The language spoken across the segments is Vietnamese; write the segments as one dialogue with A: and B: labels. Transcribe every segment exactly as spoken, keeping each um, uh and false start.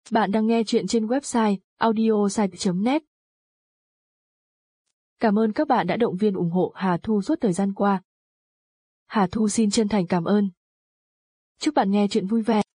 A: Bạn đang nghe chuyện trên website audiosite chấm net. Cảm ơn các bạn đã động viên ủng hộ Hà Thu suốt thời gian qua. Hà Thu xin chân thành cảm ơn. Chúc bạn nghe chuyện vui vẻ.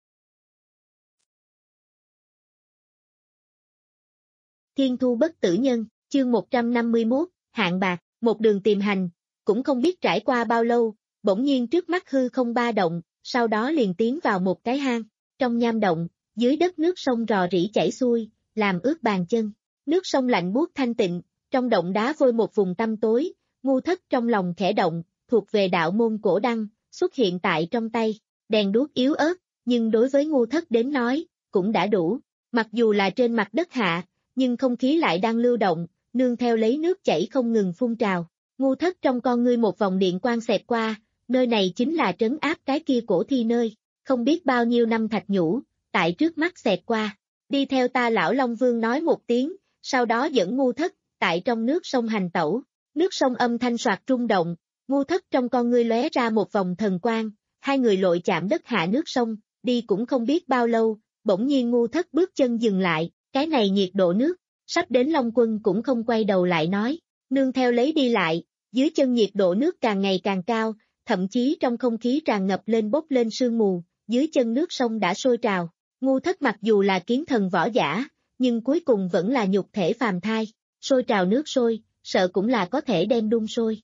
B: Thiên thu bất tử nhân, chương một trăm năm mươi mốt, hạng bạc, một đường tìm hành, cũng không biết trải qua bao lâu, bỗng nhiên trước mắt hư không ba động, sau đó liền tiến vào một cái hang, trong nham động, dưới đất nước sông rò rỉ chảy xuôi, làm ướt bàn chân, nước sông lạnh buốt thanh tịnh, trong động đá vôi một vùng tăm tối, ngu thất trong lòng khẽ động, thuộc về đạo môn cổ đăng, xuất hiện tại trong tay, đèn đuốc yếu ớt, nhưng đối với ngu thất đến nói, cũng đã đủ, mặc dù là trên mặt đất hạ, nhưng không khí lại đang lưu động, nương theo lấy nước chảy không ngừng phun trào. Ngu thất trong con ngươi một vòng điện quang xẹt qua, nơi này chính là trấn áp cái kia cổ thi nơi, không biết bao nhiêu năm thạch nhũ, tại trước mắt xẹt qua. Đi theo ta lão Long Vương nói một tiếng, sau đó dẫn ngu thất, tại trong nước sông hành tẩu. Nước sông âm thanh soạt rung động, ngu thất trong con ngươi lóe ra một vòng thần quang, hai người lội chạm đất hạ nước sông, đi cũng không biết bao lâu, bỗng nhiên ngu thất bước chân dừng lại, cái này nhiệt độ nước, sắp đến Long Quân cũng không quay đầu lại nói, nương theo lấy đi lại, dưới chân nhiệt độ nước càng ngày càng cao, thậm chí trong không khí tràn ngập lên bốc lên sương mù, dưới chân nước sông đã sôi trào, ngu thất mặc dù là kiến thần võ giả, nhưng cuối cùng vẫn là nhục thể phàm thai, sôi trào nước sôi, sợ cũng là có thể đem đun sôi.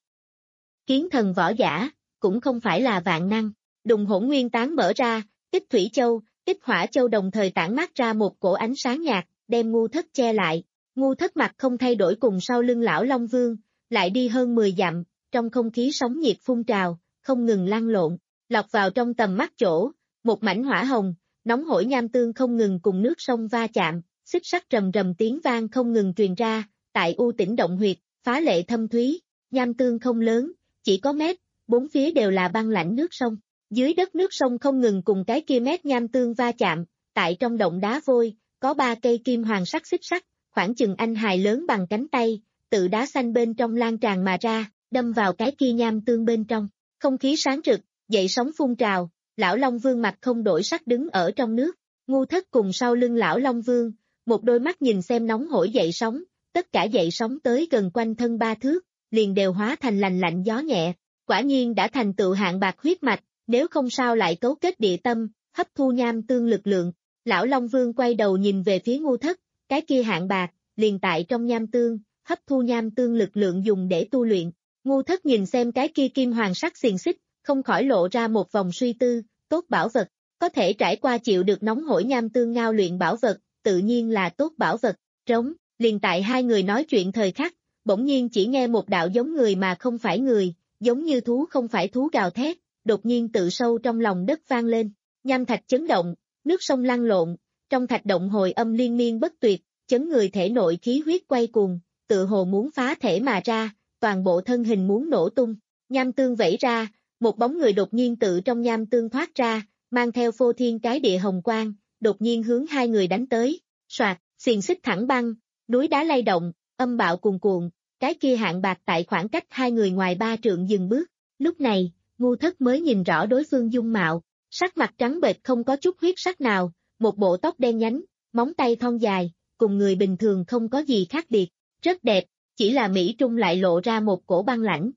B: Kiến thần võ giả, cũng không phải là vạn năng, đùng hỗn nguyên tán mở ra, Ích Thủy Châu, Ích Hỏa Châu đồng thời tản mát ra một cổ ánh sáng nhạt, đem ngu thất che lại, ngu thất mặt không thay đổi cùng sau lưng lão Long Vương, lại đi hơn mười dặm, trong không khí sóng nhiệt phun trào, không ngừng lăn lộn, lọt vào trong tầm mắt chỗ, một mảnh hỏa hồng, nóng hổi nham tương không ngừng cùng nước sông va chạm, xích sắt rầm rầm tiếng vang không ngừng truyền ra, tại u tĩnh động huyệt, phá lệ thâm thúy, nham tương không lớn, chỉ có mét, bốn phía đều là băng lãnh nước sông, dưới đất nước sông không ngừng cùng cái kia mét nham tương va chạm, tại trong động đá vôi, có ba cây kim hoàng sắc xích sắt, khoảng chừng anh hài lớn bằng cánh tay, tự đá xanh bên trong lan tràn mà ra, đâm vào cái kia nham tương bên trong, không khí sáng rực, dậy sóng phun trào, lão Long Vương mặt không đổi sắc đứng ở trong nước, ngu thất cùng sau lưng lão Long Vương, một đôi mắt nhìn xem nóng hổi dậy sóng, tất cả dậy sóng tới gần quanh thân ba thước, liền đều hóa thành lành lạnh gió nhẹ, quả nhiên đã thành tựu hạng bạc huyết mạch, nếu không sao lại cấu kết địa tâm, hấp thu nham tương lực lượng. Lão Long Vương quay đầu nhìn về phía ngu thất, cái kia hạng bạc, liền tại trong nham tương, hấp thu nham tương lực lượng dùng để tu luyện. Ngu thất nhìn xem cái kia kim hoàng sắc xiềng xích, không khỏi lộ ra một vòng suy tư, tốt bảo vật, có thể trải qua chịu được nóng hổi nham tương ngao luyện bảo vật, tự nhiên là tốt bảo vật, trống, liền tại hai người nói chuyện thời khắc, bỗng nhiên chỉ nghe một đạo giống người mà không phải người, giống như thú không phải thú gào thét, đột nhiên tự sâu trong lòng đất vang lên, nham thạch chấn động, nước sông lăn lộn, trong thạch động hồi âm liên miên bất tuyệt, chấn người thể nội khí huyết quay cuồng, tự hồ muốn phá thể mà ra, toàn bộ thân hình muốn nổ tung, nham tương vẩy ra, một bóng người đột nhiên tự trong nham tương thoát ra, mang theo phô thiên cái địa hồng quang, đột nhiên hướng hai người đánh tới, soạt, xiềng xích thẳng băng, núi đá lay động, âm bạo cuồn cuộn, cái kia hạng bạc tại khoảng cách hai người ngoài ba trượng dừng bước, lúc này, ngu thất mới nhìn rõ đối phương dung mạo, sắc mặt trắng bệch không có chút huyết sắc nào, một bộ tóc đen nhánh, móng tay thon dài, cùng người bình thường không có gì khác biệt, rất đẹp, chỉ là Mỹ Trung lại lộ ra một cổ băng lãnh.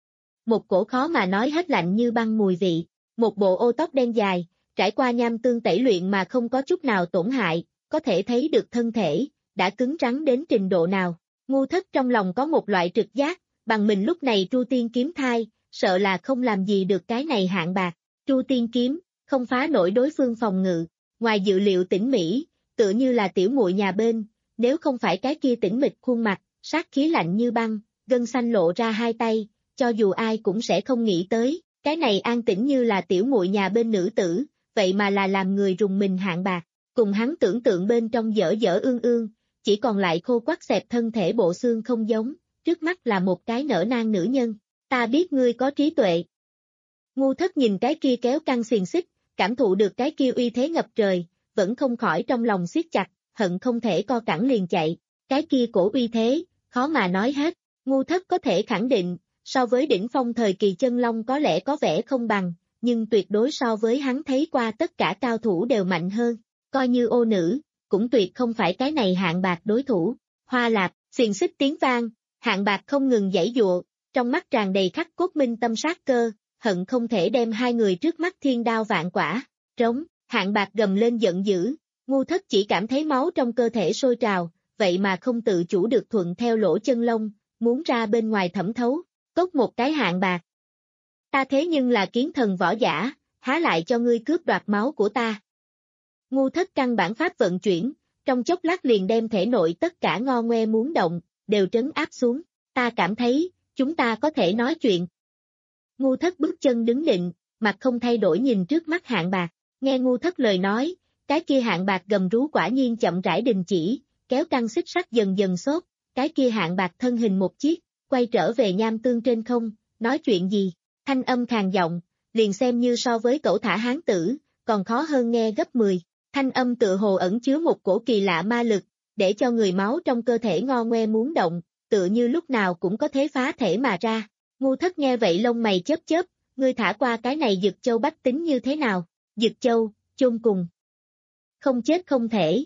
B: Một cổ khó mà nói hết lạnh như băng mùi vị, một bộ ô tóc đen dài, trải qua nham tương tẩy luyện mà không có chút nào tổn hại, có thể thấy được thân thể, đã cứng rắn đến trình độ nào. Ngu thất trong lòng có một loại trực giác, bằng mình lúc này Tru Tiên kiếm thai, sợ là không làm gì được cái này hạng bạc. Tru Tiên kiếm, không phá nổi đối phương phòng ngự, ngoài dự liệu tỉ mỉ, tựa như là tiểu muội nhà bên, nếu không phải cái kia tĩnh mịch khuôn mặt, sát khí lạnh như băng, gân xanh lộ ra hai tay, cho dù ai cũng sẽ không nghĩ tới, cái này an tĩnh như là tiểu muội nhà bên nữ tử, vậy mà là làm người rùng mình hạng bạc, cùng hắn tưởng tượng bên trong dở dở ương ương, chỉ còn lại khô quắt xẹp thân thể bộ xương không giống, trước mắt là một cái nở nang nữ nhân, ta biết ngươi có trí tuệ. Ngu thất nhìn cái kia kéo căng xiềng xích, cảm thụ được cái kia uy thế ngập trời, vẫn không khỏi trong lòng siết chặt, hận không thể co cẳng liền chạy, cái kia cổ uy thế, khó mà nói hết, ngu thất có thể khẳng định, so với đỉnh phong thời kỳ chân long có lẽ có vẻ không bằng, nhưng tuyệt đối so với hắn thấy qua tất cả cao thủ đều mạnh hơn, coi như ô nữ, cũng tuyệt không phải cái này Hạng Bạc đối thủ. Hoa lạp, xiềng xích tiếng vang, Hạng Bạc không ngừng giãy giụa, trong mắt tràn đầy khắc cốt minh tâm sát cơ, hận không thể đem hai người trước mắt thiên đao vạn quả. Trống, Hạng Bạc gầm lên giận dữ, Ngu Thất chỉ cảm thấy máu trong cơ thể sôi trào, vậy mà không tự chủ được thuận theo lỗ chân lông, muốn ra bên ngoài thẩm thấu. Cốc một cái Hạng Bạc. Ta thế nhưng là kiến thần võ giả, há lại cho ngươi cướp đoạt máu của ta. Ngu Thất căn bản pháp vận chuyển, trong chốc lát liền đem thể nội tất cả ngo ngoe muốn động, đều trấn áp xuống. Ta cảm thấy, chúng ta có thể nói chuyện. Ngu Thất bước chân đứng định, mặt không thay đổi nhìn trước mắt Hạng Bạc. Nghe Ngu Thất lời nói, cái kia Hạng Bạc gầm rú quả nhiên chậm rãi đình chỉ, kéo căng xích sắt dần dần xốp, cái kia Hạng Bạc thân hình một chiếc, quay trở về nham tương trên không, nói chuyện gì, thanh âm khàn giọng, liền xem như so với cẩu thả hán tử, còn khó hơn nghe gấp mười, thanh âm tựa hồ ẩn chứa một cổ kỳ lạ ma lực, để cho người máu trong cơ thể ngo ngoe muốn động, tựa như lúc nào cũng có thể phá thể mà ra. Ngu Thất nghe vậy lông mày chớp chớp, ngươi thả qua cái này Dực Châu bách tính như thế nào? Dực Châu, chôn cùng. Không chết không thể.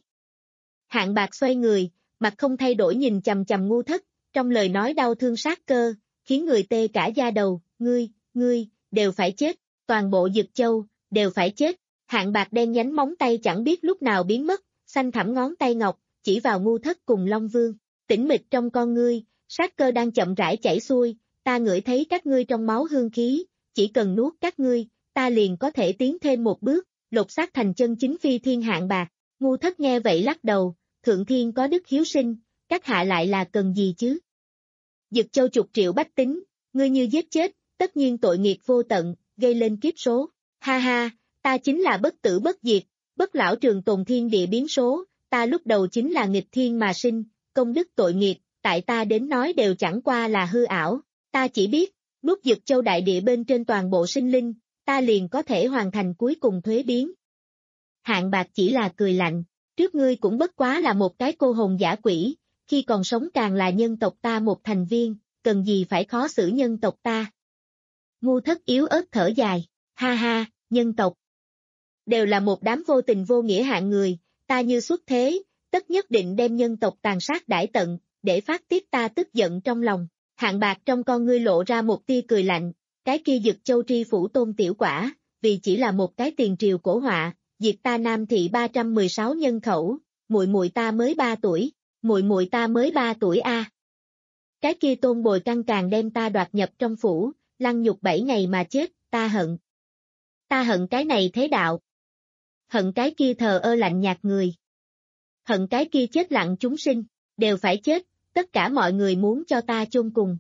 B: Hạng Bạc xoay người, mặt không thay đổi nhìn chằm chằm Ngu Thất, trong lời nói đau thương sát cơ, khiến người tê cả da đầu, ngươi, ngươi, đều phải chết, toàn bộ Dực Châu, đều phải chết. Hạng Bạc đen nhánh móng tay chẳng biết lúc nào biến mất, xanh thẳm ngón tay ngọc, chỉ vào Ngu Thất cùng Long Vương, tĩnh mịch trong con ngươi, sát cơ đang chậm rãi chảy xuôi, ta ngửi thấy các ngươi trong máu hương khí, chỉ cần nuốt các ngươi, ta liền có thể tiến thêm một bước, lột xác thành chân chính phi thiên Hạng Bạc. Ngu Thất nghe vậy lắc đầu, thượng thiên có đức hiếu sinh, các hạ lại là cần gì chứ? Dực Châu chục triệu bách tính, ngươi như giết chết, tất nhiên tội nghiệp vô tận, gây lên kiếp số. Ha ha, ta chính là bất tử bất diệt, bất lão trường tồn thiên địa biến số, ta lúc đầu chính là nghịch thiên mà sinh, công đức tội nghiệp, tại ta đến nói đều chẳng qua là hư ảo, ta chỉ biết, nuốt Dực Châu đại địa bên trên toàn bộ sinh linh, ta liền có thể hoàn thành cuối cùng thuế biến. Hạng Bạc chỉ là cười lạnh, trước ngươi cũng bất quá là một cái cô hồn dã quỷ, khi còn sống càng là nhân tộc ta một thành viên, cần gì phải khó xử nhân tộc ta. Ngu Thất yếu ớt thở dài, ha ha, nhân tộc. Đều là một đám vô tình vô nghĩa hạng người, ta như xuất thế, tất nhất định đem nhân tộc tàn sát đãi tận, để phát tiết ta tức giận trong lòng. Hạng Bạc trong con ngươi lộ ra một tia cười lạnh, cái kia Dực Châu tri phủ Tôn Tiểu Quả, vì chỉ là một cái tiền triều cổ họa, diệt ta Nam thị ba trăm mười sáu nhân khẩu, muội muội ta mới ba tuổi, muội muội ta mới ba tuổi a. À. Cái kia Tôn Bồi Căn càng đem ta đoạt nhập trong phủ, lăng nhục bảy ngày mà chết, ta hận. Ta hận cái này thế đạo. Hận cái kia thờ ơ lạnh nhạt người. Hận cái kia chết lặng chúng sinh, đều phải chết, tất cả mọi người muốn cho ta chôn cùng.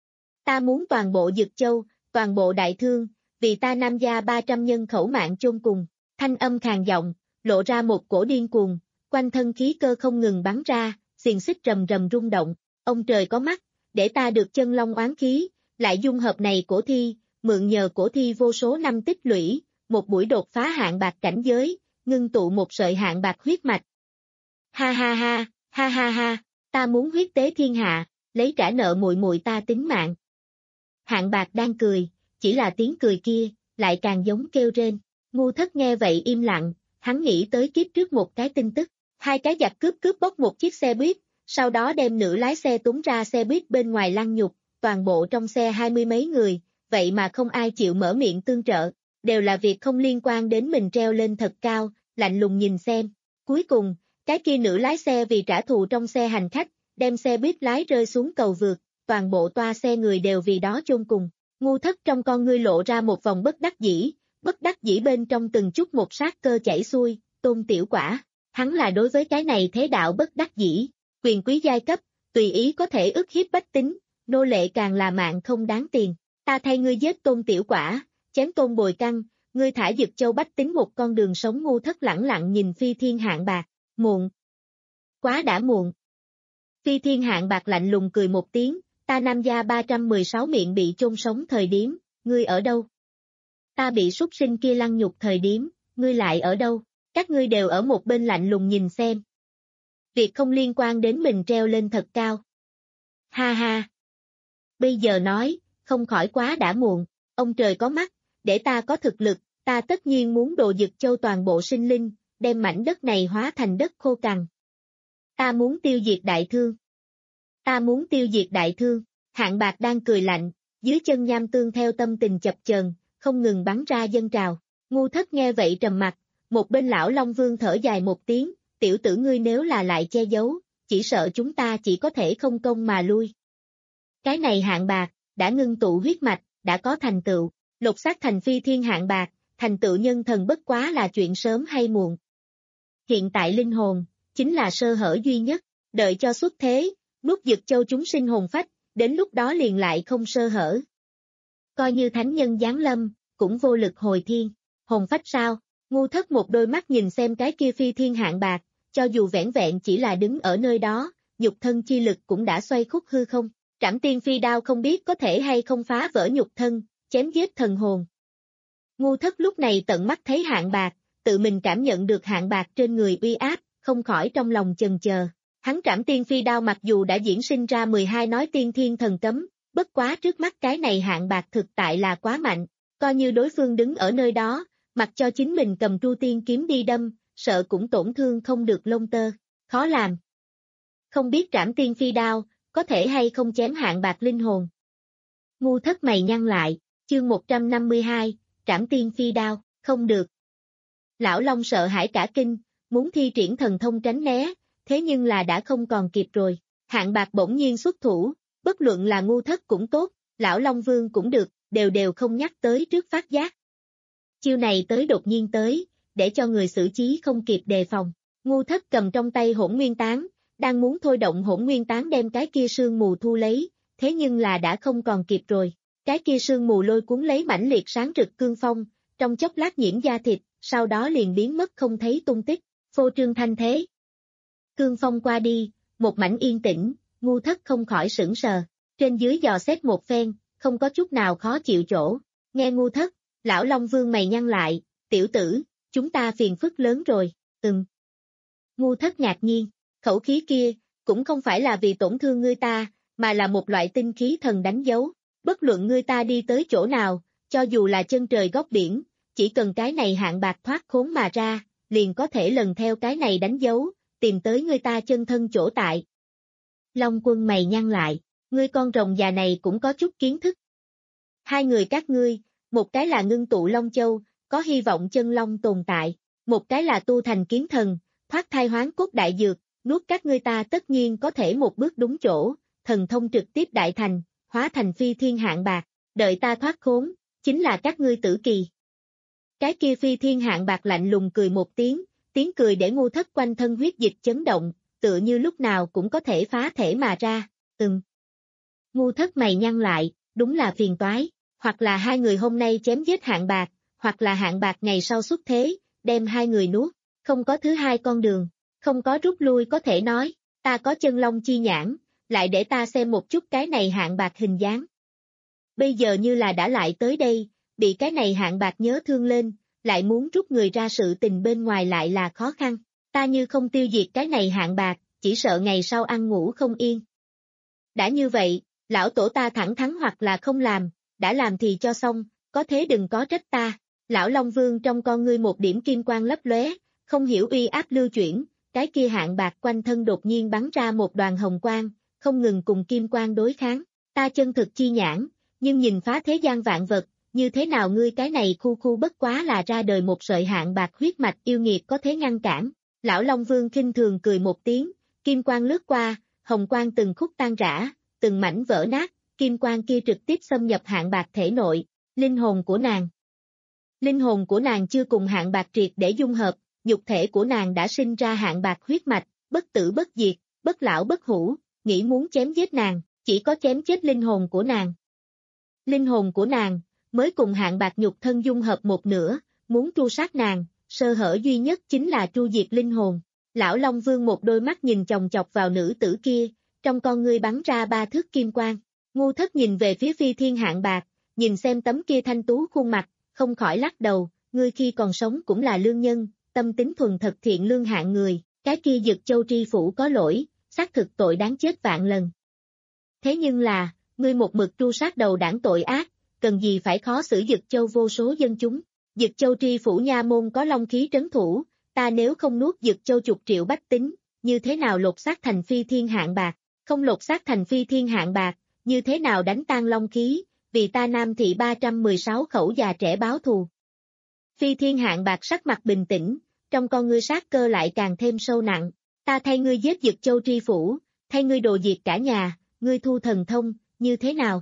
B: Ta muốn toàn bộ Dực Châu, toàn bộ đại thương, vì ta Nam gia ba trăm nhân khẩu mạng chôn cùng, thanh âm khàn giọng, lộ ra một cổ điên cuồng, quanh thân khí cơ không ngừng bắn ra, xiềng xích rầm rầm rung động, ông trời có mắt, để ta được chân long oán khí, lại dung hợp này cổ thi, mượn nhờ cổ thi vô số năm tích lũy, một buổi đột phá Hạng Bạc cảnh giới, ngưng tụ một sợi Hạng Bạc huyết mạch. Ha ha ha, ha ha ha, ta muốn huyết tế thiên hạ, lấy trả nợ muội muội ta tính mạng. Hạng Bạc đang cười, chỉ là tiếng cười kia, lại càng giống kêu rên. Ngu Thất nghe vậy im lặng, hắn nghĩ tới kiếp trước một cái tin tức, hai cái giặc cướp cướp bóc một chiếc xe buýt, sau đó đem nữ lái xe túng ra xe buýt bên ngoài lăng nhục, toàn bộ trong xe hai mươi mấy người, vậy mà không ai chịu mở miệng tương trợ, đều là việc không liên quan đến mình treo lên thật cao, lạnh lùng nhìn xem. Cuối cùng, cái kia nữ lái xe vì trả thù trong xe hành khách, đem xe buýt lái rơi xuống cầu vượt, toàn bộ toa xe người đều vì đó chôn cùng. Ngu Thất trong con ngươi lộ ra một vòng bất đắc dĩ, bất đắc dĩ bên trong từng chút một sát cơ chảy xuôi, Tôn Tiểu Quả, hắn là đối với cái này thế đạo bất đắc dĩ, quyền quý giai cấp, tùy ý có thể ức hiếp bách tính, nô lệ càng là mạng không đáng tiền, ta thay ngươi giết Tôn Tiểu Quả, chém Tôn Bồi Căn, ngươi thả Dực Châu bách tính một con đường sống. Ngu Thất lẳng lặng nhìn phi thiên Hạng Bạc, muộn, quá đã muộn. Phi thiên Hạng Bạc lạnh lùng cười một tiếng, ta Nam gia ba trăm mười sáu miệng bị chôn sống thời điểm, ngươi ở đâu? Ta bị súc sinh kia lăng nhục thời điểm, ngươi lại ở đâu? Các ngươi đều ở một bên lạnh lùng nhìn xem. Việc không liên quan đến mình treo lên thật cao. Ha ha. Bây giờ nói, không khỏi quá đã muộn, ông trời có mắt, để ta có thực lực, ta tất nhiên muốn đồ Dực Châu toàn bộ sinh linh, đem mảnh đất này hóa thành đất khô cằn. Ta muốn tiêu diệt đại thương. Ta muốn tiêu diệt đại thương. Hạng Bạc đang cười lạnh, dưới chân nham tương theo tâm tình chập chờn, không ngừng bắn ra dâng trào. Ngu Thất nghe vậy trầm mặt, một bên lão Long Vương thở dài một tiếng, tiểu tử ngươi nếu là lại che giấu, chỉ sợ chúng ta chỉ có thể không công mà lui. Cái này Hạng Bạc, đã ngưng tụ huyết mạch, đã có thành tựu, lột xác thành phi thiên Hạng Bạc, thành tựu nhân thần bất quá là chuyện sớm hay muộn. Hiện tại linh hồn, chính là sơ hở duy nhất, đợi cho xuất thế, nuốt Dực Châu chúng sinh hồn phách, đến lúc đó liền lại không sơ hở. Coi như thánh nhân giáng lâm, cũng vô lực hồi thiên, hồn phách sao? Ngu Thất một đôi mắt nhìn xem cái kia phi thiên Hạng Bạc, cho dù vẻn vẹn chỉ là đứng ở nơi đó, nhục thân chi lực cũng đã xoay khúc hư không. Trảm Tiên Phi Đao không biết có thể hay không phá vỡ nhục thân, chém giết thần hồn. Ngu Thất lúc này tận mắt thấy Hạng Bạc, tự mình cảm nhận được Hạng Bạc trên người uy áp, không khỏi trong lòng chần chờ. Hắn Trảm Tiên Phi Đao mặc dù đã diễn sinh ra mười hai nói tiên thiên thần cấm, bất quá trước mắt cái này Hạng Bạc thực tại là quá mạnh, coi như đối phương đứng ở nơi đó, mặc cho chính mình cầm Tru Tiên kiếm đi đâm, sợ cũng tổn thương không được lông tơ, khó làm. Không biết Trảm Tiên Phi Đao, có thể hay không chém Hạng Bạc linh hồn. Ngu Thất mày nhăn lại, chương một trăm năm mươi hai, Trảm Tiên Phi Đao, không được. Lão Long sợ hãi cả kinh, muốn thi triển thần thông tránh né, thế nhưng là đã không còn kịp rồi. Hạng Bạc bỗng nhiên xuất thủ, bất luận là Ngu Thất cũng tốt, lão Long Vương cũng được, đều đều không nhắc tới trước phát giác. Chiêu này tới đột nhiên tới, để cho người xử trí không kịp đề phòng. Ngu Thất cầm trong tay Hỗn Nguyên Tán, đang muốn thôi động Hỗn Nguyên Tán đem cái kia sương mù thu lấy, thế nhưng là đã không còn kịp rồi. Cái kia sương mù lôi cuốn lấy mãnh liệt sáng rực cương phong, trong chốc lát nhiễm da thịt, sau đó liền biến mất không thấy tung tích, phô trương thanh thế. Cương phong qua đi, một mảnh yên tĩnh, Ngu Thất không khỏi sững sờ, trên dưới dò xét một phen, không có chút nào khó chịu chỗ. Nghe Ngu Thất, lão Long Vương mày nhăn lại, tiểu tử, chúng ta phiền phức lớn rồi, ừm. Ngu Thất ngạc nhiên, khẩu khí kia, cũng không phải là vì tổn thương ngươi ta, mà là một loại tinh khí thần đánh dấu, bất luận ngươi ta đi tới chỗ nào, cho dù là chân trời góc biển, chỉ cần cái này Hạng Bạc thoát khốn mà ra, liền có thể lần theo cái này đánh dấu, tìm tới ngươi ta chân thân chỗ tại. Long Quân mày nhăn lại, ngươi con rồng già này cũng có chút kiến thức. Hai người các ngươi, một cái là ngưng tụ Long Châu, có hy vọng chân long tồn tại, một cái là tu thành kiến thần, thoát thai hoán cốt đại dược, nuốt các ngươi ta tất nhiên có thể một bước đúng chỗ, thần thông trực tiếp đại thành, hóa thành phi thiên Hạng Bạc, đợi ta thoát khốn, chính là các ngươi tử kỳ. Cái kia phi thiên Hạng Bạc lạnh lùng cười một tiếng, tiếng cười để Ngu Thất quanh thân huyết dịch chấn động, tựa như lúc nào cũng có thể phá thể mà ra, ừm. Ngu Thất mày nhăn lại, đúng là phiền toái, hoặc là hai người hôm nay chém giết Hạng Bạc, hoặc là Hạng Bạc ngày sau xuất thế, đem hai người nuốt, không có thứ hai con đường, không có rút lui có thể nói, ta có chân long chi nhãn, lại để ta xem một chút cái này Hạng Bạc hình dáng. Bây giờ như là đã lại tới đây, bị cái này Hạng Bạc nhớ thương lên, lại muốn rút người ra sự tình bên ngoài lại là khó khăn, ta như không tiêu diệt cái này Hạng Bạc, chỉ sợ ngày sau ăn ngủ không yên. Đã như vậy, lão tổ ta thẳng thắn hoặc là không làm, đã làm thì cho xong, có thế đừng có trách ta. Lão Long Vương trong con ngươi một điểm kim quang lấp lóe, không hiểu uy áp lưu chuyển, cái kia Hạng Bạc quanh thân đột nhiên bắn ra một đoàn hồng quang, không ngừng cùng kim quang đối kháng, ta chân thực chi nhãn, nhưng nhìn phá thế gian vạn vật, như thế nào ngươi cái này khu khu bất quá là ra đời một sợi Hạng Bạc huyết mạch yêu nghiệt có thể ngăn cản. Lão Long Vương khinh thường cười một tiếng, kim quang lướt qua, hồng quang từng khúc tan rã, từng mảnh vỡ nát, kim quang kia trực tiếp xâm nhập Hạng Bạc thể nội, linh hồn của nàng. Linh hồn của nàng chưa cùng Hạng Bạc triệt để dung hợp, nhục thể của nàng đã sinh ra Hạng Bạc huyết mạch, bất tử bất diệt, bất lão bất hủ, nghĩ muốn chém giết nàng, chỉ có chém chết linh hồn của nàng. Linh hồn của nàng, mới cùng Hạng Bạc nhục thân dung hợp một nửa, muốn tru sát nàng, sơ hở duy nhất chính là tru diệt linh hồn. Lão Long Vương một đôi mắt nhìn chòng chọc vào nữ tử kia, trong con ngươi bắn ra ba thước kim quang. Ngu Thất nhìn về phía phi thiên Hạng Bạc, nhìn xem tấm kia thanh tú khuôn mặt, không khỏi lắc đầu, ngươi khi còn sống cũng là lương nhân, tâm tính thuần thật thiện lương hạng người, cái kia Dực Châu tri phủ có lỗi, xác thực tội đáng chết vạn lần. Thế nhưng là, ngươi một mực tru sát đầu đảng tội ác, cần gì phải khó xử Dực Châu vô số dân chúng. Dực Châu tri phủ nha môn có long khí trấn thủ, ta nếu không nuốt Dực Châu chục triệu bách tính, như thế nào lột xác thành phi thiên hạng bạc, không lột xác thành phi thiên hạng bạc, như thế nào đánh tan long khí, vì ta Nam thị ba trăm mười sáu khẩu già trẻ báo thù. Phi thiên hạng bạc sắc mặt bình tĩnh, trong con ngươi sát cơ lại càng thêm sâu nặng, ta thay ngươi giết Dực Châu tri phủ, thay ngươi đồ diệt cả nhà, ngươi thu thần thông, như thế nào?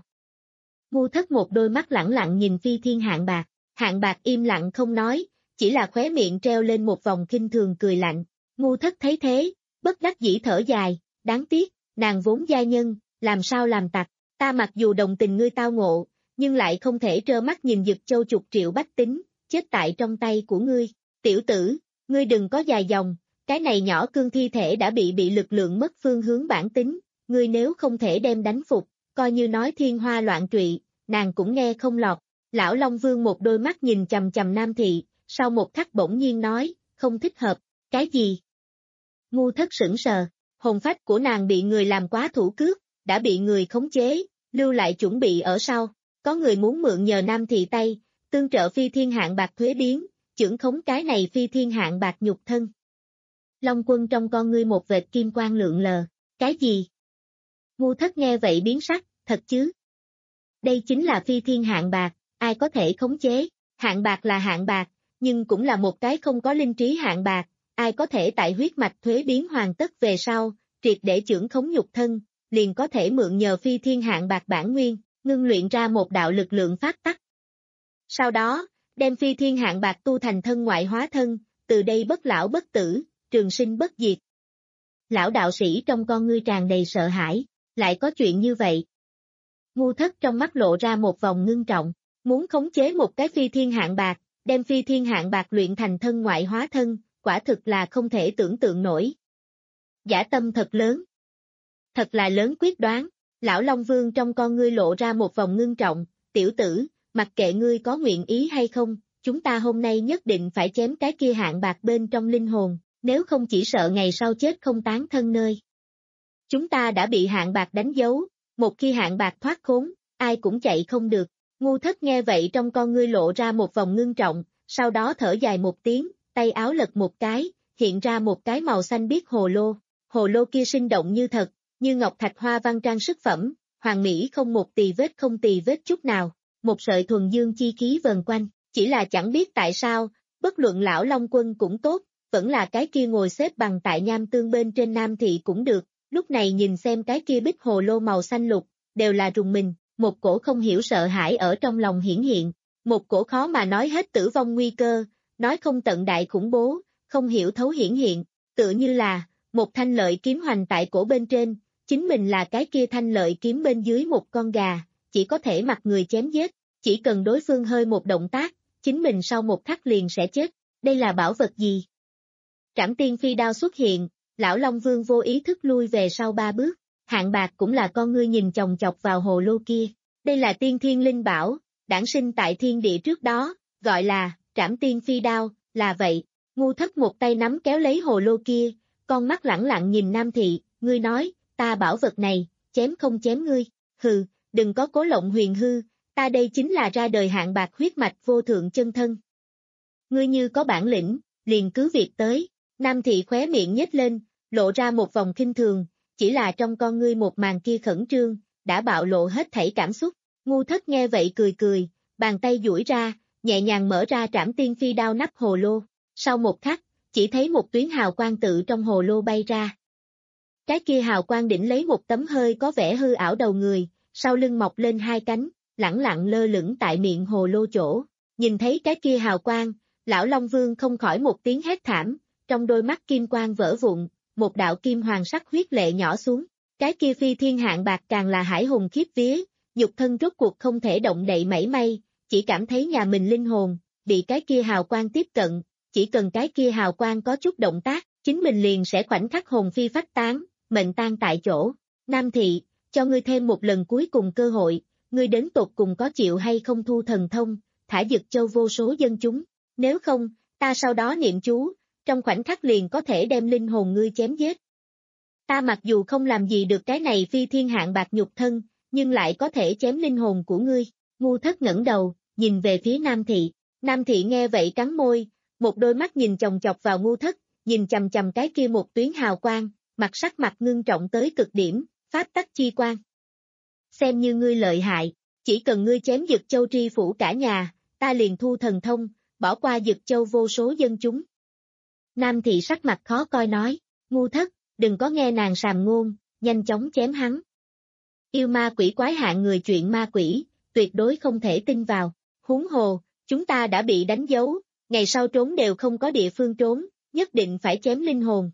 B: Ngu Thất một đôi mắt lẳng lặng nhìn phi thiên hạng bạc, hạng bạc im lặng không nói, chỉ là khóe miệng treo lên một vòng khinh thường cười lạnh. Ngu Thất thấy thế, bất đắc dĩ thở dài, đáng tiếc, nàng vốn giai nhân, làm sao làm tặc, ta mặc dù đồng tình ngươi tao ngộ, nhưng lại không thể trơ mắt nhìn Dực Châu chục triệu bách tính, chết tại trong tay của ngươi. Tiểu tử, ngươi đừng có dài dòng, cái này nhỏ cương thi thể đã bị bị lực lượng mất phương hướng bản tính, ngươi nếu không thể đem đánh phục, coi như nói thiên hoa loạn trụy, nàng cũng nghe không lọt. Lão Long Vương một đôi mắt nhìn chầm chầm Nam thị, sau một khắc bỗng nhiên nói, không thích hợp, cái gì? Ngu Thất sững sờ, hồn phách của nàng bị người làm quá thủ cướp, đã bị người khống chế, lưu lại chuẩn bị ở sau, có người muốn mượn nhờ Nam thị tay, tương trợ phi thiên hạng bạc thuế biến, chưởng khống cái này phi thiên hạng bạc nhục thân. Long Quân trong con ngươi một vệt kim quang lượn lờ, cái gì? Ngu Thất nghe vậy biến sắc, thật chứ? Đây chính là phi thiên hạng bạc, ai có thể khống chế, hạng bạc là hạng bạc, nhưng cũng là một cái không có linh trí hạng bạc, ai có thể tại huyết mạch thuế biến hoàn tất về sau, triệt để chưởng khống nhục thân, liền có thể mượn nhờ phi thiên hạng bạc bản nguyên, ngưng luyện ra một đạo lực lượng phát tắc. Sau đó, đem phi thiên hạng bạc tu thành thân ngoại hóa thân, từ đây bất lão bất tử, trường sinh bất diệt. Lão đạo sĩ trong con ngươi tràn đầy sợ hãi, lại có chuyện như vậy. Ngu Thất trong mắt lộ ra một vòng ngưng trọng, muốn khống chế một cái phi thiên hạng bạc, đem phi thiên hạng bạc luyện thành thân ngoại hóa thân, quả thực là không thể tưởng tượng nổi. Dã tâm thật lớn. Thật là lớn quyết đoán, lão Long Vương trong con ngươi lộ ra một vòng ngưng trọng, tiểu tử, mặc kệ ngươi có nguyện ý hay không, chúng ta hôm nay nhất định phải chém cái kia hạng bạc bên trong linh hồn, nếu không chỉ sợ ngày sau chết không tán thân nơi. Chúng ta đã bị hạng bạc đánh dấu, một khi hạng bạc thoát khốn, ai cũng chạy không được. Ngu Thất nghe vậy trong con ngươi lộ ra một vòng ngưng trọng, sau đó thở dài một tiếng, tay áo lật một cái, hiện ra một cái màu xanh biếc hồ lô. Hồ lô kia sinh động như thật, như ngọc thạch hoa văn trang sức phẩm, hoàn mỹ không một tì vết không tì vết chút nào, một sợi thuần dương chi khí vần quanh, chỉ là chẳng biết tại sao, bất luận lão Long Quân cũng tốt, vẫn là cái kia ngồi xếp bằng tại nham tương bên trên Nam thị cũng được, lúc này nhìn xem cái kia bích hồ lô màu xanh lục, đều là rùng mình, một cổ không hiểu sợ hãi ở trong lòng hiển hiện, một cổ khó mà nói hết tử vong nguy cơ, nói không tận đại khủng bố, không hiểu thấu hiển hiện, tựa như là, một thanh lợi kiếm hoành tại cổ bên trên, chính mình là cái kia thanh lợi kiếm bên dưới một con gà, chỉ có thể mặc người chém giết, chỉ cần đối phương hơi một động tác, chính mình sau một khắc liền sẽ chết, đây là bảo vật gì? Trảm tiên phi đao xuất hiện, lão Long Vương vô ý thức lui về sau ba bước, hạng bạc cũng là con ngươi nhìn chòng chọc vào hồ lô kia, đây là tiên thiên linh bảo, đản sinh tại thiên địa trước đó, gọi là, trảm tiên phi đao, là vậy, Ngu Thất một tay nắm kéo lấy hồ lô kia, con mắt lẳng lặng nhìn Nam thị, ngươi nói, ta bảo vật này, chém không chém ngươi, hừ, đừng có cố lộng huyền hư, ta đây chính là ra đời hạng bạc huyết mạch vô thượng chân thân. Ngươi như có bản lĩnh, liền cứ việc tới, Nam thị khóe miệng nhếch lên, lộ ra một vòng khinh thường, chỉ là trong con ngươi một màn kia khẩn trương, đã bạo lộ hết thảy cảm xúc, Ngu Thất nghe vậy cười cười, bàn tay duỗi ra, nhẹ nhàng mở ra trảm tiên phi đao nắp hồ lô, sau một khắc, chỉ thấy một tuyến hào quang tự trong hồ lô bay ra. Cái kia hào quang đỉnh lấy một tấm hơi có vẻ hư ảo đầu người, sau lưng mọc lên hai cánh, lẳng lặng lơ lửng tại miệng hồ lô chỗ, nhìn thấy cái kia hào quang, lão Long Vương không khỏi một tiếng hét thảm, trong đôi mắt kim quang vỡ vụn, một đạo kim hoàng sắc huyết lệ nhỏ xuống, cái kia phi thiên hạng bạc càng là hải hùng khiếp vía, nhục thân rốt cuộc không thể động đậy mảy may, chỉ cảm thấy nhà mình linh hồn, bị cái kia hào quang tiếp cận, chỉ cần cái kia hào quang có chút động tác, chính mình liền sẽ khoảnh khắc hồn phi phách tán, mệnh tan tại chỗ. Nam thị, cho ngươi thêm một lần cuối cùng cơ hội, ngươi đến tột cùng có chịu hay không thu thần thông, thả Dực Châu vô số dân chúng, nếu không, ta sau đó niệm chú, trong khoảnh khắc liền có thể đem linh hồn ngươi chém giết. Ta mặc dù không làm gì được cái này phi thiên hạng bạc nhục thân, nhưng lại có thể chém linh hồn của ngươi. Ngu Thất ngẩng đầu, nhìn về phía Nam thị. Nam thị nghe vậy cắn môi, một đôi mắt nhìn chòng chọc vào Ngu Thất, nhìn chằm chằm cái kia một tuyến hào quang, mặt sắc mặt ngưng trọng tới cực điểm, pháp tắc chi quan. Xem như ngươi lợi hại, chỉ cần ngươi chém Dực Châu tri phủ cả nhà, ta liền thu thần thông, bỏ qua Dực Châu vô số dân chúng. Nam thị sắc mặt khó coi nói, Ngu Thất, đừng có nghe nàng sàm ngôn, nhanh chóng chém hắn. Yêu ma quỷ quái hạng người chuyện ma quỷ, tuyệt đối không thể tin vào, huống hồ, chúng ta đã bị đánh dấu, ngày sau trốn đều không có địa phương trốn, nhất định phải chém linh hồn.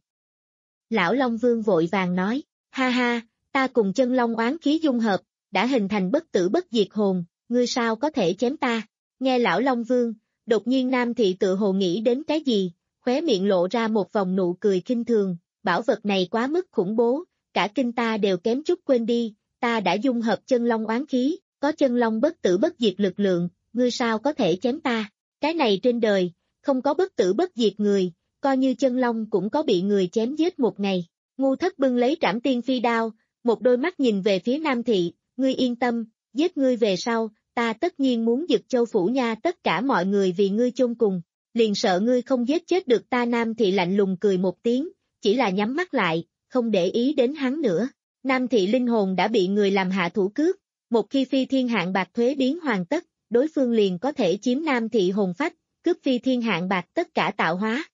B: Lão Long Vương vội vàng nói, ha ha, ta cùng chân long oán khí dung hợp, đã hình thành bất tử bất diệt hồn, ngươi sao có thể chém ta? Nghe Lão Long Vương, đột nhiên Nam thị tự hồ nghĩ đến cái gì, khóe miệng lộ ra một vòng nụ cười khinh thường, bảo vật này quá mức khủng bố, cả kinh ta đều kém chút quên đi, ta đã dung hợp chân long oán khí, có chân long bất tử bất diệt lực lượng, ngươi sao có thể chém ta? Cái này trên đời, không có bất tử bất diệt người, coi như chân long cũng có bị người chém giết một ngày. Ngu Thất bưng lấy Trảm Tiên Phi đao, một đôi mắt nhìn về phía Nam thị, ngươi yên tâm, giết ngươi về sau, ta tất nhiên muốn Dực Châu phủ nha tất cả mọi người vì ngươi chôn cùng, liền sợ ngươi không giết chết được ta. Nam thị lạnh lùng cười một tiếng, chỉ là nhắm mắt lại, không để ý đến hắn nữa. Nam thị linh hồn đã bị người làm hạ thủ cướp, một khi phi thiên hạng bạc thuế biến hoàn tất, đối phương liền có thể chiếm Nam thị hồn phách, cướp phi thiên hạng bạc tất cả tạo hóa.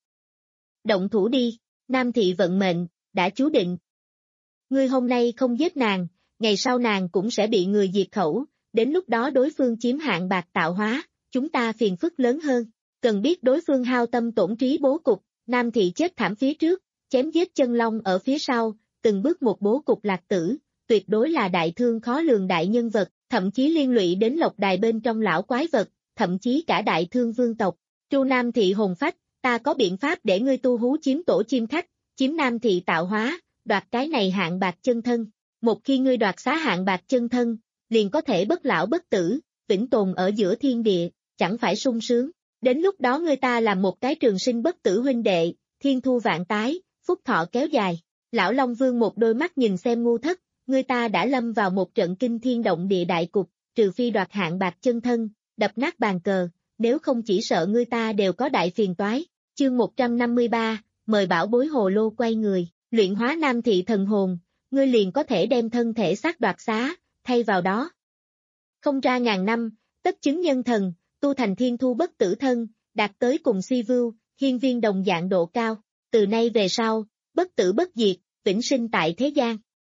B: Động thủ đi, Nam thị vận mệnh, đã chú định. Ngươi hôm nay không giết nàng, ngày sau nàng cũng sẽ bị người diệt khẩu, đến lúc đó đối phương chiếm hạng bạc tạo hóa, chúng ta phiền phức lớn hơn. Cần biết đối phương hao tâm tổn trí bố cục, Nam thị chết thảm phía trước, chém giết chân long ở phía sau, từng bước một bố cục lạc tử, tuyệt đối là đại thương khó lường đại nhân vật, thậm chí liên lụy đến lộc đài bên trong lão quái vật, thậm chí cả đại thương vương tộc. Tru Nam thị hồn phách, ta có biện pháp để ngươi tu hú chiếm tổ chim khách, chiếm Nam thị tạo hóa, đoạt cái này hạng bạc chân thân. Một khi ngươi đoạt xá hạng bạc chân thân, liền có thể bất lão bất tử, vĩnh tồn ở giữa thiên địa, chẳng phải sung sướng. Đến lúc đó ngươi ta làm một cái trường sinh bất tử huynh đệ, thiên thu vạn tái, phúc thọ kéo dài. Lão Long Vương một đôi mắt nhìn xem Ngu Thất, ngươi ta đã lâm vào một trận kinh thiên động địa đại cục, trừ phi đoạt hạng bạc chân thân, đập nát bàn cờ, nếu không chỉ sợ ngươi ta đều có đại phiền toái. Chương một trăm năm mươi ba, mời bảo bối hồ lô quay người, luyện hóa Nam thị thần hồn, ngươi liền có thể đem thân thể xác đoạt xá, thay vào đó. Không ra ngàn năm, tất chứng nhân thần, tu thành thiên thu bất tử thân, đạt tới cùng Si Vưu, Hiên Viên đồng dạng độ cao, từ nay về sau, bất tử bất diệt, vĩnh sinh tại thế gian.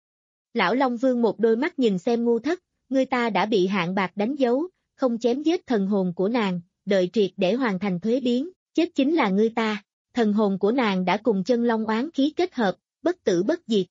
B: Lão Long Vương một đôi mắt nhìn xem Ngu Thất, ngươi ta đã bị hạng bạc đánh dấu, không chém giết thần hồn của nàng, đợi triệt để hoàn thành thuế biến, chết chính là ngươi ta, thần hồn của nàng đã cùng chân long oán khí kết hợp, bất tử bất diệt.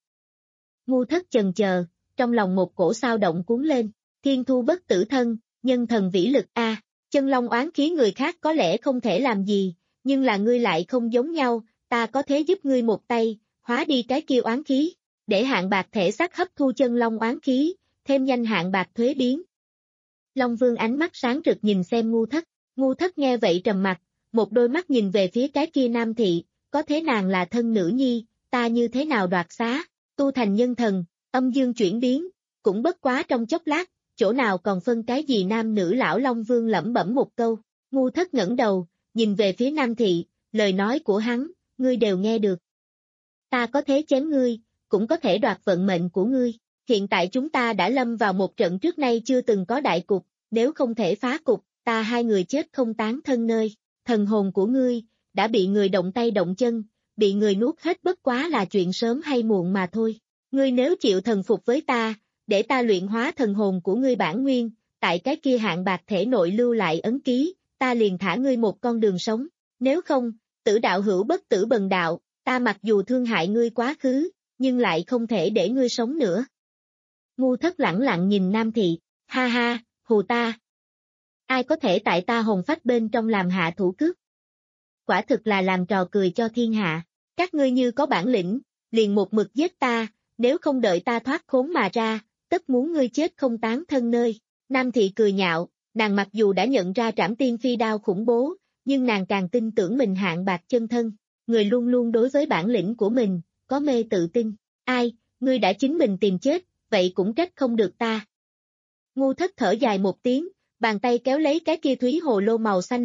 B: Ngu Thất chần chờ, trong lòng một cổ sao động cuốn lên, thiên thu bất tử thân, nhân thần vĩ lực a, chân long oán khí người khác có lẽ không thể làm gì, nhưng là ngươi lại không giống nhau, ta có thể giúp ngươi một tay, hóa đi cái kia oán khí, để hạng bạc thể xác hấp thu chân long oán khí, thêm nhanh hạng bạc thuế biến. Long Vương ánh mắt sáng rực nhìn xem Ngu Thất, Ngu Thất nghe vậy trầm mặt, một đôi mắt nhìn về phía cái kia Nam thị, có thế nàng là thân nữ nhi, ta như thế nào đoạt xá, tu thành nhân thần, âm dương chuyển biến, cũng bất quá trong chốc lát, chỗ nào còn phân cái gì nam nữ. Lão Long Vương lẩm bẩm một câu, Ngu Thất ngẩng đầu, nhìn về phía Nam thị, lời nói của hắn, ngươi đều nghe được. Ta có thể chém ngươi, cũng có thể đoạt vận mệnh của ngươi, hiện tại chúng ta đã lâm vào một trận trước nay chưa từng có đại cục, nếu không thể phá cục, ta hai người chết không tán thân nơi, thần hồn của ngươi, đã bị người động tay động chân, bị người nuốt hết bất quá là chuyện sớm hay muộn mà thôi. Ngươi nếu chịu thần phục với ta, để ta luyện hóa thần hồn của ngươi bản nguyên, tại cái kia hạng bạc thể nội lưu lại ấn ký, ta liền thả ngươi một con đường sống, nếu không, tử đạo hữu bất tử bần đạo, ta mặc dù thương hại ngươi quá khứ, nhưng lại không thể để ngươi sống nữa. Ngu Thất lẳng lặng nhìn Nam thị, ha ha, hù ta. Ai có thể tại ta hồn phách bên trong làm hạ thủ cướp? Quả thực là làm trò cười cho thiên hạ, các ngươi như có bản lĩnh, liền một mực giết ta, nếu không đợi ta thoát khốn mà ra, tất muốn ngươi chết không tán thân nơi. Nam thị cười nhạo, nàng mặc dù đã nhận ra Trảm Tiên Phi đao khủng bố, nhưng nàng càng tin tưởng mình hạng bạc chân thân, người luôn luôn đối với bản lĩnh của mình, có mê tự tin. Ai, ngươi đã chính mình tìm chết, vậy cũng trách không được ta. Ngu Thất thở dài một tiếng, bàn tay kéo lấy cái kia thúy hồ lô màu xanh lục,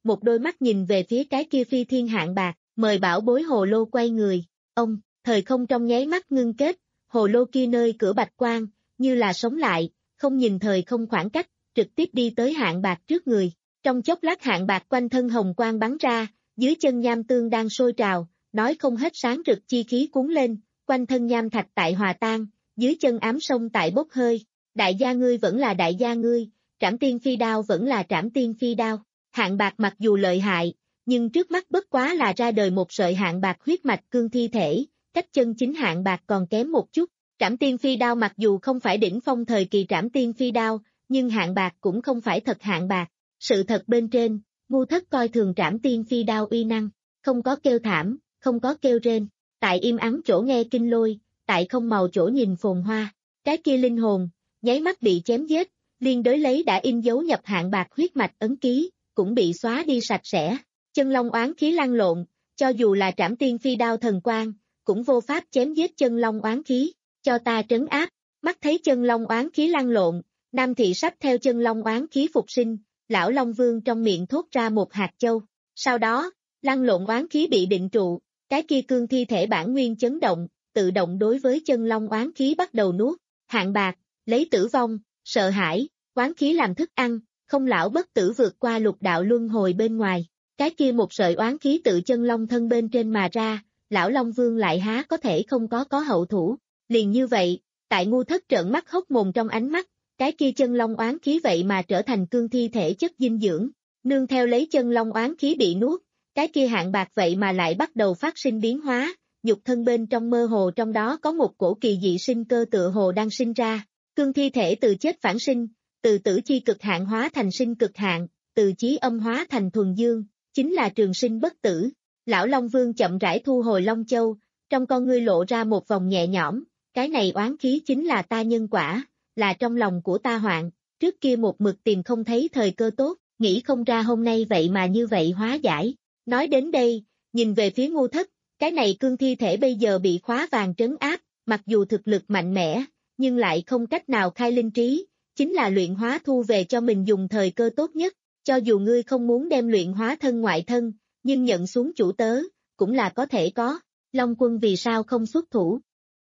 B: một đôi mắt nhìn về phía cái kia phi thiên hạng bạc, mời bảo bối hồ lô quay người. Ông, thời không trong nháy mắt ngưng kết, hồ lô kia nơi cửa bạch quang, như là sống lại, không nhìn thời không khoảng cách, trực tiếp đi tới hạng bạc trước người. Trong chốc lát hạng bạc quanh thân hồng quang bắn ra, dưới chân nham tương đang sôi trào, nói không hết sáng rực chi khí cuốn lên, quanh thân nham thạch tại hòa tan, dưới chân ám sông tại bốc hơi. Đại gia ngươi vẫn là đại gia ngươi, trảm tiên phi đao vẫn là trảm tiên phi đao. Hạng bạc mặc dù lợi hại, nhưng trước mắt bất quá là ra đời một sợi hạng bạc huyết mạch cương thi thể, cách chân chính hạng bạc còn kém một chút. Trảm tiên phi đao mặc dù không phải đỉnh phong thời kỳ trảm tiên phi đao, nhưng hạng bạc cũng không phải thật hạng bạc. Sự thật bên trên, ngu thất coi thường trảm tiên phi đao uy năng, không có kêu thảm, không có kêu rên, tại im ắng chỗ nghe kinh lôi, tại không màu chỗ nhìn phồn hoa. Cái kia linh hồn, nháy mắt bị chém giết, liên đới lấy đã in dấu nhập hạng bạc huyết mạch ấn ký, cũng bị xóa đi sạch sẽ. Chân long oán khí lăn lộn, cho dù là trảm tiên phi đao thần quang, cũng vô pháp chém giết chân long oán khí, cho ta trấn áp. Mắt thấy chân long oán khí lăn lộn, Nam thị sắp theo chân long oán khí phục sinh, lão Long Vương trong miệng thốt ra một hạt châu. Sau đó, lăn lộn oán khí bị định trụ, cái kia cương thi thể bản nguyên chấn động, tự động đối với chân long oán khí bắt đầu nuốt. Hạng bạc, lấy tử vong, sợ hãi, oán khí làm thức ăn, không lão bất tử vượt qua lục đạo luân hồi bên ngoài. Cái kia một sợi oán khí tự chân long thân bên trên mà ra, lão Long Vương lại há có thể không có có hậu thủ. Liền như vậy, tại ngu thất trợn mắt hốc mồm trong ánh mắt, cái kia chân long oán khí vậy mà trở thành cương thi thể chất dinh dưỡng, nương theo lấy chân long oán khí bị nuốt, cái kia hạng bạc vậy mà lại bắt đầu phát sinh biến hóa, nhục thân bên trong mơ hồ trong đó có một cổ kỳ dị sinh cơ tựa hồ đang sinh ra, cương thi thể từ chết phản sinh, từ tử chi cực hạn hóa thành sinh cực hạn, từ chí âm hóa thành thuần dương, chính là trường sinh bất tử. Lão Long Vương chậm rãi thu hồi Long Châu, trong con ngươi lộ ra một vòng nhẹ nhõm, cái này oán khí chính là ta nhân quả, là trong lòng của ta hoạn, trước kia một mực tìm không thấy thời cơ tốt, nghĩ không ra hôm nay vậy mà như vậy hóa giải. Nói đến đây, nhìn về phía ngu thất, cái này cương thi thể bây giờ bị khóa vàng trấn áp, mặc dù thực lực mạnh mẽ, nhưng lại không cách nào khai linh trí, chính là luyện hóa thu về cho mình dùng thời cơ tốt nhất, cho dù ngươi không muốn đem luyện hóa thân ngoại thân, nhưng nhận xuống chủ tớ, cũng là có thể có. Long Quân vì sao không xuất thủ?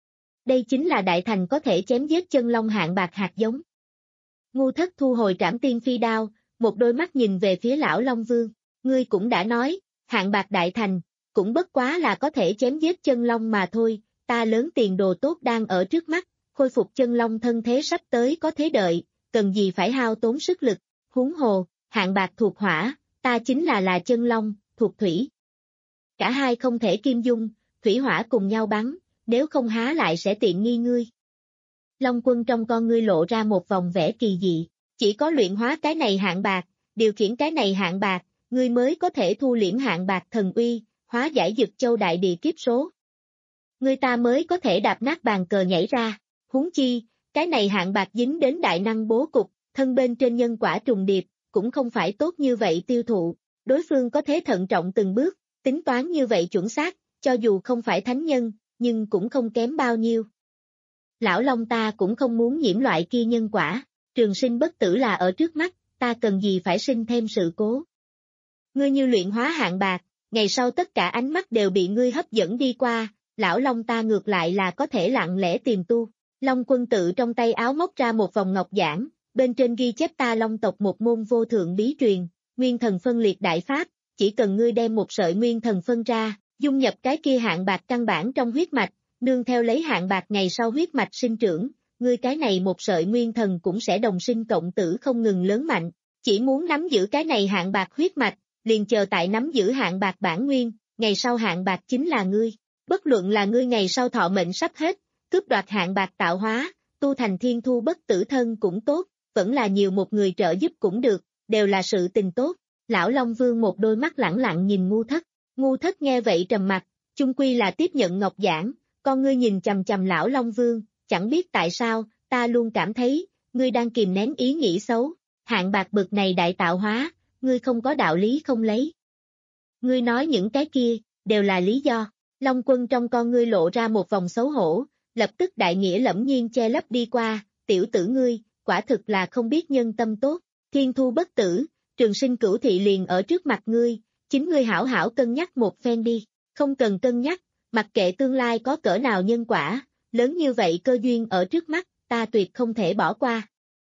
B: Đây chính là đại thành có thể chém giết chân long hạng bạc hạt giống. Ngu thất thu hồi trảm tiên phi đao, một đôi mắt nhìn về phía lão Long Vương, ngươi cũng đã nói, hạng bạc đại thành, cũng bất quá là có thể chém giết chân long mà thôi, ta lớn tiền đồ tốt đang ở trước mắt, khôi phục chân long thân thế sắp tới có thế đợi, cần gì phải hao tốn sức lực, huống hồ, hạng bạc thuộc hỏa, ta chính là là chân long, thuộc thủy. Cả hai không thể kim dung, thủy hỏa cùng nhau bắn, nếu không há lại sẽ tiện nghi ngươi. Long Quân trong con ngươi lộ ra một vòng vẻ kỳ dị, chỉ có luyện hóa cái này hạng bạc, điều khiển cái này hạng bạc, ngươi mới có thể thu liễm hạng bạc thần uy, hóa giải Dực Châu đại địa kiếp số. Ngươi ta mới có thể đạp nát bàn cờ nhảy ra, huống chi, cái này hạng bạc dính đến đại năng bố cục, thân bên trên nhân quả trùng điệp, cũng không phải tốt như vậy tiêu thụ, đối phương có thế thận trọng từng bước, tính toán như vậy chuẩn xác, cho dù không phải thánh nhân, nhưng cũng không kém bao nhiêu. Lão Long ta cũng không muốn nhiễm loại kia nhân quả, trường sinh bất tử là ở trước mắt, ta cần gì phải sinh thêm sự cố. Ngươi như luyện hóa hạng bạc, ngày sau tất cả ánh mắt đều bị ngươi hấp dẫn đi qua, lão Long ta ngược lại là có thể lặng lẽ tìm tu. Long Quân tự trong tay áo móc ra một vòng ngọc giản, bên trên ghi chép ta Long tộc một môn vô thượng bí truyền, nguyên thần phân liệt đại pháp, chỉ cần ngươi đem một sợi nguyên thần phân ra, dung nhập cái kia hạng bạc căn bản trong huyết mạch, nương theo lấy hạng bạc ngày sau huyết mạch sinh trưởng, ngươi cái này một sợi nguyên thần cũng sẽ đồng sinh cộng tử không ngừng lớn mạnh, chỉ muốn nắm giữ cái này hạng bạc huyết mạch, liền chờ tại nắm giữ hạng bạc bản nguyên, ngày sau hạng bạc chính là ngươi, bất luận là ngươi ngày sau thọ mệnh sắp hết, cướp đoạt hạng bạc tạo hóa, tu thành thiên thu bất tử thân cũng tốt, vẫn là nhiều một người trợ giúp cũng được, đều là sự tình tốt. Lão Long Vương một đôi mắt lẳng lặng nhìn ngu thất, ngu thất nghe vậy trầm mặt, chung quy là tiếp nhận ngọc giản, con ngươi nhìn chầm chầm lão Long Vương, chẳng biết tại sao, ta luôn cảm thấy, ngươi đang kìm nén ý nghĩ xấu, hạng bạc bực này đại tạo hóa, ngươi không có đạo lý không lấy. Ngươi nói những cái kia, đều là lý do, Long Quân trong con ngươi lộ ra một vòng xấu hổ, lập tức đại nghĩa lẫm nhiên che lấp đi qua, tiểu tử ngươi, quả thực là không biết nhân tâm tốt, thiên thu bất tử, Trường Sinh Cửu Thị liền ở trước mặt ngươi, chính ngươi hảo hảo cân nhắc một phen đi, không cần cân nhắc, mặc kệ tương lai có cỡ nào nhân quả, lớn như vậy cơ duyên ở trước mắt, ta tuyệt không thể bỏ qua.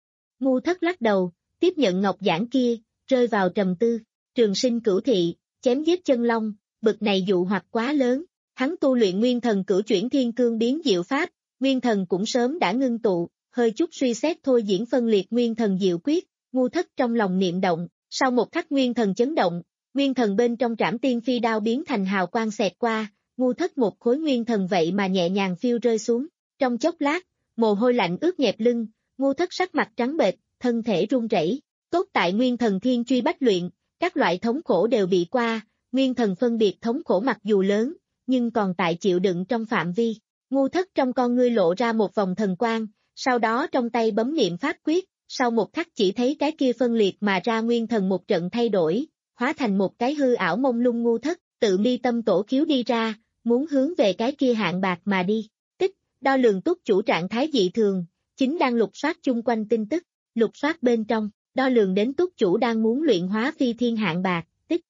B: Ngu Thất lắc đầu, tiếp nhận ngọc giản kia, rơi vào trầm tư. Trường Sinh Cửu Thị, chém giết chân long, bực này dụ hoặc quá lớn, hắn tu luyện nguyên thần cửu chuyển thiên cương biến diệu pháp, nguyên thần cũng sớm đã ngưng tụ, hơi chút suy xét thôi diễn phân liệt nguyên thần diệu quyết, Ngu Thất trong lòng niệm động, sau một khắc nguyên thần chấn động, nguyên thần bên trong trảm tiên phi đao biến thành hào quang xẹt qua, Ngu Thất một khối nguyên thần vậy mà nhẹ nhàng phiêu rơi xuống, trong chốc lát, mồ hôi lạnh ướt nhẹp lưng, Ngu Thất sắc mặt trắng bệch, thân thể run rẩy. Tốt tại nguyên thần thiên truy bách luyện, các loại thống khổ đều bị qua, nguyên thần phân biệt thống khổ mặc dù lớn, nhưng còn tại chịu đựng trong phạm vi. Ngu Thất trong con ngươi lộ ra một vòng thần quang, sau đó trong tay bấm niệm pháp quyết, sau một khắc chỉ thấy cái kia phân liệt mà ra nguyên thần một trận thay đổi, hóa thành một cái hư ảo mông lung. Ngu Thất, tự mi tâm tổ khiếu đi ra, muốn hướng về cái kia hạng bạc mà đi. Tích, đo lường túc chủ trạng thái dị thường, chính đang lục soát chung quanh tin tức, lục soát bên trong, đo lường đến túc chủ đang muốn luyện hóa phi thiên hạng bạc. Tích.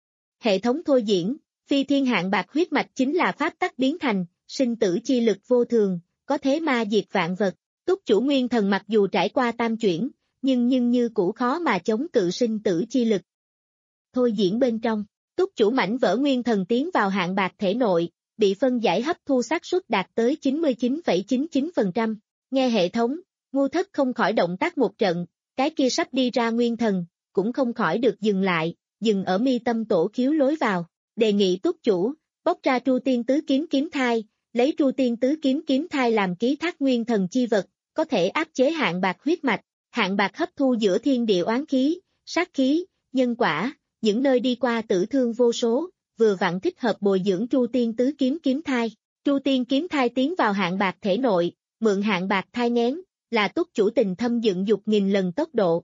B: Hệ thống thôi diễn, phi thiên hạng bạc huyết mạch chính là pháp tắc biến thành, sinh tử chi lực vô thường, có thế ma diệt vạn vật. Túc chủ nguyên thần mặc dù trải qua tam chuyển, nhưng nhưng như cũ khó mà chống cự sinh tử chi lực. Thôi diễn bên trong, túc chủ mảnh vỡ nguyên thần tiến vào hạng bạc thể nội, bị phân giải hấp thu xác suất đạt tới chín mươi chín phẩy chín chín phần trăm. Nghe hệ thống, Ngu Thất không khỏi động tác một trận, cái kia sắp đi ra nguyên thần, cũng không khỏi được dừng lại, dừng ở mi tâm tổ khiếu lối vào, đề nghị túc chủ, bóc ra Tru Tiên Tứ Kiếm kiếm thai, lấy Tru Tiên Tứ Kiếm kiếm thai làm ký thác nguyên thần chi vật, có thể áp chế hạng bạc huyết mạch, hạng bạc hấp thu giữa thiên địa oán khí, sát khí, nhân quả, những nơi đi qua tử thương vô số, vừa vặn thích hợp bồi dưỡng Tru Tiên Tứ Kiếm kiếm thai. Tru Tiên kiếm thai tiến vào hạng bạc thể nội, mượn hạng bạc thai nghén, là túc chủ tình thâm dựng dục nghìn lần tốc độ.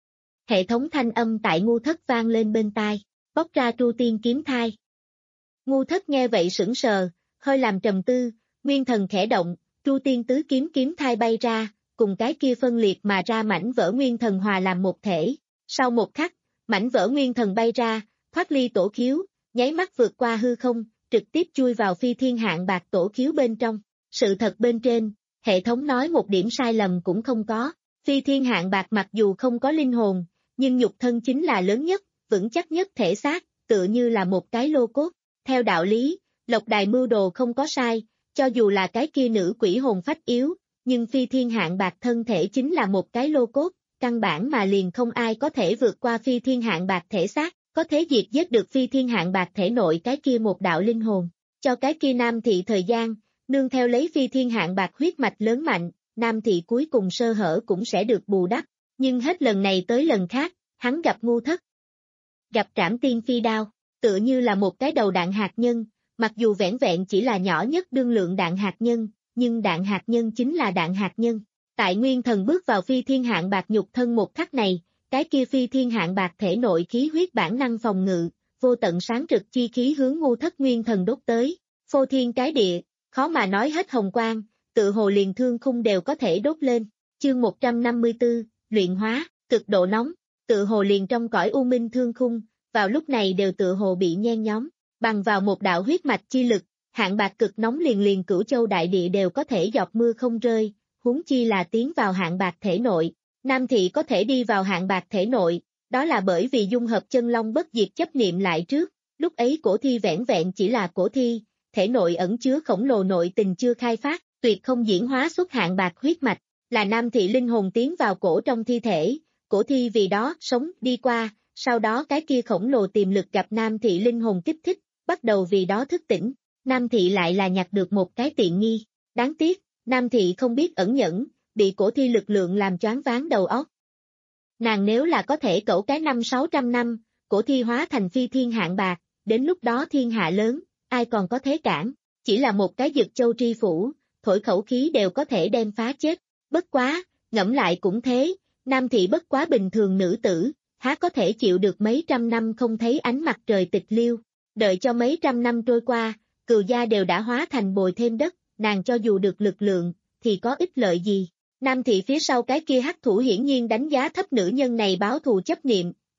B: Hệ thống thanh âm tại Ngu Thất vang lên bên tai, bóc ra Tru Tiên kiếm thai. Ngu Thất nghe vậy sững sờ, hơi làm trầm tư, nguyên thần khẽ động, Tru Tiên Tứ Kiếm kiếm thai bay ra, cùng cái kia phân liệt mà ra mảnh vỡ nguyên thần hòa làm một thể. Sau một khắc, mảnh vỡ nguyên thần bay ra, thoát ly tổ khiếu, nháy mắt vượt qua hư không, trực tiếp chui vào phi thiên hạng bạc tổ khiếu bên trong. Sự thật bên trên, hệ thống nói một điểm sai lầm cũng không có. Phi thiên hạng bạc mặc dù không có linh hồn, nhưng nhục thân chính là lớn nhất, vững chắc nhất thể xác, tựa như là một cái lô cốt. Theo đạo lý, Lộc Đài mưu đồ không có sai, cho dù là cái kia nữ quỷ hồn phách yếu, nhưng phi thiên hạng bạc thân thể chính là một cái lô cốt, căn bản mà liền không ai có thể vượt qua phi thiên hạng bạc thể xác, có thể diệt giết được phi thiên hạng bạc thể nội cái kia một đạo linh hồn. Cho cái kia nam thị thời gian, nương theo lấy phi thiên hạng bạc huyết mạch lớn mạnh, nam thị cuối cùng sơ hở cũng sẽ được bù đắp, nhưng hết lần này tới lần khác, hắn gặp Ngu Thất. Gặp trảm tiên phi đao, tựa như là một cái đầu đạn hạt nhân, mặc dù vẻn vẹn chỉ là nhỏ nhất đương lượng đạn hạt nhân, nhưng đạn hạt nhân chính là đạn hạt nhân. Tại nguyên thần bước vào phi thiên hạng bạc nhục thân một khắc này, cái kia phi thiên hạng bạc thể nội khí huyết bản năng phòng ngự, vô tận sáng rực chi khí hướng Ngu Thất nguyên thần đốt tới, phô thiên cái địa, khó mà nói hết hồng quang, tự hồ liền thương khung đều có thể đốt lên. Chương một trăm năm mươi tư, luyện hóa, cực độ nóng, tự hồ liền trong cõi u minh thương khung, vào lúc này đều tự hồ bị nhen nhóm, bằng vào một đạo huyết mạch chi lực, hạng bạc cực nóng liền liền cửu châu đại địa đều có thể giọt mưa không rơi, huống chi là tiến vào hạng bạc thể nội. Nam thị có thể đi vào hạng bạc thể nội, đó là bởi vì dung hợp chân long bất diệt chấp niệm lại trước, lúc ấy cổ thi vẻn vẹn chỉ là cổ thi, thể nội ẩn chứa khổng lồ nội tình chưa khai phát, tuyệt không diễn hóa xuất hạng bạc huyết mạch, là nam thị linh hồn tiến vào cổ trong thi thể, cổ thi vì đó sống đi qua, sau đó cái kia khổng lồ tiềm lực gặp nam thị linh hồn kích thích, bắt đầu vì đó thức tỉnh, nam thị lại là nhặt được một cái tiện nghi, đáng tiếc, nam thị không biết ẩn nhẫn, bị cổ thi lực lượng làm choáng váng đầu óc. Nàng nếu là có thể cẩu cái năm sáu trăm năm, cổ thi hóa thành phi thiên hạng bạc, đến lúc đó thiên hạ lớn, ai còn có thế cản, chỉ là một cái dực châu tri phủ, thổi khẩu khí đều có thể đem phá chết, bất quá, ngẫm lại cũng thế, nam thị bất quá bình thường nữ tử, há có thể chịu được mấy trăm năm không thấy ánh mặt trời tịch liêu, đợi cho mấy trăm năm trôi qua, cừu gia đều đã hóa thành bồi thêm đất, nàng cho dù được lực lượng, thì có ích lợi gì. Nam thị phía sau cái kia hắc thủ hiển nhiên đánh giá thấp nữ nhân này báo thù chấp niệm,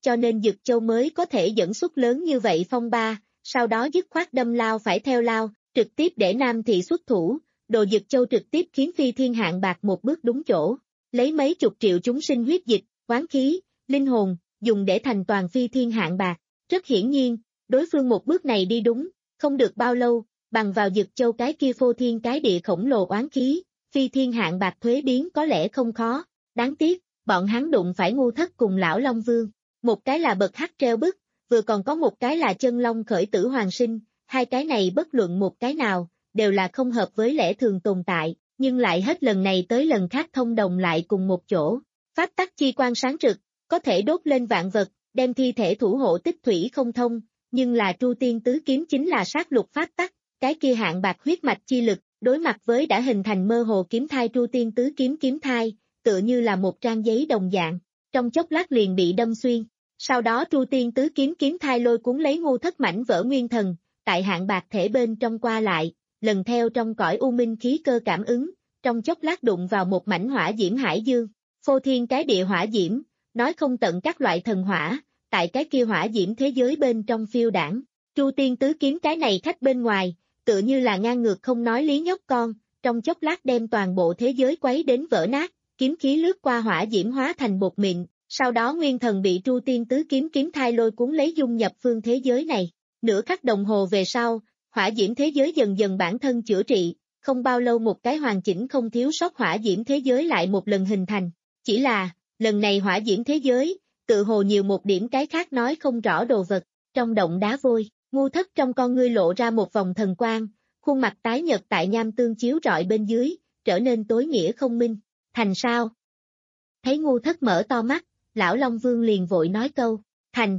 B: cho nên Dực Châu mới có thể dẫn xuất lớn như vậy phong ba, sau đó dứt khoát đâm lao phải theo lao, trực tiếp để Nam Thị xuất thủ, Đồ Dực Châu trực tiếp khiến Phi Thiên Hạng Bạc một bước đúng chỗ, lấy mấy chục triệu chúng sinh huyết dịch, oán khí, linh hồn, dùng để thành toàn Phi Thiên Hạng Bạc. Rất hiển nhiên, đối phương một bước này đi đúng, không được bao lâu, bằng vào Dực Châu cái kia phô thiên cái địa khổng lồ oán khí, Phi Thiên Hạng Bạc thuế biến có lẽ không khó, đáng tiếc, bọn hắn đụng phải Ngu Thất cùng lão Long Vương, một cái là bậc hắc treo bức, vừa còn có một cái là chân long khởi tử hoàng sinh, hai cái này bất luận một cái nào, đều là không hợp với lẽ thường tồn tại, nhưng lại hết lần này tới lần khác thông đồng lại cùng một chỗ. Pháp tắc chi quang sáng rực, có thể đốt lên vạn vật, đem thi thể thủ hộ tích thủy không thông, nhưng là Tru Tiên Tứ Kiếm chính là sát lục pháp tắc, cái kia hạng bạc huyết mạch chi lực, đối mặt với đã hình thành mơ hồ kiếm thai Tru Tiên Tứ Kiếm kiếm thai, tựa như là một trang giấy đồng dạng, trong chốc lát liền bị đâm xuyên. Sau đó Tru Tiên Tứ Kiếm kiếm thai lôi cuốn lấy Ngu Thất mảnh vỡ nguyên thần, tại hạng bạc thể bên trong qua lại, lần theo trong cõi u minh khí cơ cảm ứng, trong chốc lát đụng vào một mảnh hỏa diễm hải dương, phô thiên cái địa hỏa diễm, nói không tận các loại thần hỏa, tại cái kia hỏa diễm thế giới bên trong phiêu đảng. Tru Tiên Tứ Kiếm cái này khách bên ngoài, tựa như là ngang ngược không nói lý nhóc con, trong chốc lát đem toàn bộ thế giới quấy đến vỡ nát, kiếm khí lướt qua hỏa diễm hóa thành bột mịn, sau đó nguyên thần bị Tru Tiên Tứ Kiếm kiếm thai lôi cuốn lấy dung nhập phương thế giới này. Nửa khắc đồng hồ về sau, hỏa diễm thế giới dần dần bản thân chữa trị, không bao lâu một cái hoàn chỉnh không thiếu sót hỏa diễm thế giới lại một lần hình thành. Chỉ là, lần này hỏa diễm thế giới, tự hồ nhiều một điểm cái khác nói không rõ đồ vật, trong động đá vôi, Ngu Thất trong con ngươi lộ ra một vòng thần quang, khuôn mặt tái nhợt tại nham tương chiếu rọi bên dưới, trở nên tối nghĩa không minh. Thành sao? Thấy Ngu Thất mở to mắt, lão Long Vương liền vội nói câu, thành.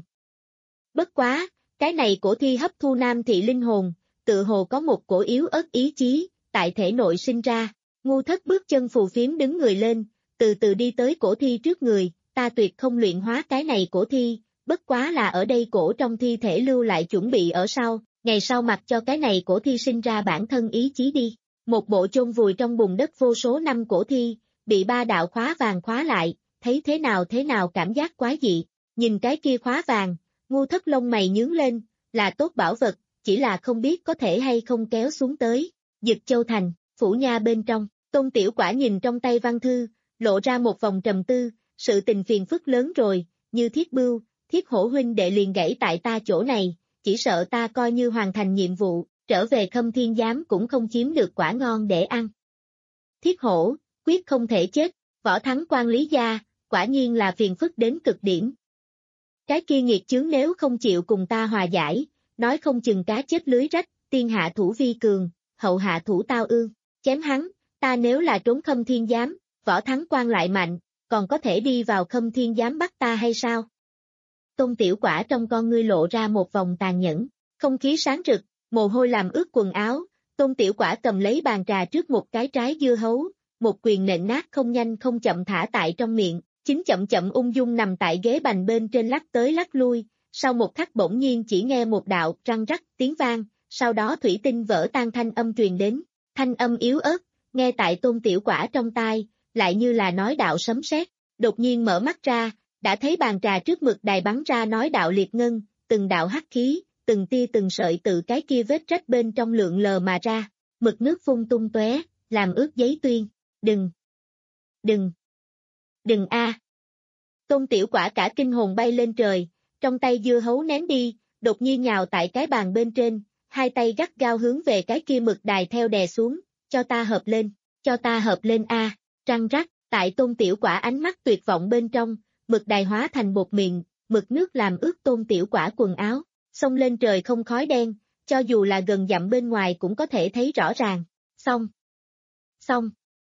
B: Bất quá, cái này cổ thi hấp thu Nam Thị linh hồn, tự hồ có một cổ yếu ớt ý chí, tại thể nội sinh ra. Ngu Thất bước chân phù phiếm đứng người lên, từ từ đi tới cổ thi trước người, ta tuyệt không luyện hóa cái này cổ thi, bất quá là ở đây cổ trong thi thể lưu lại chuẩn bị ở sau, ngày sau mặc cho cái này cổ thi sinh ra bản thân ý chí đi. Một bộ chôn vùi trong bùn đất vô số năm cổ thi, bị ba đạo khóa vàng khóa lại, thấy thế nào thế nào cảm giác quái dị, nhìn cái kia khóa vàng, Ngu Thất lông mày nhướng lên, là tốt bảo vật, chỉ là không biết có thể hay không kéo xuống tới. Dực Châu thành, phủ nha bên trong, Tôn Tiểu Quả nhìn trong tay văn thư, lộ ra một vòng trầm tư, sự tình phiền phức lớn rồi, như Thiết Bưu, Thiết Hổ huynh đệ liền gãy tại ta chỗ này, chỉ sợ ta coi như hoàn thành nhiệm vụ, trở về Khâm Thiên Giám cũng không chiếm được quả ngon để ăn. Thiết Hổ, quyết không thể chết, võ thắng quan Lý gia, quả nhiên là phiền phức đến cực điểm. Cái kia nghiệt chướng nếu không chịu cùng ta hòa giải, nói không chừng cá chết lưới rách, tiên hạ thủ vi cường, hậu hạ thủ tao ương, chém hắn, ta nếu là trốn Khâm Thiên Giám, võ thắng quan lại mạnh, còn có thể đi vào Khâm Thiên Giám bắt ta hay sao? Tôn Tiểu Quả trong con ngươi lộ ra một vòng tàn nhẫn, không khí sáng rực, mồ hôi làm ướt quần áo, Tôn Tiểu Quả cầm lấy bàn trà trước một cái trái dưa hấu, một quyền nện nát không nhanh không chậm thả tại trong miệng, chính chậm chậm ung dung nằm tại ghế bành bên trên lắc tới lắc lui, sau một khắc bỗng nhiên chỉ nghe một đạo răng rắc tiếng vang, sau đó thủy tinh vỡ tan thanh âm truyền đến, thanh âm yếu ớt, nghe tại Tôn Tiểu Quả trong tai, lại như là nói đạo sấm sét, đột nhiên mở mắt ra, đã thấy bàn trà trước mực đài bắn ra nói đạo liệt ngân, từng đạo hắc khí, từng tia từng sợi từ cái kia vết rách bên trong lượng lờ mà ra, mực nước phun tung tóe, làm ướt giấy tuyên, đừng, đừng, đừng a. Tôn Tiểu Quả cả kinh hồn bay lên trời, trong tay dưa hấu ném đi, đột nhiên nhào tại cái bàn bên trên, hai tay gắt gao hướng về cái kia mực đài theo đè xuống, cho ta hợp lên, cho ta hợp lên a, răng rắc, tại Tôn Tiểu Quả ánh mắt tuyệt vọng bên trong, mực đài hóa thành bột mịn, mực nước làm ướt Tôn Tiểu Quả quần áo, xông lên trời không khói đen, cho dù là gần dặm bên ngoài cũng có thể thấy rõ ràng, xong, xong,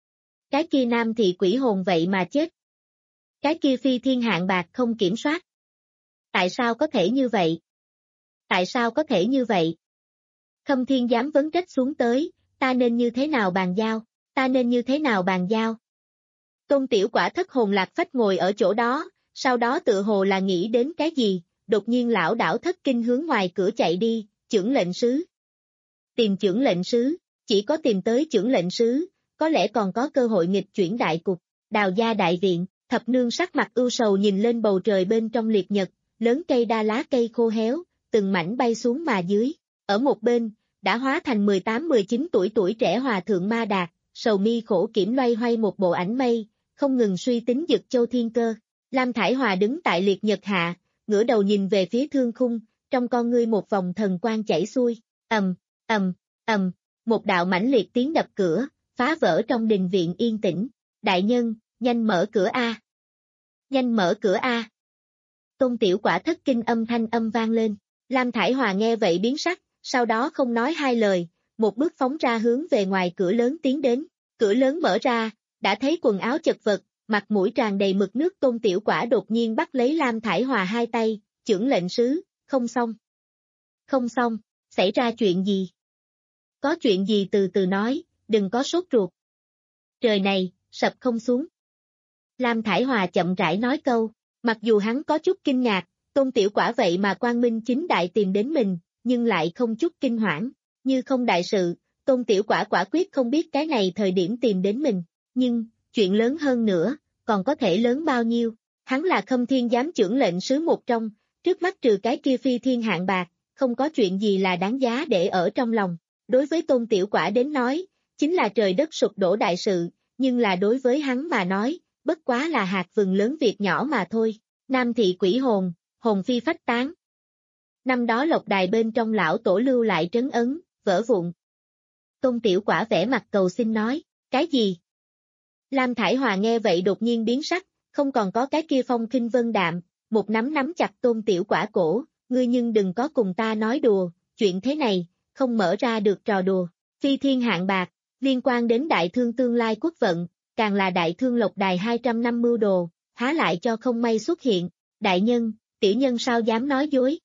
B: cái kia Nam Thị quỷ hồn vậy mà chết, cái kia Phi Thiên Hạng Bạc không kiểm soát, tại sao có thể như vậy, tại sao có thể như vậy, Khâm Thiên Giám vấn trách xuống tới, ta nên như thế nào bàn giao, ta nên như thế nào bàn giao. Tôn Tiểu Quả thất hồn lạc phách ngồi ở chỗ đó, sau đó tự hồ là nghĩ đến cái gì, đột nhiên lão đảo thất kinh hướng ngoài cửa chạy đi, chưởng lệnh sứ. Tìm chưởng lệnh sứ, chỉ có tìm tới chưởng lệnh sứ, có lẽ còn có cơ hội nghịch chuyển đại cục, Đào gia đại viện, thập nương sắc mặt ưu sầu nhìn lên bầu trời bên trong liệt nhật, lớn cây đa lá cây khô héo, từng mảnh bay xuống mà dưới. Ở một bên, đã hóa thành mười tám mười chín tuổi tuổi trẻ hòa thượng Ma Đạt, sầu mi khổ kiểm loay hoay một bộ ảnh mây, không ngừng suy tính Dực Châu thiên cơ. Lam Thải Hòa đứng tại liệt nhật hạ, ngửa đầu nhìn về phía thương khung, trong con ngươi một vòng thần quang chảy xuôi, ầm, ầm, ầm, một đạo mãnh liệt tiếng đập cửa, phá vỡ trong đình viện yên tĩnh. Đại nhân, nhanh mở cửa a. Nhanh mở cửa a. Tôn Tiểu Quả thất kinh âm thanh âm vang lên. Lam Thải Hòa nghe vậy biến sắc, sau đó không nói hai lời, một bước phóng ra hướng về ngoài cửa lớn tiến đến. Cửa lớn mở ra, đã thấy quần áo chật vật, mặt mũi tràn đầy mực nước Tôn Tiểu Quả đột nhiên bắt lấy Lam Thải Hòa hai tay, chưởng lệnh sứ, không xong. Không xong, xảy ra chuyện gì? Có chuyện gì từ từ nói, đừng có sốt ruột. Trời này, sập không xuống. Lam Thải Hòa chậm rãi nói câu, mặc dù hắn có chút kinh ngạc, Tôn Tiểu Quả vậy mà quang minh chính đại tìm đến mình, nhưng lại không chút kinh hoảng, như không đại sự, Tôn Tiểu Quả quả quyết không biết cái này thời điểm tìm đến mình, nhưng, chuyện lớn hơn nữa, còn có thể lớn bao nhiêu, hắn là Khâm Thiên giám chưởng lệnh sứ một trong, trước mắt trừ cái kia phi thiên hạng bạc, không có chuyện gì là đáng giá để ở trong lòng, đối với Tôn Tiểu Quả đến nói, chính là trời đất sụp đổ đại sự, nhưng là đối với hắn mà nói, bất quá là hạt vừng lớn việc nhỏ mà thôi. Nam thị quỷ hồn, hồn phi phách tán. Năm đó lộc đài bên trong lão tổ lưu lại trấn ấn, vỡ vụn. Tôn Tiểu Quả vẻ mặt cầu xin nói, cái gì? Lam Thải Hòa nghe vậy đột nhiên biến sắc, không còn có cái kia phong khinh vân đạm, một nắm nắm chặt Tôn Tiểu Quả cổ, ngươi nhưng đừng có cùng ta nói đùa, chuyện thế này, không mở ra được trò đùa. Phi thiên hạng bạc, liên quan đến đại thương tương lai quốc vận, càng là đại thương lộc đài hai trăm năm mưu đồ, há lại cho không may xuất hiện. Đại nhân, tiểu nhân sao dám nói dối?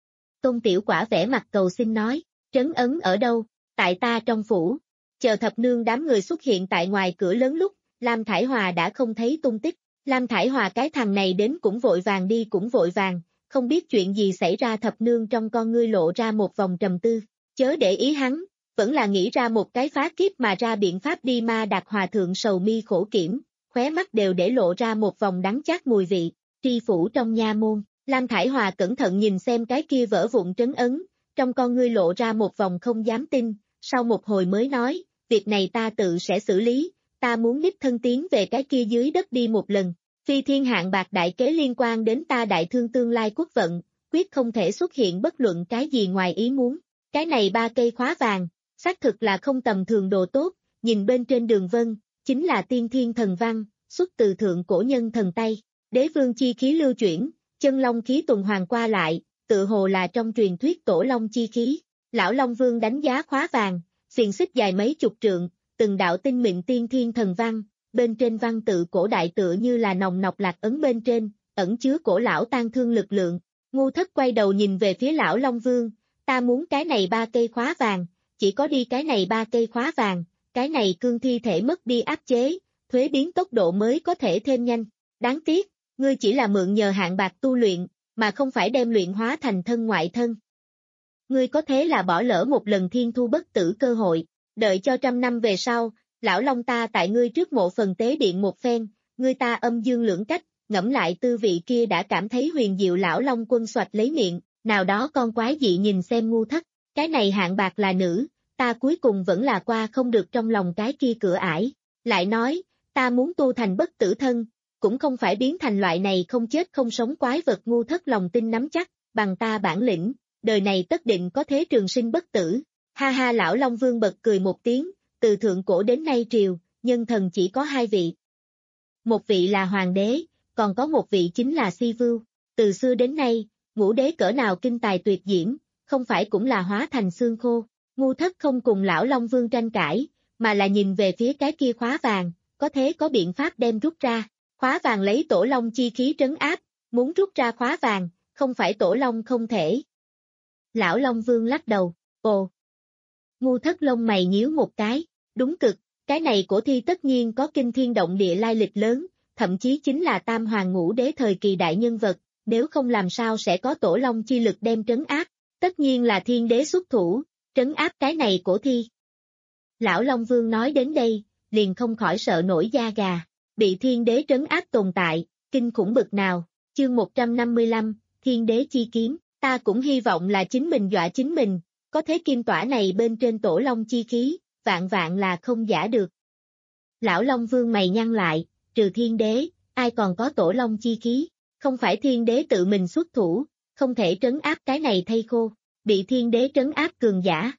B: Tôn Tiểu Quả vẻ mặt cầu xin nói, trấn ấn ở đâu? Tại ta trong phủ. Chờ thập nương đám người xuất hiện tại ngoài cửa lớn lúc, Lam Thải Hòa đã không thấy tung tích. Lam Thải Hòa cái thằng này đến cũng vội vàng đi cũng vội vàng, không biết chuyện gì xảy ra. Thập nương trong con ngươi lộ ra một vòng trầm tư, chớ để ý hắn, vẫn là nghĩ ra một cái phá kiếp mà ra biện pháp đi. Ma Đạt hòa thượng sầu mi khổ kiểm, khóe mắt đều để lộ ra một vòng đắng chát mùi vị. Tri phủ trong nha môn, Lam Thải Hòa cẩn thận nhìn xem cái kia vỡ vụn trấn ấn, trong con ngươi lộ ra một vòng không dám tin, sau một hồi mới nói, việc này ta tự sẽ xử lý, ta muốn đích thân tiến về cái kia dưới đất đi một lần, phi thiên hạng bạc đại kế liên quan đến ta đại thương tương lai quốc vận, quyết không thể xuất hiện bất luận cái gì ngoài ý muốn, cái này ba cây khóa vàng, xác thực là không tầm thường đồ tốt, nhìn bên trên đường vân, chính là tiên thiên thần văn, xuất từ thượng cổ nhân thần tay. Đế vương chi khí lưu chuyển, chân long khí tuần hoàn qua lại, tự hồ là trong truyền thuyết tổ long chi khí. Lão Long Vương đánh giá khóa vàng, xiềng xích dài mấy chục trượng, từng đạo tinh mịn tiên thiên thần văn, bên trên văn tự cổ đại tựa như là nòng nọc lạc ấn bên trên, ẩn chứa cổ lão tan thương lực lượng. Ngu Thất quay đầu nhìn về phía lão Long Vương, ta muốn cái này ba cây khóa vàng, chỉ có đi cái này ba cây khóa vàng, cái này cương thi thể mất đi áp chế, thuế biến tốc độ mới có thể thêm nhanh. Đáng tiếc, ngươi chỉ là mượn nhờ hạng bạc tu luyện, mà không phải đem luyện hóa thành thân ngoại thân. Ngươi có thế là bỏ lỡ một lần thiên thu bất tử cơ hội, đợi cho trăm năm về sau, lão Long ta tại ngươi trước mộ phần tế điện một phen, ngươi ta âm dương lưỡng cách, ngẫm lại tư vị kia đã cảm thấy huyền diệu. Lão Long Quân xoạch lấy miệng, nào đó con quái dị nhìn xem Ngu Thất, cái này hạng bạc là nữ, ta cuối cùng vẫn là qua không được trong lòng cái kia cửa ải, lại nói, ta muốn tu thành bất tử thân, cũng không phải biến thành loại này không chết không sống quái vật. Ngu Thất lòng tin nắm chắc, bằng ta bản lĩnh, đời này tất định có thế trường sinh bất tử. Ha ha, lão Long Vương bật cười một tiếng, từ thượng cổ đến nay triều, nhân thần chỉ có hai vị. Một vị là hoàng đế, còn có một vị chính là Si Vưu. Từ xưa đến nay, ngũ đế cỡ nào kinh tài tuyệt diễm, không phải cũng là hóa thành xương khô. Ngu Thất không cùng lão Long Vương tranh cãi, mà là nhìn về phía cái kia khóa vàng, có thế có biện pháp đem rút ra. Khóa vàng lấy tổ long chi khí trấn áp, muốn rút ra khóa vàng, không phải tổ long không thể. Lão Long Vương lắc đầu, ồ. Ngu Thất lông mày nhíu một cái, đúng cực, cái này cổ thi tất nhiên có kinh thiên động địa lai lịch lớn, thậm chí chính là tam hoàng ngũ đế thời kỳ đại nhân vật, nếu không làm sao sẽ có tổ long chi lực đem trấn áp, tất nhiên là thiên đế xuất thủ, trấn áp cái này cổ thi. Lão Long Vương nói đến đây, liền không khỏi sợ nổi da gà, bị thiên đế trấn áp tồn tại, kinh khủng bực nào. Chương một trăm năm mươi lăm, thiên đế chi kiếm, ta cũng hy vọng là chính mình dọa chính mình, có thế kim tỏa này bên trên tổ long chi khí, vạn vạn là không giả được. Lão Long Vương mày nhăn lại, trừ thiên đế, ai còn có tổ long chi khí, không phải thiên đế tự mình xuất thủ, không thể trấn áp cái này thây khô, bị thiên đế trấn áp cường giả.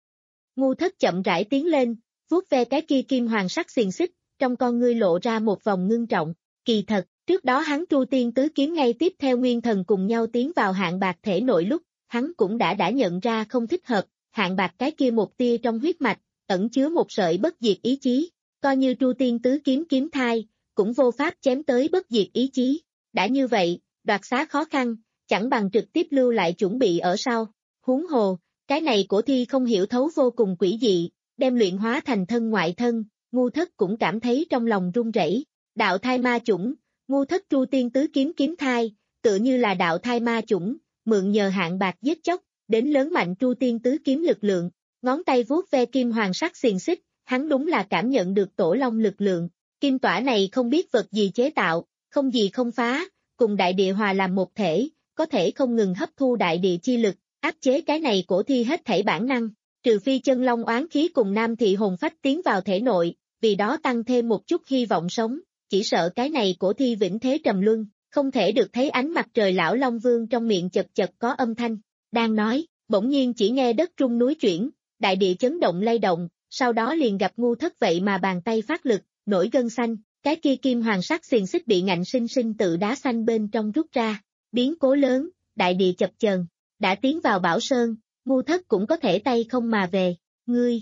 B: Ngu Thất chậm rãi tiến lên, vuốt ve cái kia kim hoàng sắc xiềng xích, trong con ngươi lộ ra một vòng ngưng trọng, kỳ thật, trước đó hắn Tru Tiên Tứ Kiếm ngay tiếp theo Nguyên Thần cùng nhau tiến vào Hạng Bạc thể nội lúc, hắn cũng đã đã nhận ra không thích hợp, Hạng Bạc cái kia một tia trong huyết mạch, ẩn chứa một sợi bất diệt ý chí, coi như Tru Tiên Tứ Kiếm kiếm thai, cũng vô pháp chém tới bất diệt ý chí, đã như vậy, đoạt xá khó khăn, chẳng bằng trực tiếp lưu lại chuẩn bị ở sau, huống hồ, cái này cổ thi không hiểu thấu vô cùng quỷ dị, đem luyện hóa thành thân ngoại thân, Ngu Thất cũng cảm thấy trong lòng run rẩy. Đạo thai ma chủng, Ngu Thất Tru Tiên Tứ Kiếm kiếm thai, tự như là đạo thai ma chủng, mượn nhờ Hạng Bạc giết chóc, đến lớn mạnh Tru Tiên Tứ Kiếm lực lượng, ngón tay vuốt ve kim hoàng sắc xiềng xích, hắn đúng là cảm nhận được tổ long lực lượng, kim tỏa này không biết vật gì chế tạo, không gì không phá, cùng đại địa hòa làm một thể, có thể không ngừng hấp thu đại địa chi lực, áp chế cái này cổ thi hết thảy bản năng, trừ phi chân long oán khí cùng nam thị hồn phách tiến vào thể nội, vì đó tăng thêm một chút hy vọng sống, chỉ sợ cái này cổ thi vĩnh thế trầm luân, không thể được thấy ánh mặt trời. Lão Long Vương trong miệng chật chật có âm thanh, đang nói, bỗng nhiên chỉ nghe đất rung núi chuyển, đại địa chấn động lay động, sau đó liền gặp Ngu Thất vậy mà bàn tay phát lực, nổi gân xanh, cái kia kim hoàng sắc xiềng xích bị ngạnh sinh sinh tự đá xanh bên trong rút ra, biến cố lớn, đại địa chập chờn, đã tiến vào Bảo Sơn, Ngu Thất cũng có thể tay không mà về, ngươi.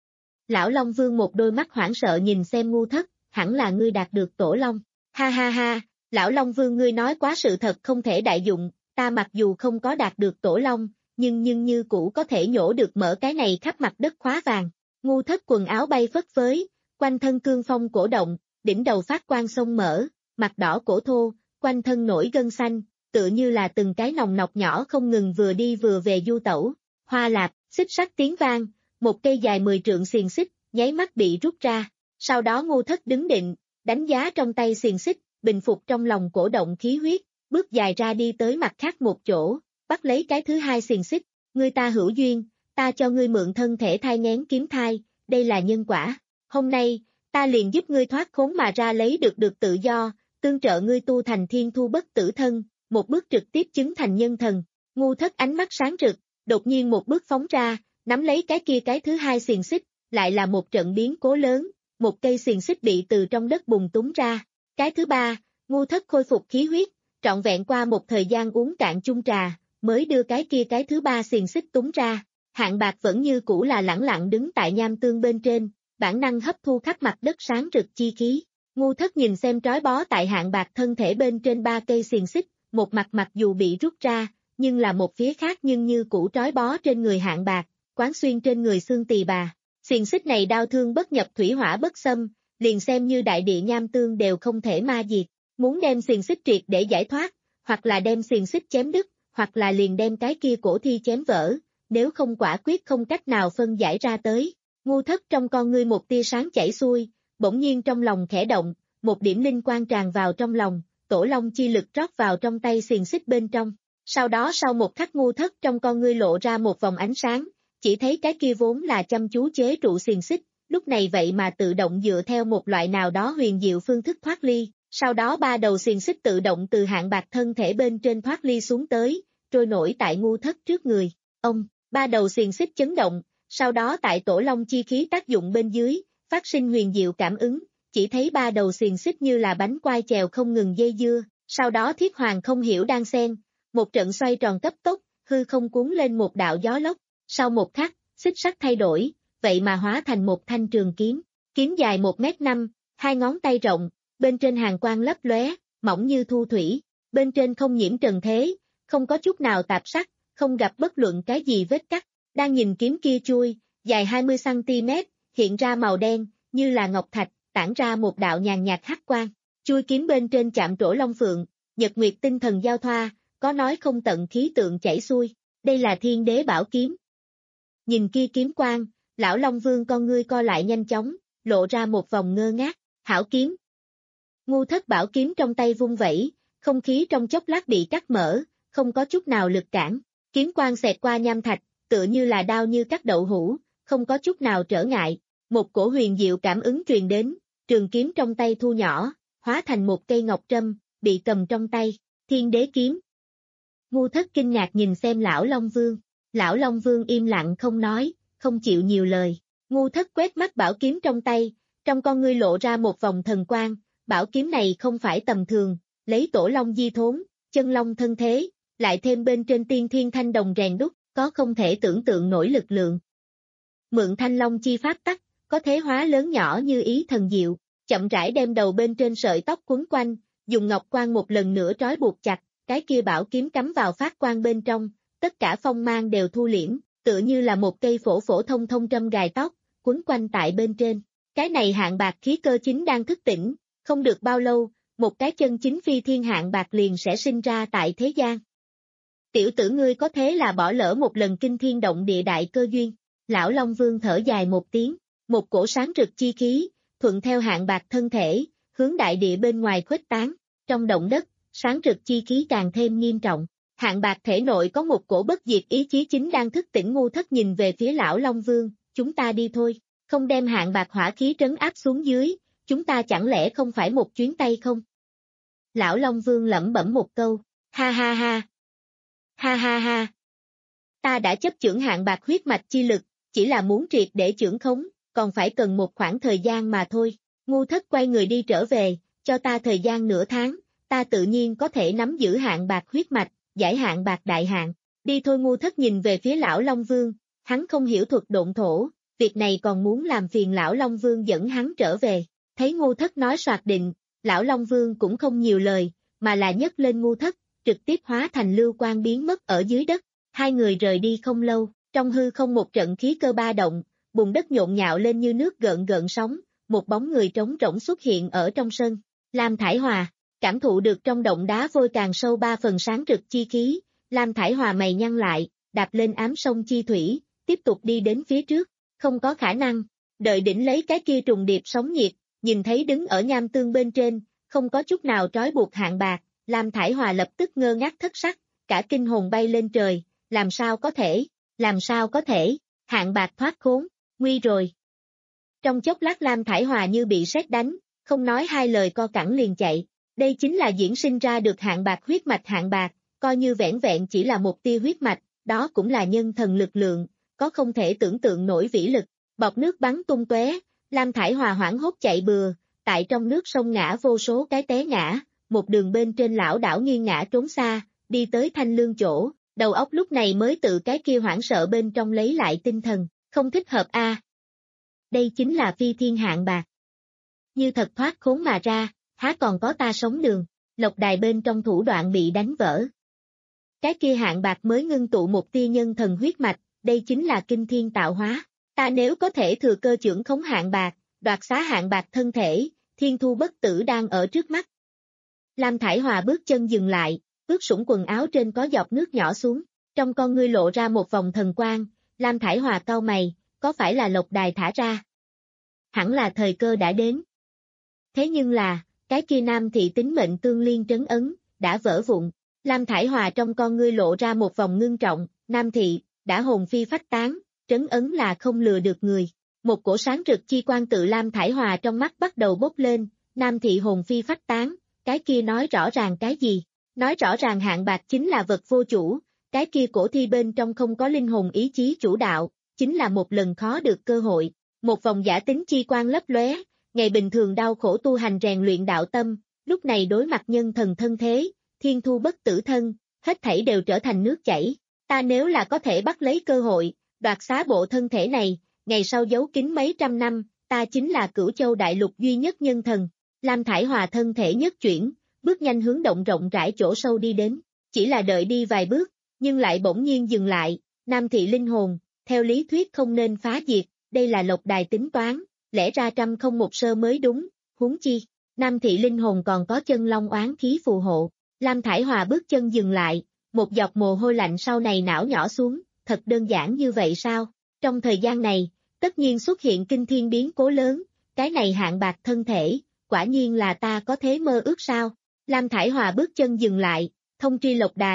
B: Lão Long Vương một đôi mắt hoảng sợ nhìn xem Ngu Thất, hẳn là ngươi đạt được tổ long, ha ha ha, Lão Long Vương ngươi nói quá sự thật không thể đại dụng, ta mặc dù không có đạt được tổ long, nhưng nhưng như cũ có thể nhổ được mở cái này khắp mặt đất khóa vàng. Ngu Thất quần áo bay phất phới, quanh thân cương phong cổ động, đỉnh đầu phát quang sông mở, mặt đỏ cổ thô, quanh thân nổi gân xanh, tựa như là từng cái nòng nọc nhỏ không ngừng vừa đi vừa về du tẩu. Hoa lạp, xích sắt tiếng vang, một cây dài mười trượng xiềng xích, nháy mắt bị rút ra. Sau đó Ngu Thất đứng định, đánh giá trong tay xiềng xích, bình phục trong lòng cổ động khí huyết, bước dài ra đi tới mặt khác một chỗ, bắt lấy cái thứ hai xiềng xích, ngươi ta hữu duyên, ta cho ngươi mượn thân thể thai nghén kiếm thai, đây là nhân quả. Hôm nay, ta liền giúp ngươi thoát khốn mà ra lấy được được tự do, tương trợ ngươi tu thành thiên thu bất tử thân, một bước trực tiếp chứng thành nhân thần. Ngu Thất ánh mắt sáng rực, đột nhiên một bước phóng ra, nắm lấy cái kia cái thứ hai xiềng xích, lại là một trận biến cố lớn, một cây xiềng xích bị từ trong đất bùng túng ra. Cái thứ ba, Ngu Thất khôi phục khí huyết, trọn vẹn qua một thời gian uống cạn chung trà, mới đưa cái kia cái thứ ba xiềng xích túng ra. Hạng Bạc vẫn như cũ là lẳng lặng đứng tại nham tương bên trên, bản năng hấp thu khắp mặt đất sáng rực chi khí. Ngu Thất nhìn xem trói bó tại Hạng Bạc thân thể bên trên ba cây xiềng xích, một mặt mặc dù bị rút ra, nhưng là một phía khác nhưng như cũ trói bó trên người Hạng Bạc, quán xuyên trên người xương tỳ bà. Xiềng xích này đao thương bất nhập thủy hỏa bất xâm, liền xem như đại địa nham tương đều không thể ma diệt. Muốn đem xiềng xích triệt để giải thoát, hoặc là đem xiềng xích chém đứt, hoặc là liền đem cái kia cổ thi chém vỡ, nếu không quả quyết không cách nào phân giải ra tới. Ngu Thất trong con ngươi một tia sáng chảy xuôi, bỗng nhiên trong lòng khẽ động, một điểm linh quang tràn vào trong lòng, tổ long chi lực rót vào trong tay xiềng xích bên trong. Sau đó sau một khắc Ngu Thất trong con ngươi lộ ra một vòng ánh sáng, chỉ thấy cái kia vốn là chăm chú chế trụ xiềng xích, lúc này vậy mà tự động dựa theo một loại nào đó huyền diệu phương thức thoát ly. Sau đó ba đầu xiềng xích tự động từ Hạng Bạc thân thể bên trên thoát ly xuống tới, trôi nổi tại Ngu Thất trước người. Ông, ba đầu xiềng xích chấn động, sau đó tại tổ long chi khí tác dụng bên dưới, phát sinh huyền diệu cảm ứng, chỉ thấy ba đầu xiềng xích như là bánh quai chèo không ngừng dây dưa, sau đó thiết hoàng không hiểu đang xen, một trận xoay tròn cấp tốc, hư không cuốn lên một đạo gió lốc, sau một khắc, xích sắt thay đổi, vậy mà hóa thành một thanh trường kiếm, kiếm dài một mét năm, hai ngón tay rộng, bên trên hàn quang lấp lóe, mỏng như thu thủy, bên trên không nhiễm trần thế, không có chút nào tạp sắc, không gặp bất luận cái gì vết cắt, đang nhìn kiếm kia chui, dài hai mươi xăng ti mét, hiện ra màu đen, như là ngọc thạch, tản ra một đạo nhàn nhạt hắc quang, chui kiếm bên trên chạm trổ long phượng, nhật nguyệt tinh thần giao thoa, có nói không tận khí tượng chảy xuôi, đây là thiên đế bảo kiếm. Nhìn kia kiếm quang, lão Long Vương con ngươi co lại nhanh chóng, lộ ra một vòng ngơ ngác, hảo kiếm. Ngu Thất bảo kiếm trong tay vung vẩy, không khí trong chốc lát bị cắt mở, không có chút nào lực cản. Kiếm quang xẹt qua nham thạch, tựa như là đao như cắt đậu hũ, không có chút nào trở ngại. Một cổ huyền diệu cảm ứng truyền đến, trường kiếm trong tay thu nhỏ, hóa thành một cây ngọc trâm, bị cầm trong tay. Thiên đế kiếm. Ngu Thất kinh ngạc nhìn xem lão Long Vương. Lão Long Vương im lặng không nói, không chịu nhiều lời. Ngu Thất quét mắt bảo kiếm trong tay, trong con ngươi lộ ra một vòng thần quang. Bảo kiếm này không phải tầm thường, lấy tổ long di thốn, chân long thân thế, lại thêm bên trên tiên thiên thanh đồng rèn đúc, có không thể tưởng tượng nổi lực lượng. Mượn thanh long chi pháp tắc, có thế hóa lớn nhỏ như ý thần diệu, chậm rãi đem đầu bên trên sợi tóc quấn quanh, dùng ngọc quan một lần nữa trói buộc chặt, cái kia bảo kiếm cắm vào phát quang bên trong, tất cả phong mang đều thu liễm, tựa như là một cây phổ phổ thông thông trâm gài tóc, quấn quanh tại bên trên. Cái này hạng bạc khí cơ chính đang thức tỉnh, không được bao lâu, một cái chân chính phi thiên hạng bạc liền sẽ sinh ra tại thế gian. Tiểu tử ngươi có thế là bỏ lỡ một lần kinh thiên động địa đại cơ duyên. Lão Long Vương thở dài một tiếng, một cổ sáng rực chi khí, thuận theo hạng bạc thân thể, hướng đại địa bên ngoài khuếch tán. Trong động đất, sáng rực chi khí càng thêm nghiêm trọng. Hạng bạc thể nội có một cổ bất diệt ý chí chính đang thức tỉnh. Ngu Thất nhìn về phía lão Long Vương, chúng ta đi thôi, không đem hạng bạc hỏa khí trấn áp xuống dưới, chúng ta chẳng lẽ không phải một chuyến tay không? Lão Long Vương lẩm bẩm một câu, ha ha ha, ha ha ha. Ta đã chấp chưởng hạng bạc huyết mạch chi lực, chỉ là muốn triệt để chưởng khống, còn phải cần một khoảng thời gian mà thôi. Ngu Thất quay người đi trở về, cho ta thời gian nửa tháng, ta tự nhiên có thể nắm giữ hạng bạc huyết mạch, giải hạng bạc đại hạn. Đi thôi. Ngu Thất nhìn về phía lão Long Vương, hắn không hiểu thuật độn thổ, việc này còn muốn làm phiền lão Long Vương dẫn hắn trở về. Thấy Ngu Thất nói soạt định, lão Long Vương cũng không nhiều lời, mà là nhấc lên Ngu Thất, trực tiếp hóa thành lưu quang biến mất ở dưới đất. Hai người rời đi không lâu, trong hư không một trận khí cơ ba động, bùn đất nhộn nhạo lên như nước gợn gợn sóng, một bóng người trống rỗng xuất hiện ở trong sân. Lam Thải Hòa, cảm thụ được trong động đá vôi càng sâu ba phần sáng rực chi khí, Lam Thải Hòa mày nhăn lại, đạp lên ám sông chi thủy, tiếp tục đi đến phía trước. Không có khả năng, đợi đỉnh lấy cái kia trùng điệp sóng nhiệt, nhìn thấy đứng ở nham tương bên trên, không có chút nào trói buộc hạng bạc, Lam Thải Hòa lập tức ngơ ngác thất sắc, cả kinh hồn bay lên trời, làm sao có thể, làm sao có thể, hạng bạc thoát khốn, nguy rồi. Trong chốc lát Lam Thải Hòa như bị sét đánh, không nói hai lời co cẳng liền chạy, đây chính là diễn sinh ra được hạng bạc huyết mạch. Hạng bạc, coi như vẻn vẹn chỉ là một tia huyết mạch, đó cũng là nhân thần lực lượng, có không thể tưởng tượng nổi vĩ lực. Bọt nước bắn tung tóe, Lam Thải Hòa hoảng hốt chạy bừa, tại trong nước sông ngã vô số cái té ngã, một đường bên trên lão đảo nghiêng ngã trốn xa, đi tới Thanh Lương chỗ, đầu óc lúc này mới tự cái kia hoảng sợ bên trong lấy lại tinh thần, không thích hợp a. À. Đây chính là phi thiên hạng bạc. Như thật thoát khốn mà ra, há còn có ta sống đường, lộc đài bên trong thủ đoạn bị đánh vỡ. Cái kia hạng bạc mới ngưng tụ một tia nhân thần huyết mạch, đây chính là kinh thiên tạo hóa. Ta nếu có thể thừa cơ chưởng khống hạng bạc, đoạt xá hạng bạc thân thể, thiên thu bất tử đang ở trước mắt. Lam Thải Hòa bước chân dừng lại, ướt sũng quần áo trên có giọt nước nhỏ xuống, trong con ngươi lộ ra một vòng thần quang. Lam Thải Hòa cau mày, có phải là lộc đài thả ra? Hẳn là thời cơ đã đến. Thế nhưng là, cái kia nam thị tính mệnh tương liên trấn ấn, đã vỡ vụn. Lam Thải Hòa trong con ngươi lộ ra một vòng ngưng trọng, nam thị, đã hồn phi phách tán, trấn ấn là không lừa được người. Một cổ sáng rực chi quang tự Lam Thải Hòa trong mắt bắt đầu bốc lên, nam thị hồn phi phách tán, cái kia nói rõ ràng cái gì? Nói rõ ràng hạng bạc chính là vật vô chủ, cái kia cổ thi bên trong không có linh hồn ý chí chủ đạo, chính là một lần khó được cơ hội. Một vòng giả tính chi quang lấp lóe, ngày bình thường đau khổ tu hành rèn luyện đạo tâm, lúc này đối mặt nhân thần thân thế, thiên thu bất tử thân, hết thảy đều trở thành nước chảy. Ta nếu là có thể bắt lấy cơ hội, đoạt xá bộ thân thể này, ngày sau giấu kín mấy trăm năm, ta chính là Cửu Châu đại lục duy nhất nhân thần. Lam Thải Hòa thân thể nhất chuyển, bước nhanh hướng động rộng rãi chỗ sâu đi đến, chỉ là đợi đi vài bước, nhưng lại bỗng nhiên dừng lại. Nam thị linh hồn, theo lý thuyết không nên phá diệt, đây là lộc đài tính toán, lẽ ra trăm không một sơ mới đúng, huống chi, nam thị linh hồn còn có chân long oán khí phù hộ. Lam Thải Hòa bước chân dừng lại, một giọt mồ hôi lạnh sau này não nhỏ xuống, thật đơn giản như vậy sao? Trong thời gian này, tất nhiên xuất hiện kinh thiên biến cố lớn, cái này hạng bạc thân thể, quả nhiên là ta có thế mơ ước sao? Lam Thải Hòa bước chân dừng lại, thông tri lộc đài,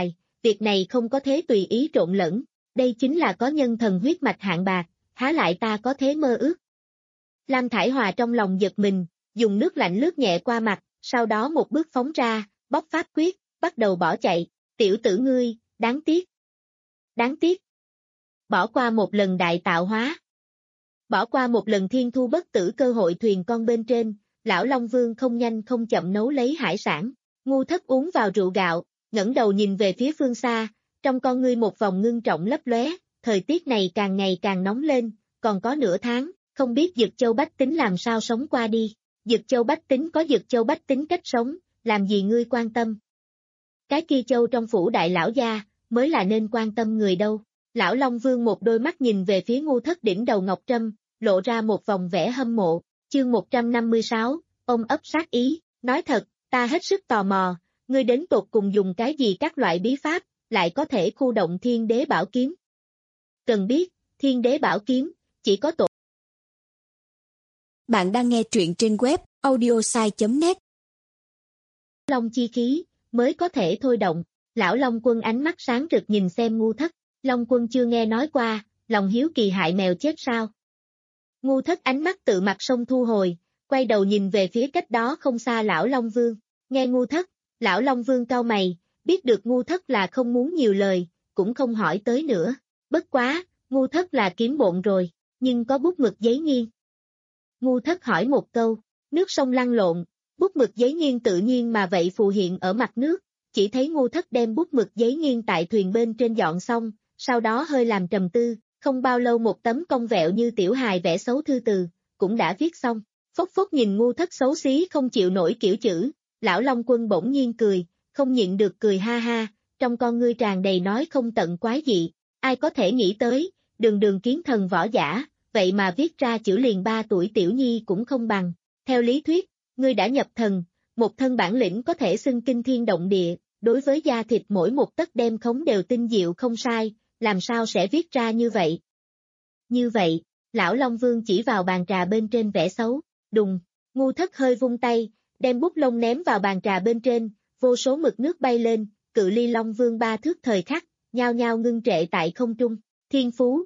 B: việc này không có thế tùy ý trộn lẫn, đây chính là có nhân thần huyết mạch hạng bạc, há lại ta có thế mơ ước. Lam Thải Hòa trong lòng giật mình, dùng nước lạnh lướt nhẹ qua mặt, sau đó một bước phóng ra, bóc pháp quyết, bắt đầu bỏ chạy, tiểu tử ngươi, đáng tiếc. Đáng tiếc. Bỏ qua một lần đại tạo hóa. Bỏ qua một lần thiên thu bất tử cơ hội thuyền con bên trên, lão Long Vương không nhanh không chậm nấu lấy hải sản, Ngu Thất uống vào rượu gạo, ngẩng đầu nhìn về phía phương xa, trong con ngươi một vòng ngưng trọng lấp lóe, thời tiết này càng ngày càng nóng lên, còn có nửa tháng, không biết Dực Châu Bách Tính làm sao sống qua đi. Dực Châu Bách Tính có Dực Châu Bách Tính cách sống, làm gì ngươi quan tâm? Cái kia châu trong phủ đại lão gia, mới là nên quan tâm người đâu. Lão Long Vương một đôi mắt nhìn về phía Ngu Thất đỉnh đầu ngọc trâm, lộ ra một vòng vẻ hâm mộ, chương một trăm năm mươi sáu, ông ấp sát ý, nói thật, ta hết sức tò mò, ngươi đến tột cùng dùng cái gì các loại bí pháp, lại có thể khu động thiên đế bảo kiếm. Cần biết, thiên đế bảo kiếm, chỉ có tổ.
C: Bạn đang nghe truyện trên web audiosai chấm net.
B: Long chi khí, mới có thể thôi động, lão Long Quân ánh mắt sáng rực nhìn xem Ngu Thất, Long Quân chưa nghe nói qua, lòng hiếu kỳ hại mèo chết sao. Ngu Thất ánh mắt tự mặt sông thu hồi, quay đầu nhìn về phía cách đó không xa lão Long Vương, nghe Ngu Thất, lão Long Vương cau mày, biết được Ngu Thất là không muốn nhiều lời, cũng không hỏi tới nữa, bất quá, Ngu Thất là kiếm bộn rồi, nhưng có bút mực giấy nghiêng. Ngu Thất hỏi một câu, nước sông lăn lộn, bút mực giấy nghiêng tự nhiên mà vậy phù hiện ở mặt nước, chỉ thấy Ngu Thất đem bút mực giấy nghiêng tại thuyền bên trên dọn xong, sau đó hơi làm trầm tư, không bao lâu một tấm cong vẹo như tiểu hài vẽ xấu thư từ, cũng đã viết xong, phốc phốc nhìn Ngu Thất xấu xí không chịu nổi kiểu chữ, lão Long Quân bỗng nhiên cười, không nhịn được cười ha ha, trong con ngươi tràn đầy nói không tận quái dị, ai có thể nghĩ tới, đường đường kiến thần võ giả, vậy mà viết ra chữ liền ba tuổi tiểu nhi cũng không bằng, theo lý thuyết, ngươi đã nhập thần, một thân bản lĩnh có thể xưng kinh thiên động địa, đối với da thịt mỗi một tấc đem khống đều tinh diệu không sai, làm sao sẽ viết ra như vậy? Như vậy, lão Long Vương chỉ vào bàn trà bên trên vẽ xấu, đùng, Ngu Thất hơi vung tay, đem bút lông ném vào bàn trà bên trên, vô số mực nước bay lên, cự ly Long Vương ba thước thời khắc, nhao nhao ngưng trệ tại không trung, thiên phú.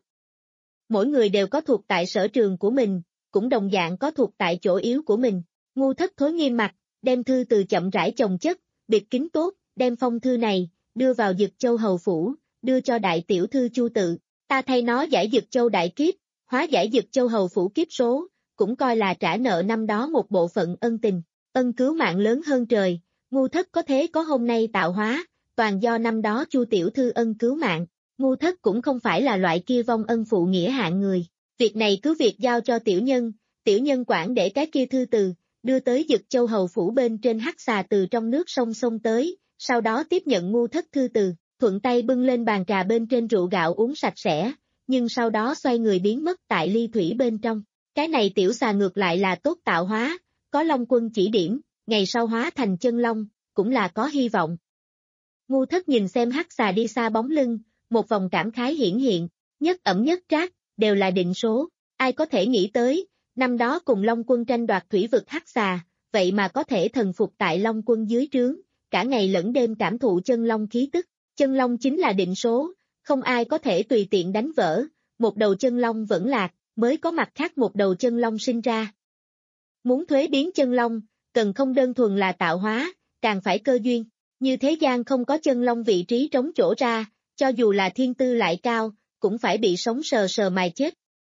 B: Mỗi người đều có thuộc tại sở trường của mình, cũng đồng dạng có thuộc tại chỗ yếu của mình. Ngu Thất thối nghiêm mặt, đem thư từ chậm rãi chồng chất, biệt kín tốt, đem phong thư này, đưa vào Dực Châu hầu phủ, đưa cho đại tiểu thư Chu Tự, ta thay nó giải Dực Châu đại kiếp, hóa giải Dực Châu hầu phủ kiếp số, cũng coi là trả nợ năm đó một bộ phận ân tình, ân cứu mạng lớn hơn trời, Ngu Thất có thế có hôm nay tạo hóa, toàn do năm đó Chu tiểu thư ân cứu mạng. Ngu Thất cũng không phải là loại kia vong ân phụ nghĩa hạng người, việc này cứ việc giao cho tiểu nhân, tiểu nhân quản để cái kia thư từ, đưa tới Dực Châu hầu phủ bên trên hắc xà từ trong nước sông sông tới, sau đó tiếp nhận Ngu Thất thư từ, thuận tay bưng lên bàn trà bên trên rượu gạo uống sạch sẽ, nhưng sau đó xoay người biến mất tại ly thủy bên trong, cái này tiểu xà ngược lại là tốt tạo hóa, có Long Quân chỉ điểm, ngày sau hóa thành chân long, cũng là có hy vọng. Ngu Thất nhìn xem hắc xà đi xa bóng lưng, một vòng cảm khái hiển hiện, nhất ẩm nhất trác, đều là định số, ai có thể nghĩ tới, năm đó cùng Long Quân tranh đoạt thủy vực hắc xà, vậy mà có thể thần phục tại Long Quân dưới trướng, cả ngày lẫn đêm cảm thụ chân long khí tức, chân long chính là định số, không ai có thể tùy tiện đánh vỡ, một đầu chân long vẫn lạc, mới có mặt khác một đầu chân long sinh ra. Muốn thuế biến chân long, cần không đơn thuần là tạo hóa, càng phải cơ duyên, như thế gian không có chân long vị trí trống chỗ ra, cho dù là thiên tư lại cao, cũng phải bị sống sờ sờ mài chết.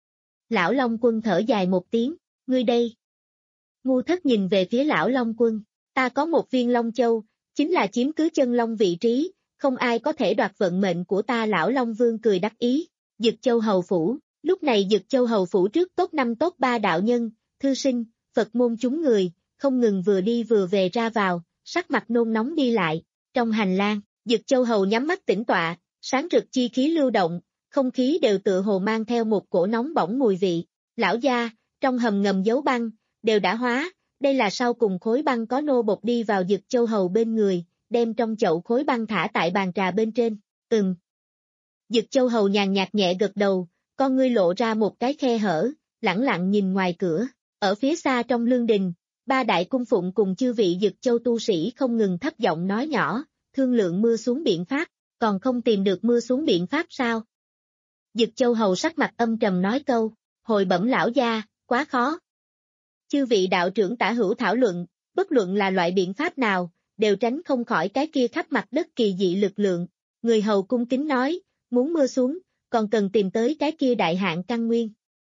B: Lão Long Quân thở dài một tiếng, ngươi đây. Ngu Thất nhìn về phía lão Long Quân, ta có một viên Long Châu, chính là chiếm cứ chân long vị trí, không ai có thể đoạt vận mệnh của ta. Lão Long Vương cười đắc ý, Dực Châu hầu phủ, lúc này Dực Châu hầu phủ trước top năm top ba đạo nhân, thư sinh, Phật môn chúng người, không ngừng vừa đi vừa về ra vào, sắc mặt nôn nóng đi lại, trong hành lang, Dực Châu hầu nhắm mắt tĩnh tọa, sáng rực chi khí lưu động, không khí đều tựa hồ mang theo một cổ nóng bỏng mùi vị. Lão gia, trong hầm ngầm giấu băng, đều đã hóa, đây là sau cùng khối băng có nô bộc đi vào Dực Châu hầu bên người, đem trong chậu khối băng thả tại bàn trà bên trên, ừm. Dực Châu hầu nhàn nhạt nhẹ gật đầu, con ngươi lộ ra một cái khe hở, lẳng lặng nhìn ngoài cửa, ở phía xa trong lương đình, ba đại cung phụng cùng chư vị Dực Châu tu sĩ không ngừng thấp giọng nói nhỏ, thương lượng mưa xuống biện pháp, còn không tìm được mưa xuống biện pháp sao? Dực Châu Hầu sắc mặt âm trầm nói câu, hồi bẩm lão gia, quá khó. Chư vị đạo trưởng tả hữu thảo luận, bất luận là loại biện pháp nào, đều tránh không khỏi cái kia khắp mặt đất kỳ dị lực lượng. Người hầu cung kính nói, muốn mưa xuống, còn cần tìm tới cái kia đại hạn căn nguyên.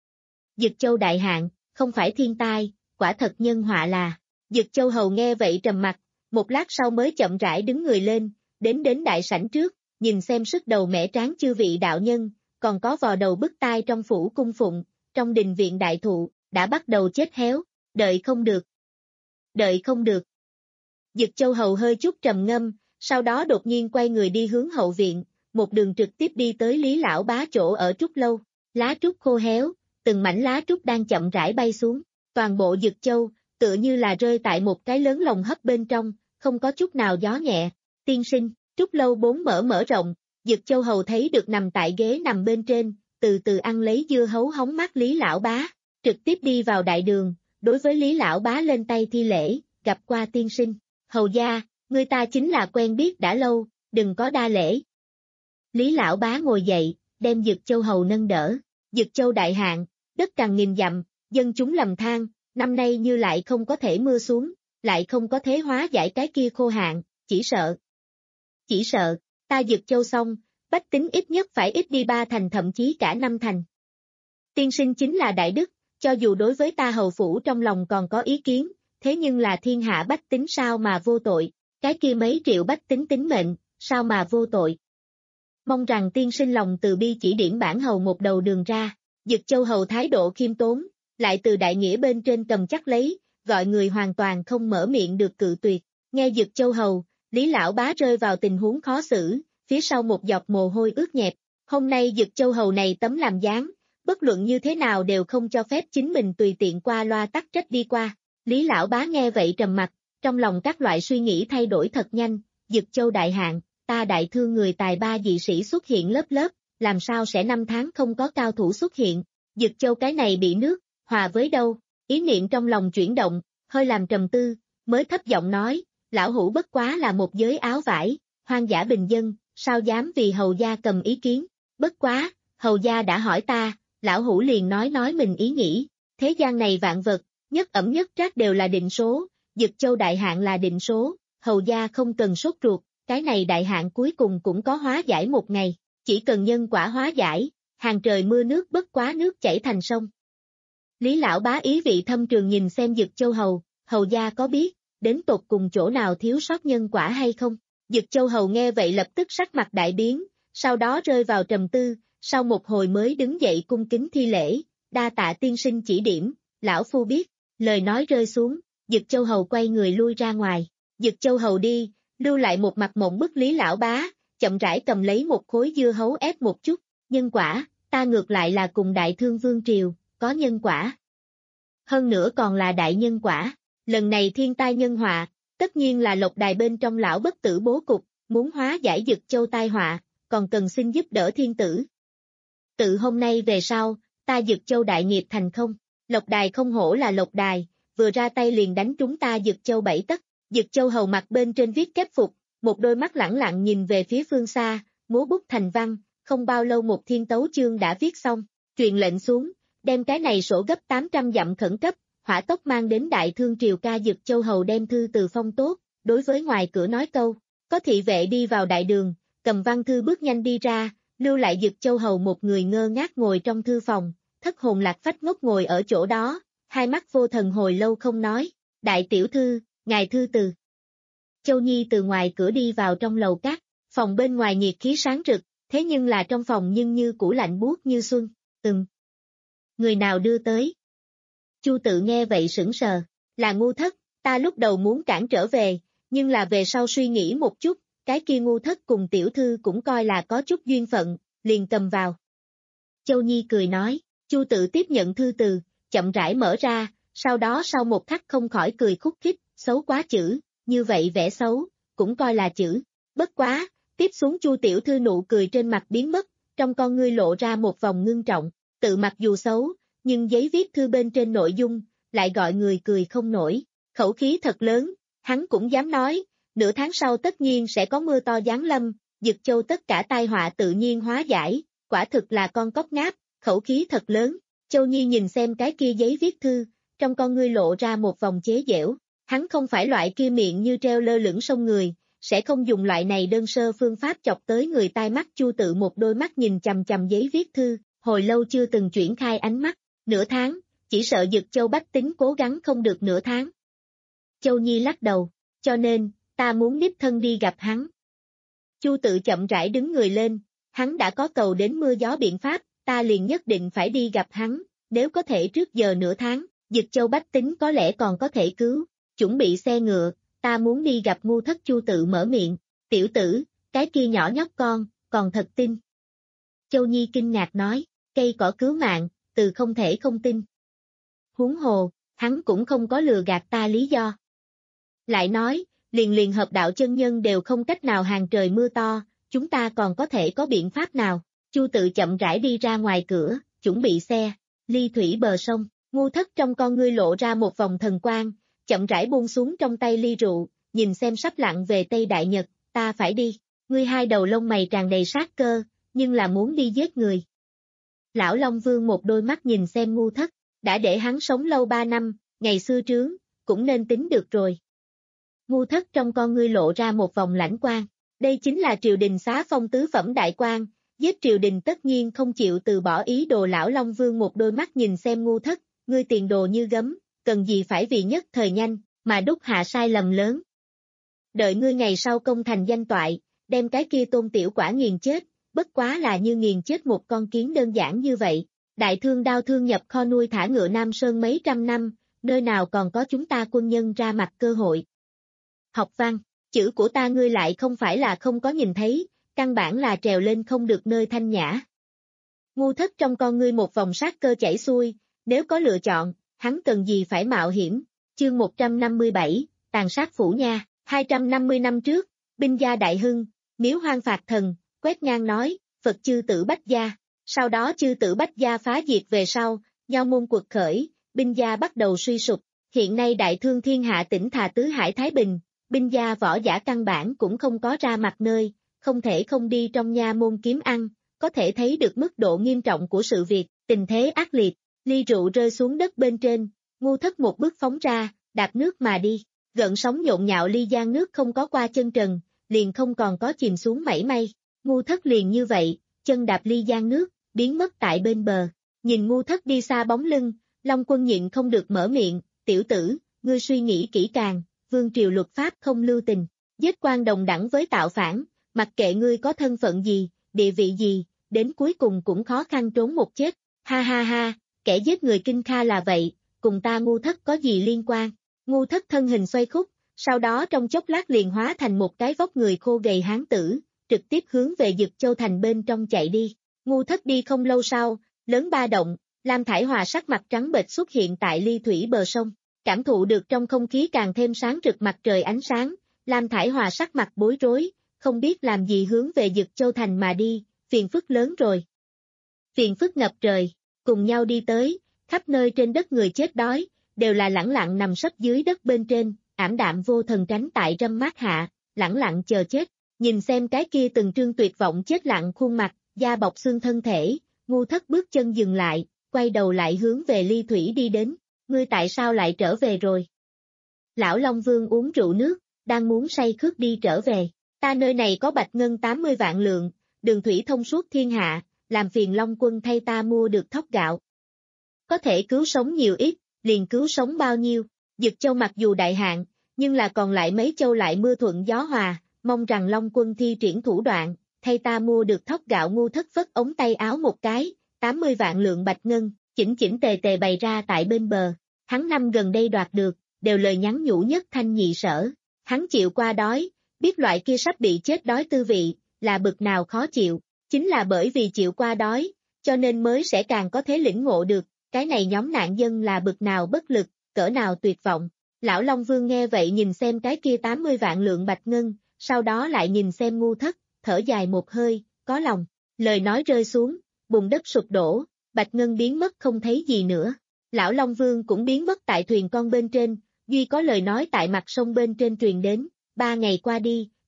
B: Dực Châu đại hạn, không phải thiên tai, quả thật nhân họa là. Dực Châu Hầu nghe vậy trầm mặt, một lát sau mới chậm rãi đứng người lên, đến đến đại sảnh trước, nhìn xem sức đầu mẻ tráng chư vị đạo nhân, còn có vò đầu bứt tai trong phủ cung phụng, trong đình viện đại thụ, đã bắt đầu chết héo, đợi không được. Đợi không được. Dực Châu Hầu hơi chút trầm ngâm, sau đó đột nhiên quay người đi hướng hậu viện, một đường trực tiếp đi tới Lý lão bá chỗ ở trúc lâu, lá trúc khô héo, từng mảnh lá trúc đang chậm rãi bay xuống, toàn bộ Dực Châu, tựa như là rơi tại một cái lớn lồng hấp bên trong, không có chút nào gió nhẹ. Tiên sinh, trúc lâu bốn mở mở rộng, Dực Châu Hầu thấy được nằm tại ghế nằm bên trên, từ từ ăn lấy dưa hấu hóng mắt Lý lão bá, trực tiếp đi vào đại đường, đối với Lý lão bá lên tay thi lễ, gặp qua tiên sinh. Hầu gia, người ta chính là quen biết đã lâu, đừng có đa lễ. Lý lão bá ngồi dậy, đem Dực Châu Hầu nâng đỡ. Dực Châu đại hạn, đất cằn nghìn dặm, dân chúng lầm than, năm nay như lại không có thể mưa xuống, lại không có thế hóa giải cái kia khô hạn, chỉ sợ. Chỉ sợ, ta Dực Châu xong, bách tính ít nhất phải ít đi ba thành thậm chí cả năm thành. Tiên sinh chính là đại đức, cho dù đối với ta hầu phủ trong lòng còn có ý kiến, thế nhưng là thiên hạ bách tính sao mà vô tội, cái kia mấy triệu bách tính tính mệnh, sao mà vô tội. Mong rằng tiên sinh lòng từ bi chỉ điểm bản hầu một đầu đường ra. Dực Châu Hầu thái độ khiêm tốn, lại từ đại nghĩa bên trên cầm chắc lấy, gọi người hoàn toàn không mở miệng được cự tuyệt. Nghe Dực Châu Hầu, Lý lão bá rơi vào tình huống khó xử, phía sau một giọt mồ hôi ướt nhẹp. Hôm nay Dực Châu Hầu này tấm làm dáng, bất luận như thế nào đều không cho phép chính mình tùy tiện qua loa tắc trách đi qua. Lý lão bá nghe vậy trầm mặt, trong lòng các loại suy nghĩ thay đổi thật nhanh. Dực Châu đại hạn, ta đại thương người tài ba dị sĩ xuất hiện lớp lớp, làm sao sẽ năm tháng không có cao thủ xuất hiện. Dực Châu cái này bị nước, hòa với đâu, ý niệm trong lòng chuyển động, hơi làm trầm tư, mới thấp giọng nói, lão hủ bất quá là một giới áo vải, hoang dã bình dân, sao dám vì hầu gia cầm ý kiến, bất quá, hầu gia đã hỏi ta, lão hủ liền nói nói mình ý nghĩ, thế gian này vạn vật, nhất ẩm nhất trác đều là định số, Dực Châu đại hạn là định số, hầu gia không cần sốt ruột, cái này đại hạn cuối cùng cũng có hóa giải một ngày, chỉ cần nhân quả hóa giải, hàng trời mưa nước bất quá nước chảy thành sông. Lý lão bá ý vị thâm trường nhìn xem Dực Châu Hầu, hầu gia có biết, đến tột cùng chỗ nào thiếu sót nhân quả hay không? Dực Châu Hầu nghe vậy lập tức sắc mặt đại biến, sau đó rơi vào trầm tư, sau một hồi mới đứng dậy cung kính thi lễ, đa tạ tiên sinh chỉ điểm, lão phu biết, lời nói rơi xuống, Dực Châu Hầu quay người lui ra ngoài, Dực Châu Hầu đi, lưu lại một mặt mộng bức Lý lão bá, chậm rãi cầm lấy một khối dưa hấu ép một chút, nhân quả, ta ngược lại là cùng đại thương vương triều, có nhân quả. Hơn nữa còn là đại nhân quả, lần này thiên tai nhân họa, tất nhiên là lộc đài bên trong lão bất tử bố cục, muốn hóa giải Dực Châu tai họa, còn cần xin giúp đỡ thiên tử. Tự hôm nay về sau, ta Dực Châu đại nghiệp thành không, lộc đài không hổ là lộc đài, vừa ra tay liền đánh chúng ta Dực Châu bảy tấc. Dực Châu Hầu mặt bên trên viết kép phục, một đôi mắt lẳng lặng nhìn về phía phương xa, múa bút thành văn, không bao lâu một thiên tấu chương đã viết xong, truyền lệnh xuống, đem cái này sổ gấp tám trăm dặm khẩn cấp, hỏa tốc mang đến đại thương triều ca. Dực Châu Hầu đem thư từ phong tốt, đối với ngoài cửa nói câu, có thị vệ đi vào đại đường, cầm văn thư bước nhanh đi ra, lưu lại Dực Châu Hầu một người ngơ ngác ngồi trong thư phòng, thất hồn lạc phách ngốc ngồi ở chỗ đó, hai mắt vô thần hồi lâu không nói, đại tiểu thư, ngài thư từ. Châu Nhi từ ngoài cửa đi vào trong lầu cát, phòng bên ngoài nhiệt khí sáng rực, thế nhưng là trong phòng nhưng như cũ lạnh buốt như xuân, ừm. Người nào đưa tới? Chu Tự nghe vậy sững sờ, là ngu thất, ta lúc đầu muốn cản trở về, nhưng là về sau suy nghĩ một chút, cái kia ngu thất cùng tiểu thư cũng coi là có chút duyên phận, liền cầm vào. Châu Nhi cười nói, Chu Tự tiếp nhận thư từ, chậm rãi mở ra, sau đó sau một khắc không khỏi cười khúc khích, xấu quá chữ, như vậy vẽ xấu, cũng coi là chữ, bất quá, tiếp xuống Chu tiểu thư nụ cười trên mặt biến mất, trong con ngươi lộ ra một vòng ngưng trọng, tự mặc dù xấu, nhưng giấy viết thư bên trên nội dung, lại gọi người cười không nổi, khẩu khí thật lớn, hắn cũng dám nói, nửa tháng sau tất nhiên sẽ có mưa to giáng lâm, Dực Châu tất cả tai họa tự nhiên hóa giải, quả thực là con cóc ngáp, khẩu khí thật lớn. Châu Nhi nhìn xem cái kia giấy viết thư, trong con ngươi lộ ra một vòng chế giễu. Hắn không phải loại kia miệng như treo lơ lửng sông người, sẽ không dùng loại này đơn sơ phương pháp chọc tới người tai mắt. Chu Tự một đôi mắt nhìn chằm chằm giấy viết thư, hồi lâu chưa từng chuyển khai ánh mắt. Nửa tháng, chỉ sợ Dực Châu bách tính cố gắng không được nửa tháng. Châu Nhi lắc đầu, cho nên, ta muốn đích thân đi gặp hắn. Chu Tự chậm rãi đứng người lên, hắn đã có cầu đến mưa gió biện pháp, ta liền nhất định phải đi gặp hắn, nếu có thể trước giờ nửa tháng, Dực Châu bách tính có lẽ còn có thể cứu, chuẩn bị xe ngựa, ta muốn đi gặp Ngu Thất. Chu Tự mở miệng, tiểu tử, cái kia nhỏ nhóc con, còn thật tin. Châu Nhi kinh ngạc nói, cây cỏ cứu mạng, từ không thể không tin. Huống hồ, hắn cũng không có lừa gạt ta lý do. Lại nói, liền liền hợp đạo chân nhân đều không cách nào hàng trời mưa to, chúng ta còn có thể có biện pháp nào? Chu Tự chậm rãi đi ra ngoài cửa, chuẩn bị xe, ly thủy bờ sông, Ngu Thất trong con ngươi lộ ra một vòng thần quang, chậm rãi buông xuống trong tay ly rượu, nhìn xem sắp lặn về Tây Đại Nhật, ta phải đi, ngươi hai đầu lông mày tràn đầy sát cơ, nhưng là muốn đi giết người. Lão Long Vương một đôi mắt nhìn xem Ngu Thất, đã để hắn sống lâu ba năm, ngày xưa trướng, cũng nên tính được rồi. Ngu Thất trong con ngươi lộ ra một vòng lãnh quang, đây chính là triều đình xá phong tứ phẩm đại quan, giết triều đình tất nhiên không chịu từ bỏ ý đồ. Lão Long Vương một đôi mắt nhìn xem Ngu Thất, ngươi tiền đồ như gấm, cần gì phải vì nhất thời nhanh, mà đúc hạ sai lầm lớn. Đợi ngươi ngày sau công thành danh toại, đem cái kia Tôn tiểu quả nghiền chết, bất quá là như nghiền chết một con kiến đơn giản như vậy. Đại thương đao thương nhập kho nuôi thả ngựa Nam Sơn mấy trăm năm, nơi nào còn có chúng ta quân nhân ra mặt cơ hội. Học văn, chữ của ta ngươi lại không phải là không có nhìn thấy, căn bản là trèo lên không được nơi thanh nhã. Ngu Thất trong con ngươi một vòng sát cơ chảy xuôi, nếu có lựa chọn, hắn cần gì phải mạo hiểm. Chương một trăm năm mươi bảy, tàn sát phủ nha. hai trăm năm mươi năm trước, binh gia đại hưng, miếu hoang phạt thần, quét ngang nói, Phật chư tử Bách gia. Sau đó chư tử Bách gia phá diệt về sau, nho môn quật khởi, binh gia bắt đầu suy sụp. Hiện nay đại thương thiên hạ tỉnh thà tứ hải Thái Bình, binh gia võ giả căn bản cũng không có ra mặt nơi, không thể không đi trong nha môn kiếm ăn, có thể thấy được mức độ nghiêm trọng của sự việc, tình thế ác liệt. Ly rượu rơi xuống đất bên trên, Ngu Thất một bước phóng ra, đạp nước mà đi, gợn sóng nhộn nhạo ly giang nước không có qua chân trần, liền không còn có chìm xuống mảy may. Ngu Thất liền như vậy, chân đạp ly giang nước, biến mất tại bên bờ. Nhìn Ngu Thất đi xa bóng lưng, Long Quân nhịn không được mở miệng, tiểu tử, ngươi suy nghĩ kỹ càng, vương triều luật pháp không lưu tình, giết quan đồng đẳng với tạo phản, mặc kệ ngươi có thân phận gì, địa vị gì, đến cuối cùng cũng khó khăn trốn một chết. Ha ha ha, kẻ giết người Kinh Kha là vậy, cùng ta Ngu Thất có gì liên quan? Ngu Thất thân hình xoay khúc, sau đó trong chốc lát liền hóa thành một cái vóc người khô gầy hán tử, trực tiếp hướng về Dực Châu thành bên trong chạy đi. Ngu Thất đi không lâu sau, lớn ba động, Lam Thải Hòa sắc mặt trắng bệch xuất hiện tại ly thủy bờ sông, cảm thụ được trong không khí càng thêm sáng rực mặt trời ánh sáng, Lam Thải Hòa sắc mặt bối rối, không biết làm gì hướng về Dực Châu thành mà đi, phiền phức lớn rồi. Phiền phức ngập trời, cùng nhau đi tới, khắp nơi trên đất người chết đói, đều là lẳng lặng nằm sấp dưới đất bên trên, ảm đạm vô thần tránh tại râm mát hạ, lẳng lặng chờ chết, nhìn xem cái kia từng trương tuyệt vọng chết lặng khuôn mặt, da bọc xương thân thể, Ngu Thất bước chân dừng lại, quay đầu lại hướng về ly thủy đi đến, ngươi tại sao lại trở về rồi? Lão Long Vương uống rượu nước, đang muốn say khướt đi trở về, ta nơi này có bạch ngân tám mươi vạn lượng, đường thủy thông suốt thiên hạ, làm phiền Long Quân thay ta mua được thóc gạo. Có thể cứu sống nhiều ít, liền cứu sống bao nhiêu. Dực Châu mặc dù đại hạn, nhưng là còn lại mấy châu lại mưa thuận gió hòa, mong rằng Long Quân thi triển thủ đoạn, thay ta mua được thóc gạo. Ngu Thất vất ống tay áo một cái, tám mươi vạn lượng bạch ngân, chỉnh chỉnh tề tề bày ra tại bên bờ. Hắn năm gần đây đoạt được, đều lời nhắn nhủ nhất thanh nhị sở. Hắn chịu qua đói, biết loại kia sắp bị chết đói tư vị, là bực nào khó chịu. Chính là bởi vì chịu qua đói, cho nên mới sẽ càng có thể lĩnh ngộ được, cái này nhóm nạn dân là bực nào bất lực, cỡ nào tuyệt vọng. Lão Long Vương nghe vậy nhìn xem cái kia tám mươi vạn lượng bạch ngân, sau đó lại nhìn xem Ngu Thất, thở dài một hơi, có lòng. Lời nói rơi xuống, bùn đất sụp đổ, bạch ngân biến mất không thấy gì nữa. Lão Long Vương cũng biến mất tại thuyền con bên trên, duy có lời nói tại mặt sông bên trên truyền đến. Ba ngày qua đi,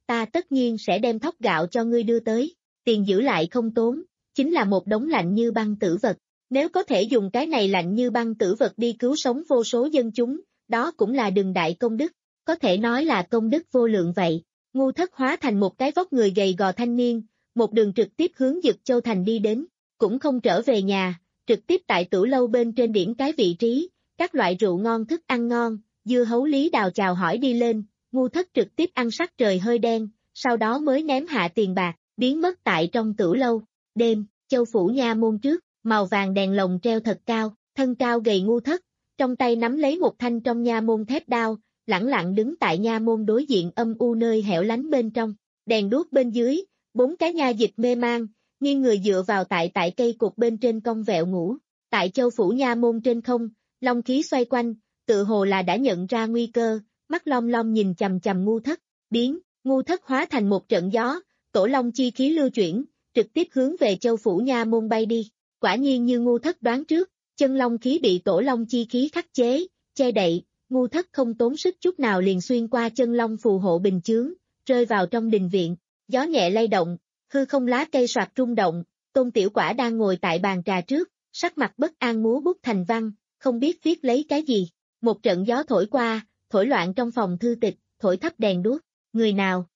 B: ta tất nhiên sẽ đem thóc gạo cho ngươi đưa tới, tiền giữ lại không tốn, chính là một đống lạnh như băng tử vật. Nếu có thể dùng cái này lạnh như băng tử vật đi cứu sống vô số dân chúng, đó cũng là đường đại công đức, có thể nói là công đức vô lượng vậy. Ngu Thất hóa thành một cái vóc người gầy gò thanh niên, một đường trực tiếp hướng Dực Châu Thành đi đến, cũng không trở về nhà, trực tiếp tại tửu lâu bên trên điểm cái vị trí, các loại rượu ngon thức ăn ngon, dưa hấu lý đào chào hỏi đi lên, Ngu Thất trực tiếp ăn sắc trời hơi đen, sau đó mới ném hạ tiền bạc, biến mất tại trong tửu lâu. Đêm, Châu phủ nha môn trước, màu vàng đèn lồng treo thật cao, thân cao gầy Ngu Thất, trong tay nắm lấy một thanh trong nha môn thép đao, lẳng lặng đứng tại nha môn đối diện âm u nơi hẻo lánh bên trong. Đèn đuốc bên dưới, bốn cái nha dịch mê mang, nghiêng người dựa vào tại tại cây cột bên trên cong vẹo ngủ. Tại Châu phủ nha môn trên không, long khí xoay quanh, tự hồ là đã nhận ra nguy cơ, mắt lom lom nhìn chằm chằm Ngu Thất, biến, Ngu Thất hóa thành một trận gió, tổ long chi khí lưu chuyển, trực tiếp hướng về Châu phủ nha môn bay đi. Quả nhiên như Ngu Thất đoán trước, chân long khí bị tổ long chi khí khắc chế, che đậy, Ngu Thất không tốn sức chút nào liền xuyên qua chân long phù hộ bình chướng, rơi vào trong đình viện. Gió nhẹ lay động, hư không lá cây soạt rung động, Tôn Tiểu Quả đang ngồi tại bàn trà trước, sắc mặt bất an múa bút thành văn, không biết viết lấy cái gì. Một trận gió thổi qua, thổi loạn trong phòng thư tịch, thổi thắp đèn đuốc. Người nào?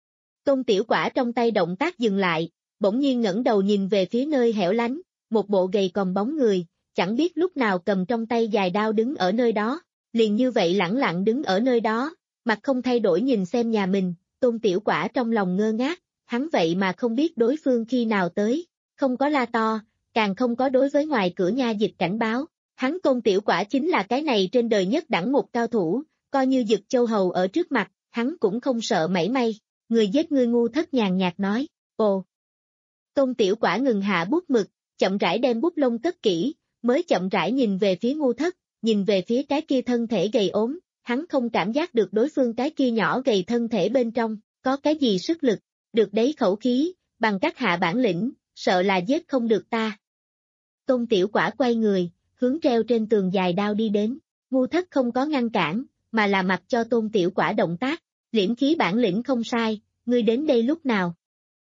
B: Tôn Tiểu Quả trong tay động tác dừng lại, bỗng nhiên ngẩng đầu nhìn về phía nơi hẻo lánh, một bộ gầy còm bóng người, chẳng biết lúc nào cầm trong tay dài đao đứng ở nơi đó, liền như vậy lẳng lặng đứng ở nơi đó, mặt không thay đổi nhìn xem nhà mình. Tôn Tiểu Quả trong lòng ngơ ngác, hắn vậy mà không biết đối phương khi nào tới, không có la to, càng không có đối với ngoài cửa nha dịch cảnh báo. Hắn Tôn Tiểu Quả chính là cái này trên đời nhất đẳng một cao thủ, coi như Dực Châu Hầu ở trước mặt, hắn cũng không sợ mảy may. Người giết ngươi Ngu Thất nhàn nhạt nói. Ồ! Tôn Tiểu Quả ngừng hạ bút mực, chậm rãi đem bút lông cất kỹ, mới chậm rãi nhìn về phía Ngu Thất, nhìn về phía cái kia thân thể gầy ốm, hắn không cảm giác được đối phương cái kia nhỏ gầy thân thể bên trong, có cái gì sức lực, được đấy khẩu khí, bằng các hạ bản lĩnh, sợ là giết không được ta. Tôn Tiểu Quả quay người, hướng treo trên tường dài đao đi đến, Ngu Thất không có ngăn cản, mà là mặc cho Tôn Tiểu Quả động tác, liễm khí bản lĩnh không sai, ngươi đến đây lúc nào?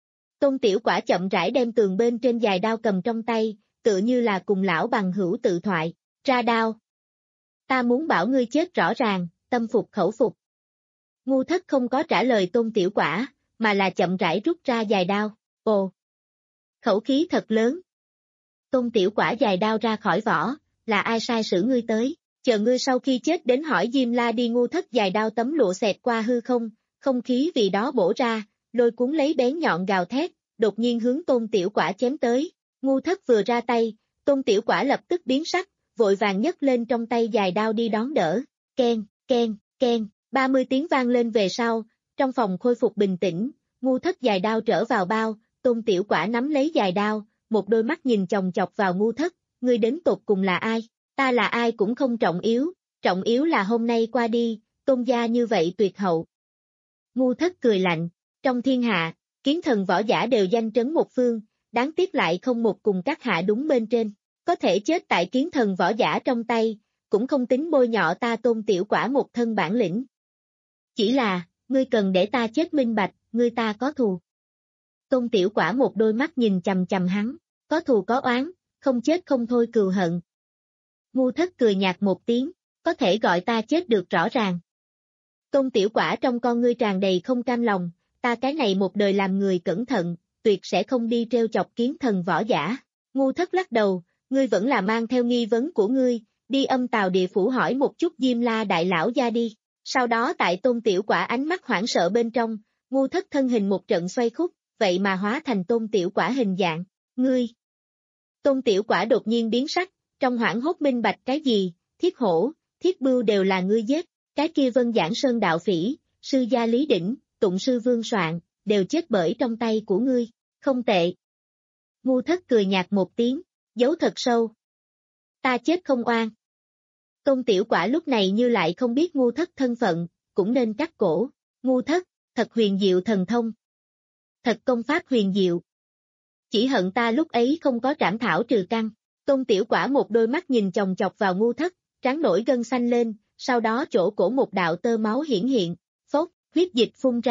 B: Tôn Tiểu Quả chậm rãi đem tường bên trên dài đao cầm trong tay, tự như là cùng lão bằng hữu tự thoại, ra đao. Ta muốn bảo ngươi chết rõ ràng, tâm phục khẩu phục. Ngu Thất không có trả lời Tôn Tiểu Quả, mà là chậm rãi rút ra dài đao, ồ. Khẩu khí thật lớn. Tôn Tiểu Quả dài đao ra khỏi vỏ, là ai sai sử ngươi tới, chờ ngươi sau khi chết đến hỏi Diêm La đi. Ngu Thất dài đao tấm lụa xẹt qua hư không, không khí vì đó bổ ra, lôi cuốn lấy bén nhọn gào thét, đột nhiên hướng Tôn Tiểu Quả chém tới. Ngu Thất vừa ra tay, Tôn Tiểu Quả lập tức biến sắc, vội vàng nhấc lên trong tay dài đao đi đón đỡ. Ken, ken, ken, ba mươi tiếng vang lên về sau, trong phòng khôi phục bình tĩnh, Ngu Thất dài đao trở vào bao, Tôn Tiểu Quả nắm lấy dài đao, một đôi mắt nhìn chòng chọc vào Ngu Thất, ngươi đến tột cùng là ai? Ta là ai cũng không trọng yếu, trọng yếu là hôm nay qua đi, Tôn gia như vậy tuyệt hậu. Ngu Thất cười lạnh, trong thiên hạ, kiến thần võ giả đều danh trấn một phương, đáng tiếc lại không một cùng các hạ đúng bên trên, có thể chết tại kiến thần võ giả trong tay, cũng không tính bôi nhọ ta Tôn Tiểu Quả một thân bản lĩnh. Chỉ là, ngươi cần để ta chết minh bạch, ngươi ta có thù. Tôn Tiểu Quả một đôi mắt nhìn chằm chằm hắn, có thù có oán, không chết không thôi cừu hận. Ngu Thất cười nhạt một tiếng, có thể gọi ta chết được rõ ràng. Tôn Tiểu Quả trong con ngươi tràn đầy không cam lòng, ta cái này một đời làm người cẩn thận, tuyệt sẽ không đi treo chọc kiến thần võ giả. Ngu Thất lắc đầu, ngươi vẫn là mang theo nghi vấn của ngươi, đi âm tào địa phủ hỏi một chút Diêm La đại lão gia đi. Sau đó tại Tôn Tiểu Quả ánh mắt hoảng sợ bên trong, Ngu Thất thân hình một trận xoay khúc, vậy mà hóa thành Tôn Tiểu Quả hình dạng. Ngươi! Tôn Tiểu Quả đột nhiên biến sắc, trong hoảng hốt minh bạch cái gì, Thiết Hổ, Thiết Bưu đều là ngươi giết, cái kia Vân Giảng Sơn đạo phỉ, sư gia Lý Đỉnh, tụng sư Vương Soạn, đều chết bởi trong tay của ngươi, không tệ. Ngu Thất cười nhạt một tiếng, giấu thật sâu. Ta chết không oan. Tôn Tiểu Quả lúc này như lại không biết Ngu Thất thân phận, cũng nên cắt cổ. Ngu Thất, thật huyền diệu thần thông. Thật công pháp huyền diệu. Chỉ hận ta lúc ấy không có trảm thảo trừ căn. Tôn Tiểu Quả một đôi mắt nhìn chòng chọc vào Ngu Thất, trán nổi gân xanh lên, sau đó chỗ cổ một đạo tơ máu hiển hiện, phốt, huyết dịch phun ra,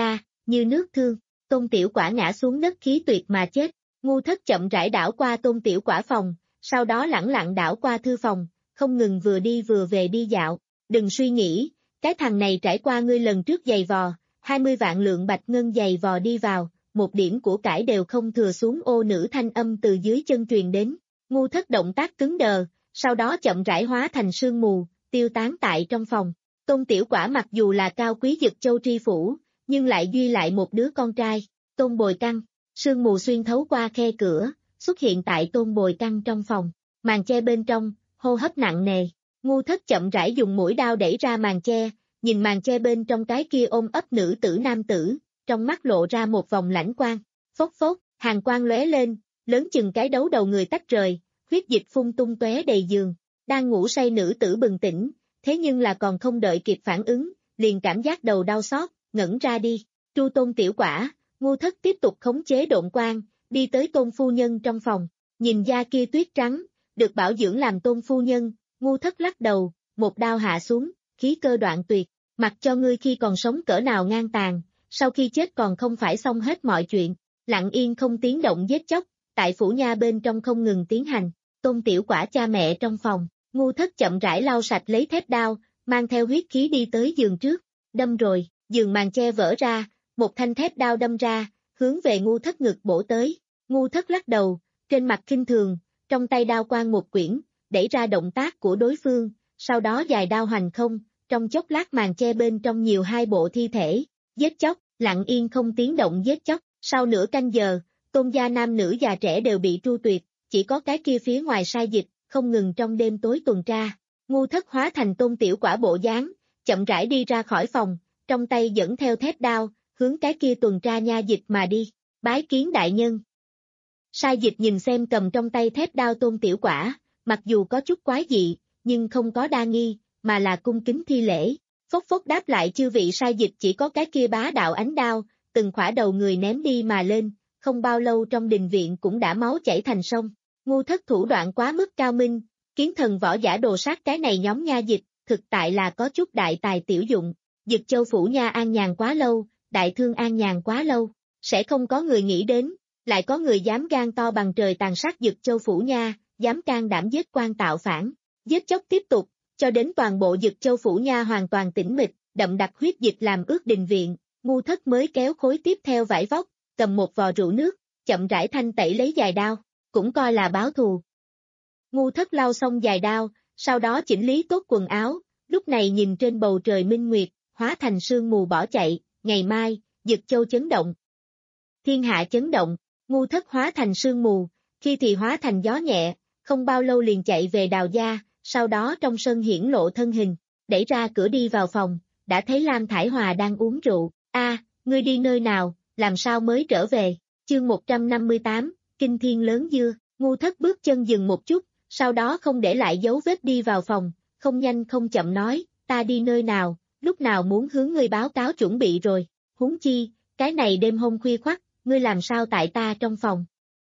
B: như nước thương. Tôn Tiểu Quả ngã xuống đất khí tuyệt mà chết. Ngu Thất chậm rãi đảo qua Tôn Tiểu Quả phòng, sau đó lẳng lặng đảo qua thư phòng, không ngừng vừa đi vừa về đi dạo. Đừng suy nghĩ, cái thằng này trải qua ngươi lần trước giày vò, hai mươi vạn lượng bạch ngân giày vò đi vào, một điểm của cải đều không thừa xuống. Ô nữ thanh âm từ dưới chân truyền đến. Ngu Thất động tác cứng đờ, sau đó chậm rãi hóa thành sương mù, tiêu tán tại trong phòng. Tôn Tiểu Quả mặc dù là cao quý Dực Châu tri phủ, nhưng lại duy lại một đứa con trai, Tôn Bồi Căn. Sương mù xuyên thấu qua khe cửa, xuất hiện tại Tôn Bồi Căn trong phòng, màn che bên trong, hô hấp nặng nề. Ngu Thất chậm rãi dùng mũi đao đẩy ra màn che, nhìn màn che bên trong cái kia ôm ấp nữ tử nam tử, trong mắt lộ ra một vòng lãnh quang. Phốc phốc, hàn quang lóe lên, lớn chừng cái đấu đầu người tách rời, huyết dịch phun tung tóe đầy giường. Đang ngủ say nữ tử bừng tỉnh, thế nhưng là còn không đợi kịp phản ứng, liền cảm giác đầu đau xót, ngẩn ra đi. Tru Tôn Tiểu Quả, Ngu Thất tiếp tục khống chế độn quang, đi tới Tôn phu nhân trong phòng, nhìn da kia tuyết trắng, được bảo dưỡng làm Tôn phu nhân. Ngu Thất lắc đầu, một đao hạ xuống, khí cơ đoạn tuyệt. Mặc cho ngươi khi còn sống cỡ nào ngang tàn, sau khi chết còn không phải xong hết mọi chuyện. Lặng yên không tiếng động giết chóc, tại phủ nha bên trong không ngừng tiến hành. Tôn Tiểu Quả cha mẹ trong phòng, Ngu Thất chậm rãi lau sạch lấy thép đao, mang theo huyết khí đi tới giường trước, đâm rồi, giường màn che vỡ ra, một thanh thép đao đâm ra, hướng về Ngu Thất ngực bổ tới. Ngu Thất lắc đầu, trên mặt khinh thường, trong tay đao quang một quyển, đẩy ra động tác của đối phương, sau đó dài đao hoành không, trong chốc lát màn che bên trong nhiều hai bộ thi thể, giết chóc, lặng yên không tiếng động giết chóc. Sau nửa canh giờ, Tôn gia nam nữ già trẻ đều bị tru tuyệt, chỉ có cái kia phía ngoài sai dịch, không ngừng trong đêm tối tuần tra. Ngu Thất hóa thành Tôn Tiểu Quả bộ dáng, chậm rãi đi ra khỏi phòng, trong tay dẫn theo thép đao, hướng cái kia tuần tra nha dịch mà đi. Bái kiến đại nhân. Sai dịch nhìn xem cầm trong tay thép đao Tôn Tiểu Quả, mặc dù có chút quái dị, nhưng không có đa nghi, mà là cung kính thi lễ. Phốc phốc đáp lại chư vị. Sai dịch chỉ có cái kia bá đạo ánh đao, từng khỏa đầu người ném đi mà lên, không bao lâu trong đình viện cũng đã máu chảy thành sông. Ngu Thất thủ đoạn quá mức cao minh, kiến thần võ giả đồ sát cái này nhóm nha dịch, thực tại là có chút đại tài tiểu dụng. Dực Châu phủ nha an nhàn quá lâu, đại thương an nhàn quá lâu, sẽ không có người nghĩ đến, lại có người dám gan to bằng trời tàn sát Dực Châu phủ nha, dám can đảm giết quan tạo phản. Giết chóc tiếp tục, cho đến toàn bộ Dực Châu phủ nha hoàn toàn tĩnh mịch, đậm đặc huyết dịch làm ướt đình viện. Ngu Thất mới kéo khối tiếp theo vải vóc, cầm một vò rượu nước, chậm rãi thanh tẩy lấy dài đao, cũng coi là báo thù. Ngu Thất lau xong dài đao, sau đó chỉnh lý tốt quần áo, lúc này nhìn trên bầu trời minh nguyệt, hóa thành sương mù bỏ chạy. Ngày mai, Dực Châu chấn động, thiên hạ chấn động. Ngu Thất hóa thành sương mù, khi thì hóa thành gió nhẹ, không bao lâu liền chạy về Đào gia, sau đó trong sân hiển lộ thân hình, đẩy ra cửa đi vào phòng, đã thấy Lam Thải Hòa đang uống rượu. A, ngươi đi nơi nào, làm sao mới trở về? Chương một trăm năm mươi tám, Kinh Thiên Lớn Dưa. Ngu Thất bước chân dừng một chút, sau đó không để lại dấu vết đi vào phòng, không nhanh không chậm nói, ta đi nơi nào, lúc nào muốn hướng ngươi báo cáo chuẩn bị rồi, huống chi, cái này đêm hôm khuya khoắt, ngươi làm sao tại ta trong phòng?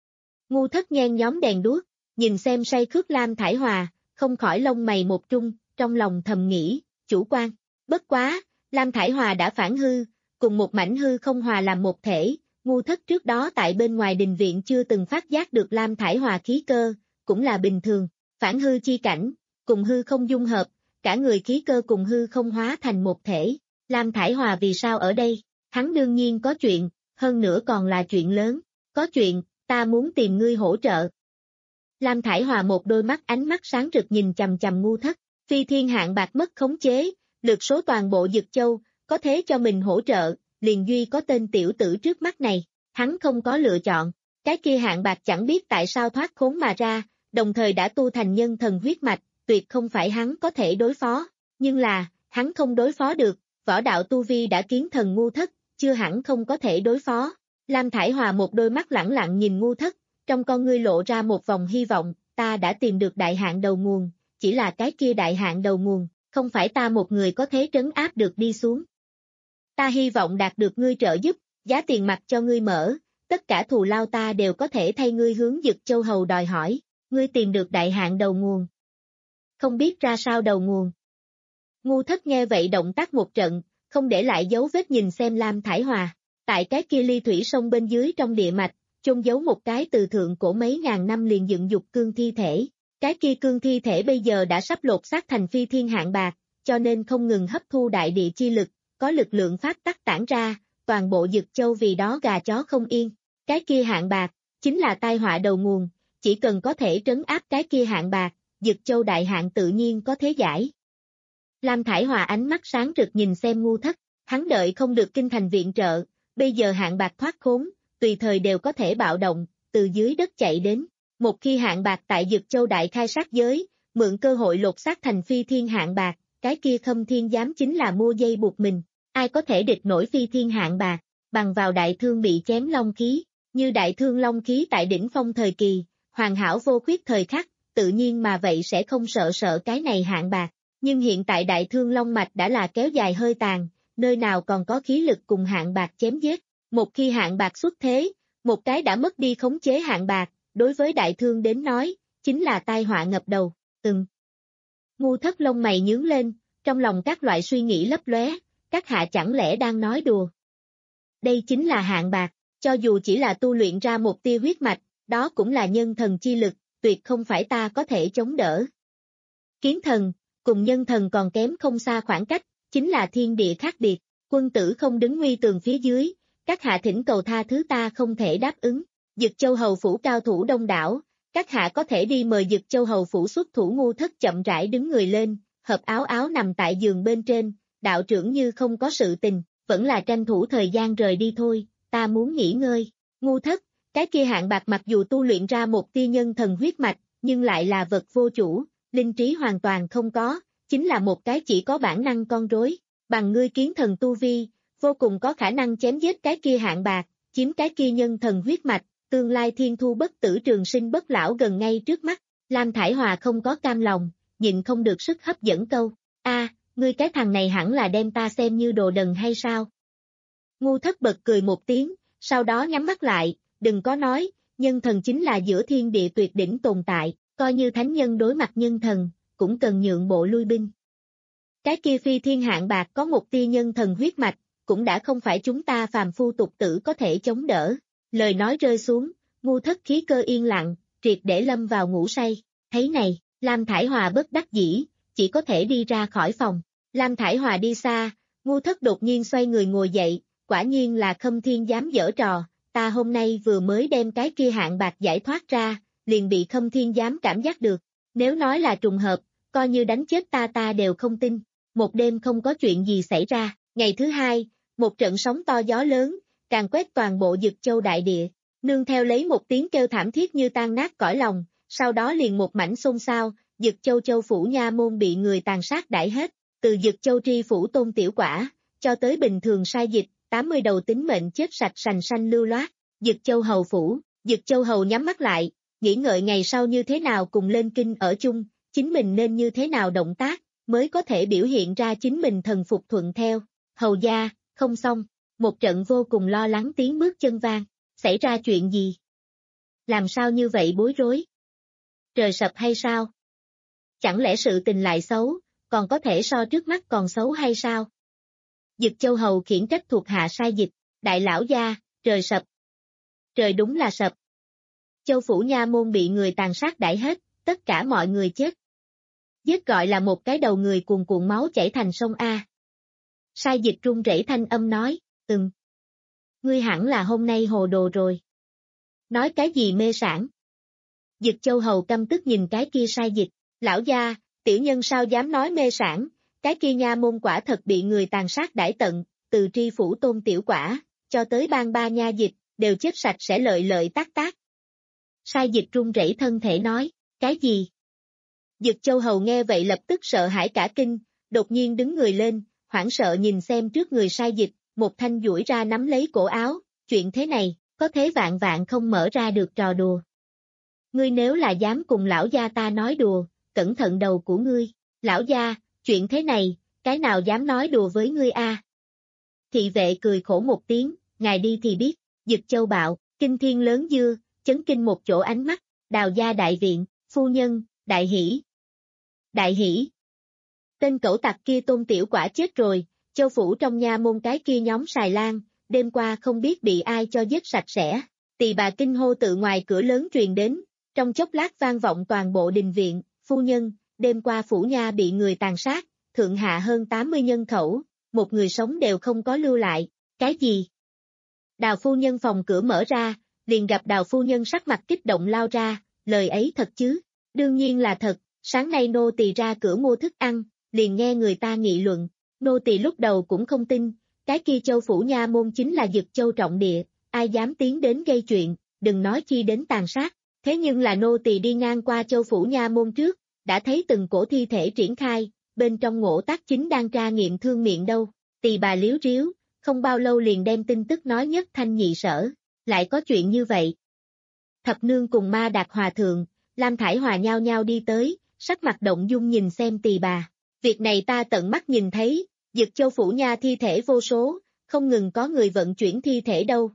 B: Ngu Thất nhen nhóm đèn đuốc, nhìn xem say khướt Lam Thải Hòa, không khỏi lông mày một trung, trong lòng thầm nghĩ, chủ quan. Bất quá, Lam Thải Hòa đã phản hư, cùng một mảnh hư không hòa làm một thể. Ngu Thất trước đó tại bên ngoài đình viện chưa từng phát giác được Lam Thải Hòa khí cơ, cũng là bình thường. Phản hư chi cảnh, cùng hư không dung hợp, cả người khí cơ cùng hư không hóa thành một thể. Lam Thải Hòa vì sao ở đây? Hắn đương nhiên có chuyện, hơn nữa còn là chuyện lớn. Có chuyện, ta muốn tìm ngươi hỗ trợ. Lam Thải Hòa một đôi mắt ánh mắt sáng rực nhìn chằm chằm Ngu Thất. Phi thiên hạng bạc mất khống chế, lược số toàn bộ Dực Châu, có thế cho mình hỗ trợ, liền duy có tên tiểu tử trước mắt này. Hắn không có lựa chọn. Cái kia hạng bạc chẳng biết tại sao thoát khốn mà ra, đồng thời đã tu thành nhân thần huyết mạch, tuyệt không phải hắn có thể đối phó. Nhưng là, hắn không đối phó được, võ đạo tu vi đã kiến thần Ngu Thất, chưa hẳn không có thể đối phó. Lam Thải Hòa một đôi mắt lẳng lặng nhìn Ngu Thất, trong con ngươi lộ ra một vòng hy vọng, ta đã tìm được đại hạn đầu nguồn, chỉ là cái kia đại hạn đầu nguồn, không phải ta một người có thể trấn áp được đi xuống. Ta hy vọng đạt được ngươi trợ giúp, giá tiền mặt cho ngươi mở, tất cả thù lao ta đều có thể thay ngươi hướng Dực Châu hầu đòi hỏi, ngươi tìm được đại hạn đầu nguồn. Không biết ra sao đầu nguồn. Ngu Thất nghe vậy động tác một trận, không để lại dấu vết nhìn xem Lam Thải Hòa. Tại cái kia ly thủy sông bên dưới trong địa mạch, chôn giấu một cái từ thượng cổ mấy ngàn năm liền dựng dục cương thi thể. Cái kia cương thi thể bây giờ đã sắp lột xác thành phi thiên hạng bạc, cho nên không ngừng hấp thu đại địa chi lực, có lực lượng pháp tắc tản ra, toàn bộ Dực Châu vì đó gà chó không yên. Cái kia hạng bạc, chính là tai họa đầu nguồn, chỉ cần có thể trấn áp cái kia hạng bạc, Dực Châu đại hạn tự nhiên có thế giải. Lam Thải Hòa ánh mắt sáng rực nhìn xem Ngu Thất, hắn đợi không được kinh thành viện trợ, bây giờ hạng bạc thoát khốn, tùy thời đều có thể bạo động, từ dưới đất chạy đến. Một khi hạng bạc tại Dực Châu đại khai sát giới, mượn cơ hội lột xác thành phi thiên hạng bạc, cái kia Khâm Thiên Giám chính là mua dây buộc mình, ai có thể địch nổi phi thiên hạng bạc, bằng vào đại thương bị chém long khí, như đại thương long khí tại đỉnh phong thời kỳ, hoàn hảo vô khuyết thời khắc, tự nhiên mà vậy sẽ không sợ sợ cái này hạng bạc, nhưng hiện tại đại thương long mạch đã là kéo dài hơi tàn, nơi nào còn có khí lực cùng hạng bạc chém giết, một khi hạng bạc xuất thế, một cái đã mất đi khống chế hạng bạc, đối với đại thương đến nói, chính là tai họa ngập đầu, ừm. Ngu Thất lông mày nhướng lên, trong lòng các loại suy nghĩ lấp lóe, các hạ chẳng lẽ đang nói đùa. Đây chính là hạng bạc, cho dù chỉ là tu luyện ra một tia huyết mạch, đó cũng là nhân thần chi lực, tuyệt không phải ta có thể chống đỡ. Kiến thần, cùng nhân thần còn kém không xa khoảng cách, chính là thiên địa khác biệt, quân tử không đứng nguy tường phía dưới, các hạ thỉnh cầu tha thứ ta không thể đáp ứng. Dực Châu hầu phủ cao thủ đông đảo, các hạ có thể đi mời Dực Châu hầu phủ xuất thủ. Ngu Thất chậm rãi đứng người lên, hợp áo áo nằm tại giường bên trên, đạo trưởng như không có sự tình, vẫn là tranh thủ thời gian rời đi thôi, ta muốn nghỉ ngơi. Ngu Thất, cái kia hạng bạc mặc dù tu luyện ra một tia nhân thần huyết mạch, nhưng lại là vật vô chủ, linh trí hoàn toàn không có, chính là một cái chỉ có bản năng con rối, bằng ngươi kiến thần tu vi, vô cùng có khả năng chém giết cái kia hạng bạc, chiếm cái kia nhân thần huyết mạch, tương lai thiên thu bất tử trường sinh bất lão gần ngay trước mắt. Lam Thải Hòa không có cam lòng, nhịn không được sức hấp dẫn câu, a, ngươi cái thằng này hẳn là đem ta xem như đồ đần hay sao? Ngu Thất bật cười một tiếng, sau đó nhắm mắt lại, đừng có nói, nhân thần chính là giữa thiên địa tuyệt đỉnh tồn tại, coi như thánh nhân đối mặt nhân thần, cũng cần nhượng bộ lui binh. Cái kia phi thiên hạng bạc có một tia nhân thần huyết mạch, cũng đã không phải chúng ta phàm phu tục tử có thể chống đỡ. Lời nói rơi xuống, Ngu Thất khí cơ yên lặng, triệt để lâm vào ngủ say. Thấy này, Lam Thải Hòa bất đắc dĩ, chỉ có thể đi ra khỏi phòng. Lam Thải Hòa đi xa, Ngu Thất đột nhiên xoay người ngồi dậy, quả nhiên là Khâm Thiên Giám giở trò, ta hôm nay vừa mới đem cái kia hạng bạc giải thoát ra, liền bị Khâm Thiên Giám cảm giác được. Nếu nói là trùng hợp, coi như đánh chết ta ta đều không tin. Một đêm không có chuyện gì xảy ra, ngày thứ hai, một trận sóng to gió lớn, càng quét toàn bộ Dực Châu đại địa, nương theo lấy một tiếng kêu thảm thiết như tan nát cõi lòng, sau đó liền một mảnh xôn xao, Dực Châu châu phủ nha môn bị người tàn sát đãi hết, từ Dực Châu tri phủ Tôn Tiểu Quả, cho tới bình thường sai dịch, tám mươi đầu tính mệnh chết sạch sành sanh lưu loát, Dực Châu hầu phủ, Dực Châu hầu nhắm mắt lại, nghĩ ngợi ngày sau như thế nào cùng lên kinh ở chung, chính mình nên như thế nào động tác, mới có thể biểu hiện ra chính mình thần phục thuận theo, hầu gia, không xong. Một trận vô cùng lo lắng tiếng bước chân vang, xảy ra chuyện gì? Làm sao như vậy bối rối? Trời sập hay sao? Chẳng lẽ sự tình lại xấu, còn có thể so trước mắt còn xấu hay sao? Dực Châu hầu khiển trách thuộc hạ sai dịch, đại lão gia, trời sập. Trời đúng là sập. Châu phủ nha môn bị người tàn sát đãi hết, tất cả mọi người chết. Giết gọi là một cái đầu người cuồn cuộn máu chảy thành sông A. Sai dịch run rẩy thanh âm nói, ừm. Ngươi hẳn là hôm nay hồ đồ rồi. Nói cái gì mê sản? Dực Châu hầu căm tức nhìn cái kia sai dịch, lão gia, tiểu nhân sao dám nói mê sản, cái kia nha môn quả thật bị người tàn sát đãi tận, từ tri phủ Tôn Tiểu Quả, cho tới ban ba nha dịch, đều chết sạch sẽ lợi lợi tác tác. Sai dịch run rẩy thân thể nói, cái gì? Dực Châu hầu nghe vậy lập tức sợ hãi cả kinh, đột nhiên đứng người lên, hoảng sợ nhìn xem trước người sai dịch, một thanh duỗi ra nắm lấy cổ áo, chuyện thế này, có thế vạn vạn không mở ra được trò đùa. Ngươi nếu là dám cùng lão gia ta nói đùa, cẩn thận đầu của ngươi, lão gia, chuyện thế này, cái nào dám nói đùa với ngươi a? Thị vệ cười khổ một tiếng, ngài đi thì biết, Dực Châu bạo, kinh thiên lớn dưa, chấn kinh một chỗ ánh mắt, Đào gia đại viện, phu nhân, đại hỷ. Đại hỷ. Tên cẩu tặc kia Tôn Tiểu Quả chết rồi, châu phủ trong nha môn cái kia nhóm xài lan, đêm qua không biết bị ai cho giết sạch sẽ. Tỳ bà kinh hô tự ngoài cửa lớn truyền đến, trong chốc lát vang vọng toàn bộ đình viện, phu nhân, đêm qua phủ nha bị người tàn sát, thượng hạ hơn tám mươi nhân khẩu, một người sống đều không có lưu lại, cái gì? Đào phu nhân phòng cửa mở ra, liền gặp Đào phu nhân sắc mặt kích động lao ra, lời ấy thật chứ? Đương nhiên là thật, sáng nay nô tỳ ra cửa mua thức ăn, liền nghe người ta nghị luận, nô tỳ lúc đầu cũng không tin, cái kia Châu phủ nha môn chính là Dực Châu trọng địa, ai dám tiến đến gây chuyện, đừng nói chi đến tàn sát, thế nhưng là nô tỳ đi ngang qua Châu phủ nha môn trước, đã thấy từng cổ thi thể triển khai, bên trong ngộ tác chính đang tra nghiệm thương miệng đâu, tỳ bà liếu riếu, không bao lâu liền đem tin tức nói nhất thanh nhị sở, lại có chuyện như vậy. Thập nương cùng Ma Đạt hòa thượng, Lam Thải Hòa nhao nhao đi tới, sắc mặt động dung nhìn xem tỳ bà, việc này ta tận mắt nhìn thấy, Dực Châu phủ nha thi thể vô số, không ngừng có người vận chuyển thi thể đâu.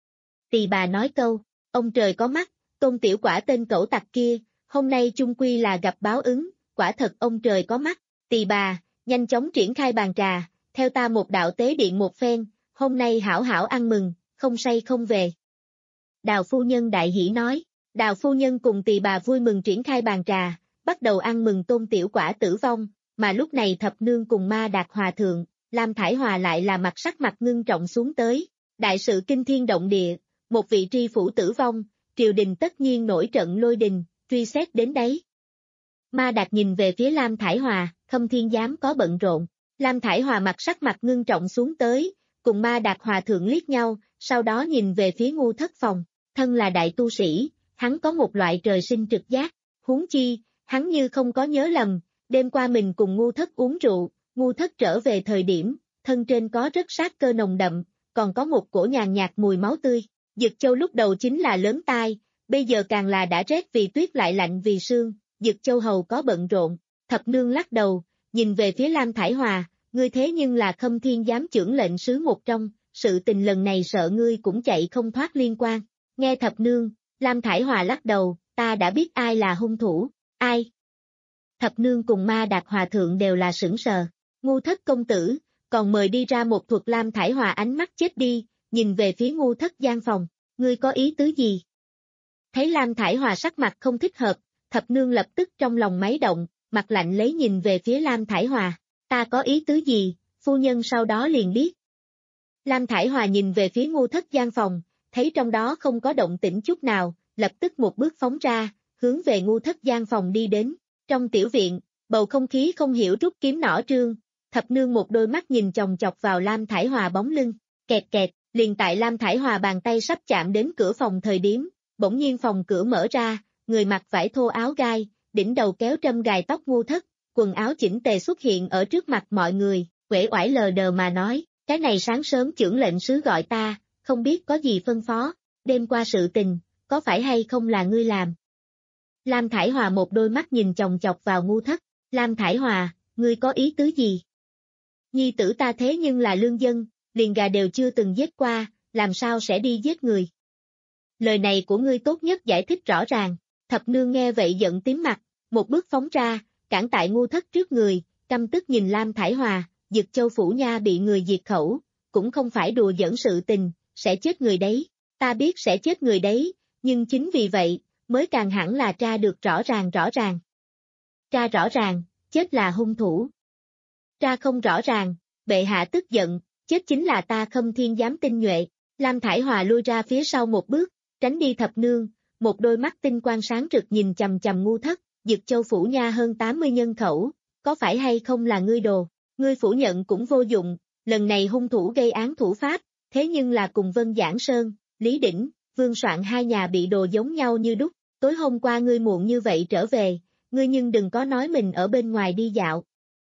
B: Tỳ bà nói câu, ông trời có mắt, Tôn tiểu quả tên cẩu tặc kia, hôm nay chung quy là gặp báo ứng, quả thật ông trời có mắt, tỳ bà, nhanh chóng triển khai bàn trà, theo ta một đạo tế điện một phen, hôm nay hảo hảo ăn mừng, không say không về. Đào phu nhân đại hỉ nói, Đào phu nhân cùng tỳ bà vui mừng triển khai bàn trà, bắt đầu ăn mừng Tôn tiểu quả tử vong, mà lúc này Thập nương cùng Ma Đạt hòa thượng, Lam Thải Hòa lại là mặt sắc mặt ngưng trọng xuống tới, đại sự kinh thiên động địa, một vị tri phủ tử vong, triều đình tất nhiên nổi trận lôi đình, truy xét đến đấy. Ma Đạt nhìn về phía Lam Thải Hòa, Khâm Thiên Giám có bận rộn, Lam Thải Hòa mặt sắc mặt ngưng trọng xuống tới, cùng Ma Đạt hòa thượng liếc nhau, sau đó nhìn về phía Ngu Thất phòng, thân là đại tu sĩ, hắn có một loại trời sinh trực giác, huống chi, hắn như không có nhớ lầm, đêm qua mình cùng Ngu Thất uống rượu, Ngu Thất trở về thời điểm, thân trên có rất sát cơ nồng đậm, còn có một cổ nhàn nhạt mùi máu tươi. Dực Châu lúc đầu chính là lớn tai, bây giờ càng là đã rét vì tuyết lại lạnh vì sương, Dực Châu hầu có bận rộn, Thập nương lắc đầu, nhìn về phía Lam Thải Hòa, ngươi thế nhưng là Khâm Thiên Giám trưởng lệnh sứ một trong, sự tình lần này sợ ngươi cũng chạy không thoát liên quan. Nghe Thập nương, Lam Thải Hòa lắc đầu, ta đã biết ai là hung thủ, ai? Thập nương cùng Ma Đạt hòa thượng đều là sững sờ, Ngu Thất công tử, còn mời đi ra một thuật. Lam Thải Hòa ánh mắt chết đi, nhìn về phía Ngu Thất gian phòng, ngươi có ý tứ gì? Thấy Lam Thải Hòa sắc mặt không thích hợp, Thập nương lập tức trong lòng máy động, mặt lạnh lấy nhìn về phía Lam Thải Hòa, ta có ý tứ gì, phu nhân sau đó liền biết. Lam Thải Hòa nhìn về phía Ngu Thất gian phòng, thấy trong đó không có động tĩnh chút nào, lập tức một bước phóng ra, hướng về Ngu Thất gian phòng đi đến. Trong tiểu viện, bầu không khí không hiểu rút kiếm nỏ trương, Thập nương một đôi mắt nhìn chòng chọc vào Lam Thải Hòa bóng lưng, kẹt kẹt, liền tại Lam Thải Hòa bàn tay sắp chạm đến cửa phòng thời điểm, bỗng nhiên phòng cửa mở ra, người mặc vải thô áo gai, đỉnh đầu kéo trâm gài tóc Ngu Thất, quần áo chỉnh tề xuất hiện ở trước mặt mọi người, uể oải lờ đờ mà nói, cái này sáng sớm trưởng lệnh sứ gọi ta, không biết có gì phân phó, đêm qua sự tình, có phải hay không là ngươi làm? Lam Thải Hòa một đôi mắt nhìn chòng chọc vào Ngu Thất, Lam Thải Hòa, ngươi có ý tứ gì? Nhi tử ta thế nhưng là lương dân, liền gà đều chưa từng giết qua, làm sao sẽ đi giết người? Lời này của ngươi tốt nhất giải thích rõ ràng. Thập nương nghe vậy giận tím mặt, một bước phóng ra, cản tại Ngu Thất trước người, căm tức nhìn Lam Thải Hòa, Dực Châu phủ nha bị người diệt khẩu, cũng không phải đùa giỡn sự tình, sẽ chết người đấy, ta biết sẽ chết người đấy, nhưng chính vì vậy, mới càng hẳn là tra được rõ ràng rõ ràng. Tra rõ ràng, chết là hung thủ. Tra không rõ ràng, bệ hạ tức giận, chết chính là ta Khâm Thiên Giám tinh nhuệ. Lam Thải Hòa lui ra phía sau một bước, tránh đi Thập nương, một đôi mắt tinh quang sáng rực nhìn chằm chằm Ngu Thất, Dực Châu phủ nha hơn tám mươi nhân khẩu, có phải hay không là ngươi đồ, ngươi phủ nhận cũng vô dụng, lần này hung thủ gây án thủ pháp, thế nhưng là cùng Vân Giảng Sơn, Lý Đỉnh, Vương Soạn hai nhà bị đồ giống nhau như đúc, tối hôm qua ngươi muộn như vậy trở về, ngươi nhưng đừng có nói mình ở bên ngoài đi dạo.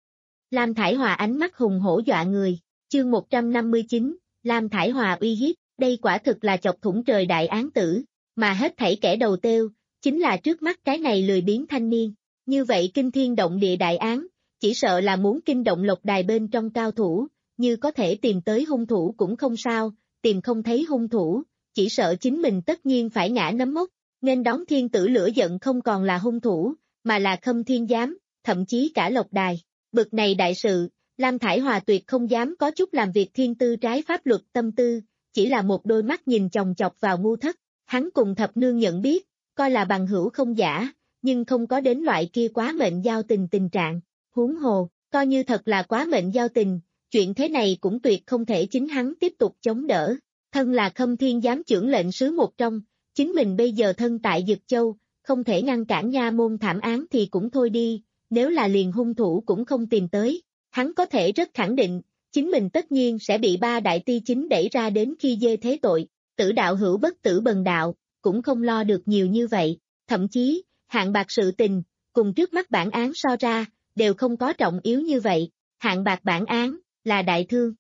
B: Lam Thải Hòa ánh mắt hùng hổ dọa người, chương một trăm năm mươi chín, Lam Thải Hòa uy hiếp, đây quả thực là chọc thủng trời đại án tử, mà hết thảy kẻ đầu têu, chính là trước mắt cái này lười biếng thanh niên, như vậy kinh thiên động địa đại án, chỉ sợ là muốn kinh động lộc đài bên trong cao thủ, như có thể tìm tới hung thủ cũng không sao, tìm không thấy hung thủ, chỉ sợ chính mình tất nhiên phải ngã nấm mốc, nên đón thiên tử lửa giận không còn là hung thủ, mà là Khâm Thiên Giám, thậm chí cả lộc đài. Bực này đại sự, Lam Thải Hòa tuyệt không dám có chút làm việc thiên tư trái pháp luật tâm tư, chỉ là một đôi mắt nhìn chòng chọc vào Ngu Thất. Hắn cùng thập nương nhận biết, coi là bằng hữu không giả, nhưng không có đến loại kia quá mệnh giao tình tình trạng. Huống hồ, coi như thật là quá mệnh giao tình, chuyện thế này cũng tuyệt không thể chính hắn tiếp tục chống đỡ. Thân là Khâm Thiên giám trưởng lệnh sứ một trong, chính mình bây giờ thân tại Dực Châu, không thể ngăn cản nha môn thảm án thì cũng thôi đi, nếu là liền hung thủ cũng không tìm tới. Hắn có thể rất khẳng định, chính mình tất nhiên sẽ bị ba đại ti chính đẩy ra đến khi dê thế tội. Tử đạo hữu bất tử bần đạo, cũng không lo được nhiều như vậy, thậm chí, hạng bạc sự tình, cùng trước mắt bản án so ra, đều không có trọng yếu như vậy. Hạng bạc bản án, là đại thương,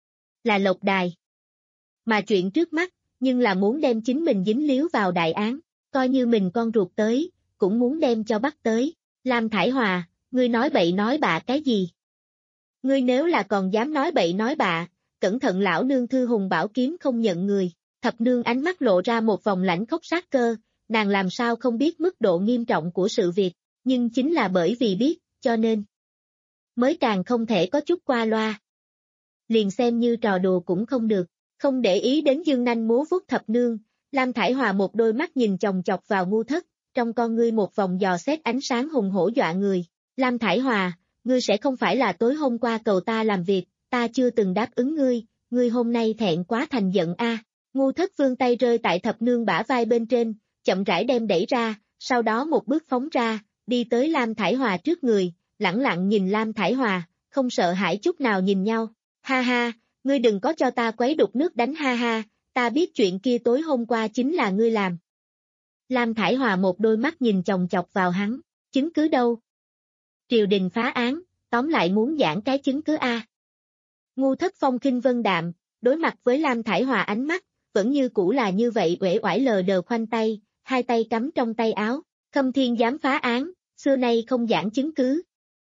B: là lộc đài. Mà chuyện trước mắt, nhưng là muốn đem chính mình dính líu vào đại án, coi như mình con ruột tới, cũng muốn đem cho bắt tới. Lam Thải Hòa, ngươi nói bậy nói bạ cái gì? Ngươi nếu là còn dám nói bậy nói bạ, cẩn thận lão nương thư hùng bảo kiếm không nhận người. Thập nương ánh mắt lộ ra một vòng lãnh khốc sát cơ, nàng làm sao không biết mức độ nghiêm trọng của sự việc, nhưng chính là bởi vì biết, cho nên mới càng không thể có chút qua loa. Liền xem như trò đùa cũng không được, không để ý đến dương nanh múa vuốt thập nương, Lam Thải Hòa một đôi mắt nhìn chòng chọc vào Ngu Thất, trong con ngươi một vòng dò xét ánh sáng hùng hổ dọa người. Lam Thải Hòa, ngươi sẽ không phải là tối hôm qua cầu ta làm việc, ta chưa từng đáp ứng ngươi, ngươi hôm nay thẹn quá thành giận a. Ngu Thất vươn tay rơi tại thập nương bả vai bên trên, chậm rãi đem đẩy ra, sau đó một bước phóng ra, đi tới Lam Thải Hòa trước người, lẳng lặng nhìn Lam Thải Hòa, không sợ hãi chút nào nhìn nhau. Ha ha, ngươi đừng có cho ta quấy đục nước đánh ha ha, ta biết chuyện kia tối hôm qua chính là ngươi làm. Lam Thải Hòa một đôi mắt nhìn chòng chọc vào hắn, chứng cứ đâu? Triều đình phá án, tóm lại muốn giảng cái chứng cứ a. Ngu Thất phong khinh vân đạm, đối mặt với Lam Thải Hòa ánh mắt, vẫn như cũ là như vậy uể oải lờ đờ khoanh tay, hai tay cắm trong tay áo. Khâm Thiên dám phá án, xưa nay không giảng chứng cứ.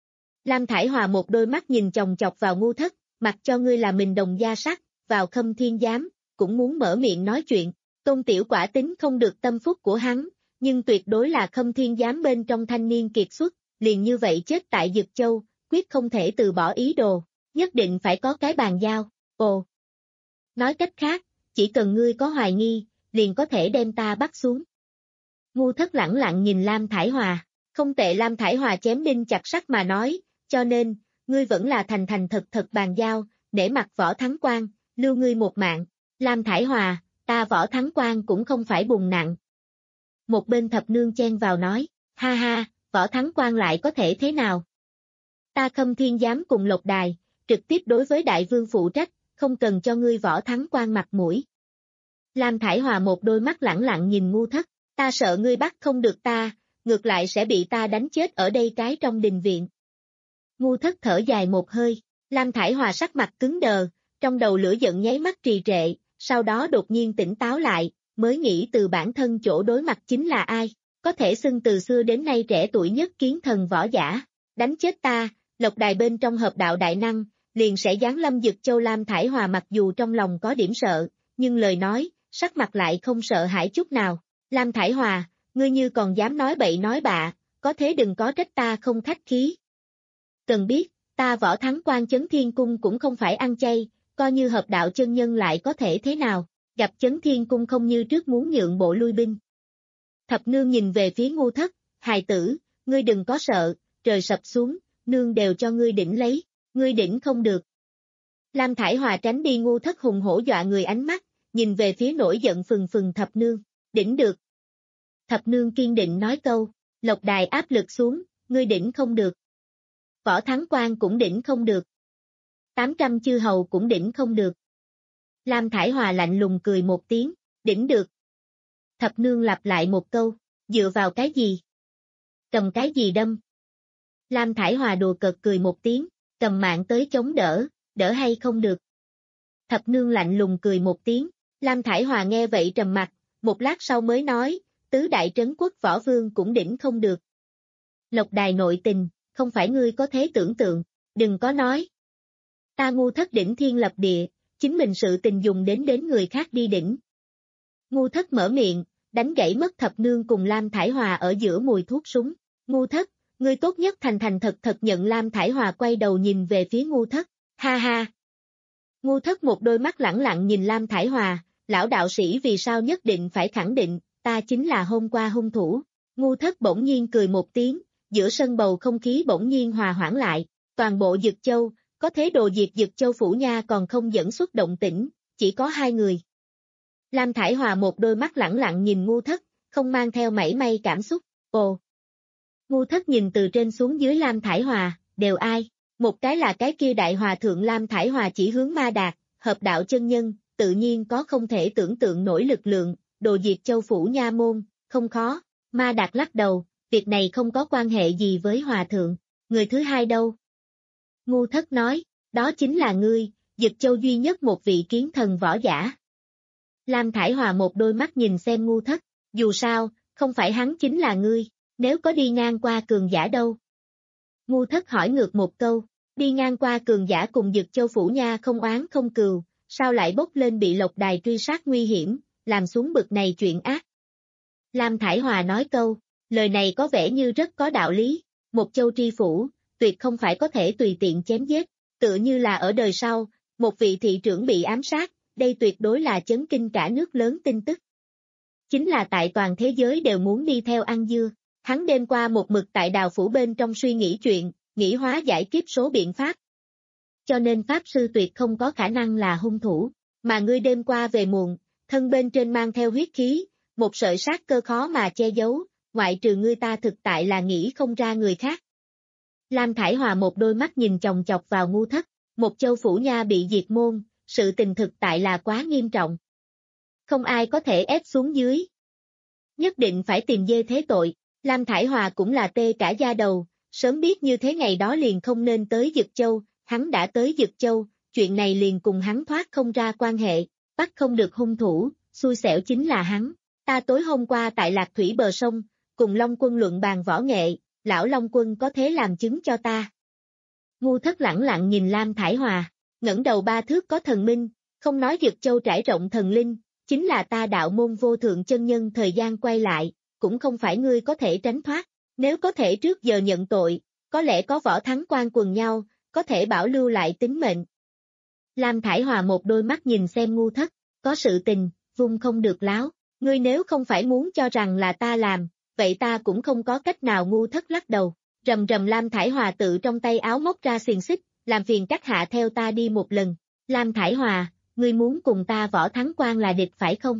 B: Lam Thải Hòa một đôi mắt nhìn chòng chọc vào Ngu Thất, mặc cho ngươi là mình đồng gia sắc, vào Khâm Thiên giám, cũng muốn mở miệng nói chuyện. Tôn Tiểu Quả tính không được tâm phúc của hắn, nhưng tuyệt đối là Khâm Thiên giám bên trong thanh niên kiệt xuất, liền như vậy chết tại Dực Châu, quyết không thể từ bỏ ý đồ, nhất định phải có cái bàn giao. Ồ! Nói cách khác, chỉ cần ngươi có hoài nghi, liền có thể đem ta bắt xuống. Ngu Thất lẳng lặng nhìn Lam Thải Hòa, không tệ. Lam Thải Hòa chém đinh chặt sắt mà nói, cho nên, ngươi vẫn là thành thành thật thật bàn giao, để mặc Võ Thắng Quan, lưu ngươi một mạng. Lam Thải Hòa, ta Võ Thắng Quan cũng không phải bùn nặng. Một bên thập nương chen vào nói, ha ha, Võ Thắng Quan lại có thể thế nào? Ta Khâm Thiên giám cùng Lộc Đài, trực tiếp đối với đại vương phụ trách, không cần cho ngươi Võ Thắng Quan mặt mũi. Lam Thải Hòa một đôi mắt lẳng lặng nhìn Ngu Thất, ta sợ ngươi bắt không được ta, ngược lại sẽ bị ta đánh chết ở đây cái trong đình viện. Ngu Thất thở dài một hơi, Lam Thải Hòa sắc mặt cứng đờ, trong đầu lửa giận nháy mắt trì trệ, sau đó đột nhiên tỉnh táo lại, mới nghĩ từ bản thân chỗ đối mặt chính là ai, có thể xưng từ xưa đến nay trẻ tuổi nhất kiến thần võ giả, đánh chết ta, Lộc Đài bên trong hợp đạo đại năng, liền sẽ giáng lâm Dực Châu. Lam Thải Hòa mặc dù trong lòng có điểm sợ, nhưng lời nói, sắc mặt lại không sợ hãi chút nào. Lam Thải Hòa, ngươi như còn dám nói bậy nói bạ, có thế đừng có trách ta không khách khí. Cần biết, ta Võ Thắng Quan Chấn Thiên Cung cũng không phải ăn chay, coi như hợp đạo chân nhân lại có thể thế nào, gặp Chấn Thiên Cung không như trước muốn nhượng bộ lui binh. Thập nương nhìn về phía Ngu Thất, hài tử, ngươi đừng có sợ, trời sập xuống, nương đều cho ngươi đỉnh lấy, ngươi đỉnh không được. Lam Thải Hòa tránh đi Ngu Thất hùng hổ dọa người ánh mắt, nhìn về phía nổi giận phừng phừng thập nương, đỉnh được. Thập nương kiên định nói câu, Lộc Đài áp lực xuống, ngươi đỉnh không được. Võ Thắng Quan cũng đỉnh không được. Tám trăm chư hầu cũng đỉnh không được. Lam Thải Hòa lạnh lùng cười một tiếng, đỉnh được. Thập nương lặp lại một câu, dựa vào cái gì? Cầm cái gì đâm? Lam Thải Hòa đùa cợt cười một tiếng, cầm mạng tới chống đỡ, đỡ hay không được. Thập nương lạnh lùng cười một tiếng, Lam Thải Hòa nghe vậy trầm mặt, một lát sau mới nói, tứ đại trấn quốc võ vương cũng đỉnh không được. Lộc Đài nội tình, không phải ngươi có thế tưởng tượng, đừng có nói. Ta Ngu Thất đỉnh thiên lập địa, chính mình sự tình dùng đến đến người khác đi đỉnh. Ngu Thất mở miệng, đánh gãy mất thập nương cùng Lam Thải Hòa ở giữa mùi thuốc súng. Ngu Thất, ngươi tốt nhất thành thành thật thật nhận. Lam Thải Hòa quay đầu nhìn về phía Ngu Thất, ha ha. Ngu Thất một đôi mắt lẳng lặng nhìn Lam Thải Hòa, lão đạo sĩ vì sao nhất định phải khẳng định, ta chính là hôm qua hung thủ. Ngu Thất bỗng nhiên cười một tiếng, giữa sân bầu không khí bỗng nhiên hòa hoãn lại, toàn bộ Dực Châu, có thế đồ diệt Dực Châu phủ nha còn không dẫn xuất động tĩnh, chỉ có hai người. Lam Thải Hòa một đôi mắt lẳng lặng nhìn Ngu Thất, không mang theo mảy may cảm xúc, ồ. Ngu Thất nhìn từ trên xuống dưới Lam Thải Hòa, đều ai? Một cái là cái kia đại hòa thượng Lam Thải Hòa chỉ hướng Ma Đạt, hợp đạo chân nhân, tự nhiên có không thể tưởng tượng nổi lực lượng, đồ diệt Châu phủ nha môn, không khó. Ma Đạt lắc đầu, việc này không có quan hệ gì với hòa thượng. Người thứ hai đâu? Ngu Thất nói, đó chính là ngươi, Dực Châu duy nhất một vị kiến thần võ giả. Lam Thải Hòa một đôi mắt nhìn xem Ngu Thất, dù sao, không phải hắn chính là ngươi, nếu có đi ngang qua cường giả đâu? Ngu Thất hỏi ngược một câu, đi ngang qua cường giả cùng Dực Châu phủ nha không oán không cừu, sao lại bốc lên bị Lộc Đài truy sát nguy hiểm, làm xuống bực này chuyện ác. Lam Thải Hòa nói câu, lời này có vẻ như rất có đạo lý, một châu tri phủ, tuyệt không phải có thể tùy tiện chém giết, tựa như là ở đời sau, một vị thị trưởng bị ám sát, đây tuyệt đối là chấn kinh cả nước lớn tin tức. Chính là tại toàn thế giới đều muốn đi theo ăn dưa, hắn đêm qua một mực tại đào phủ bên trong suy nghĩ chuyện, nghĩ hóa giải kiếp số biện pháp. Cho nên Pháp Sư tuyệt không có khả năng là hung thủ, mà ngươi đêm qua về muộn, thân bên trên mang theo huyết khí, một sợi sát cơ khó mà che giấu, ngoại trừ ngươi ta thực tại là nghĩ không ra người khác. Lam Thải Hòa một đôi mắt nhìn chòng chọc vào Ngu Thất, một châu phủ nha bị diệt môn, sự tình thực tại là quá nghiêm trọng. Không ai có thể ép xuống dưới. Nhất định phải tìm dê thế tội, Lam Thải Hòa cũng là tê cả da đầu, sớm biết như thế ngày đó liền không nên tới Dực Châu, hắn đã tới Dực Châu, chuyện này liền cùng hắn thoát không ra quan hệ, bắt không được hung thủ, xui xẻo chính là hắn. Ta tối hôm qua tại Lạc Thủy bờ sông, cùng Long Quân luận bàn võ nghệ, lão Long Quân có thế làm chứng cho ta. Ngu Thất lẳng lặng nhìn Lam Thải Hòa, ngẩng đầu ba thước có thần minh, không nói Dực Châu trải rộng thần linh, chính là ta đạo môn vô thượng chân nhân thời gian quay lại, cũng không phải ngươi có thể tránh thoát, nếu có thể trước giờ nhận tội, có lẽ có võ thắng quan quần nhau, có thể bảo lưu lại tính mệnh. Lam Thải Hòa một đôi mắt nhìn xem Ngu Thất, có sự tình, vung không được láo, ngươi nếu không phải muốn cho rằng là ta làm, vậy ta cũng không có cách nào. Ngu Thất lắc đầu, rầm rầm. Lam Thải Hòa tự trong tay áo móc ra xiềng xích, làm phiền các hạ theo ta đi một lần. Lam Thải Hòa, ngươi muốn cùng ta võ thắng quan là địch phải không?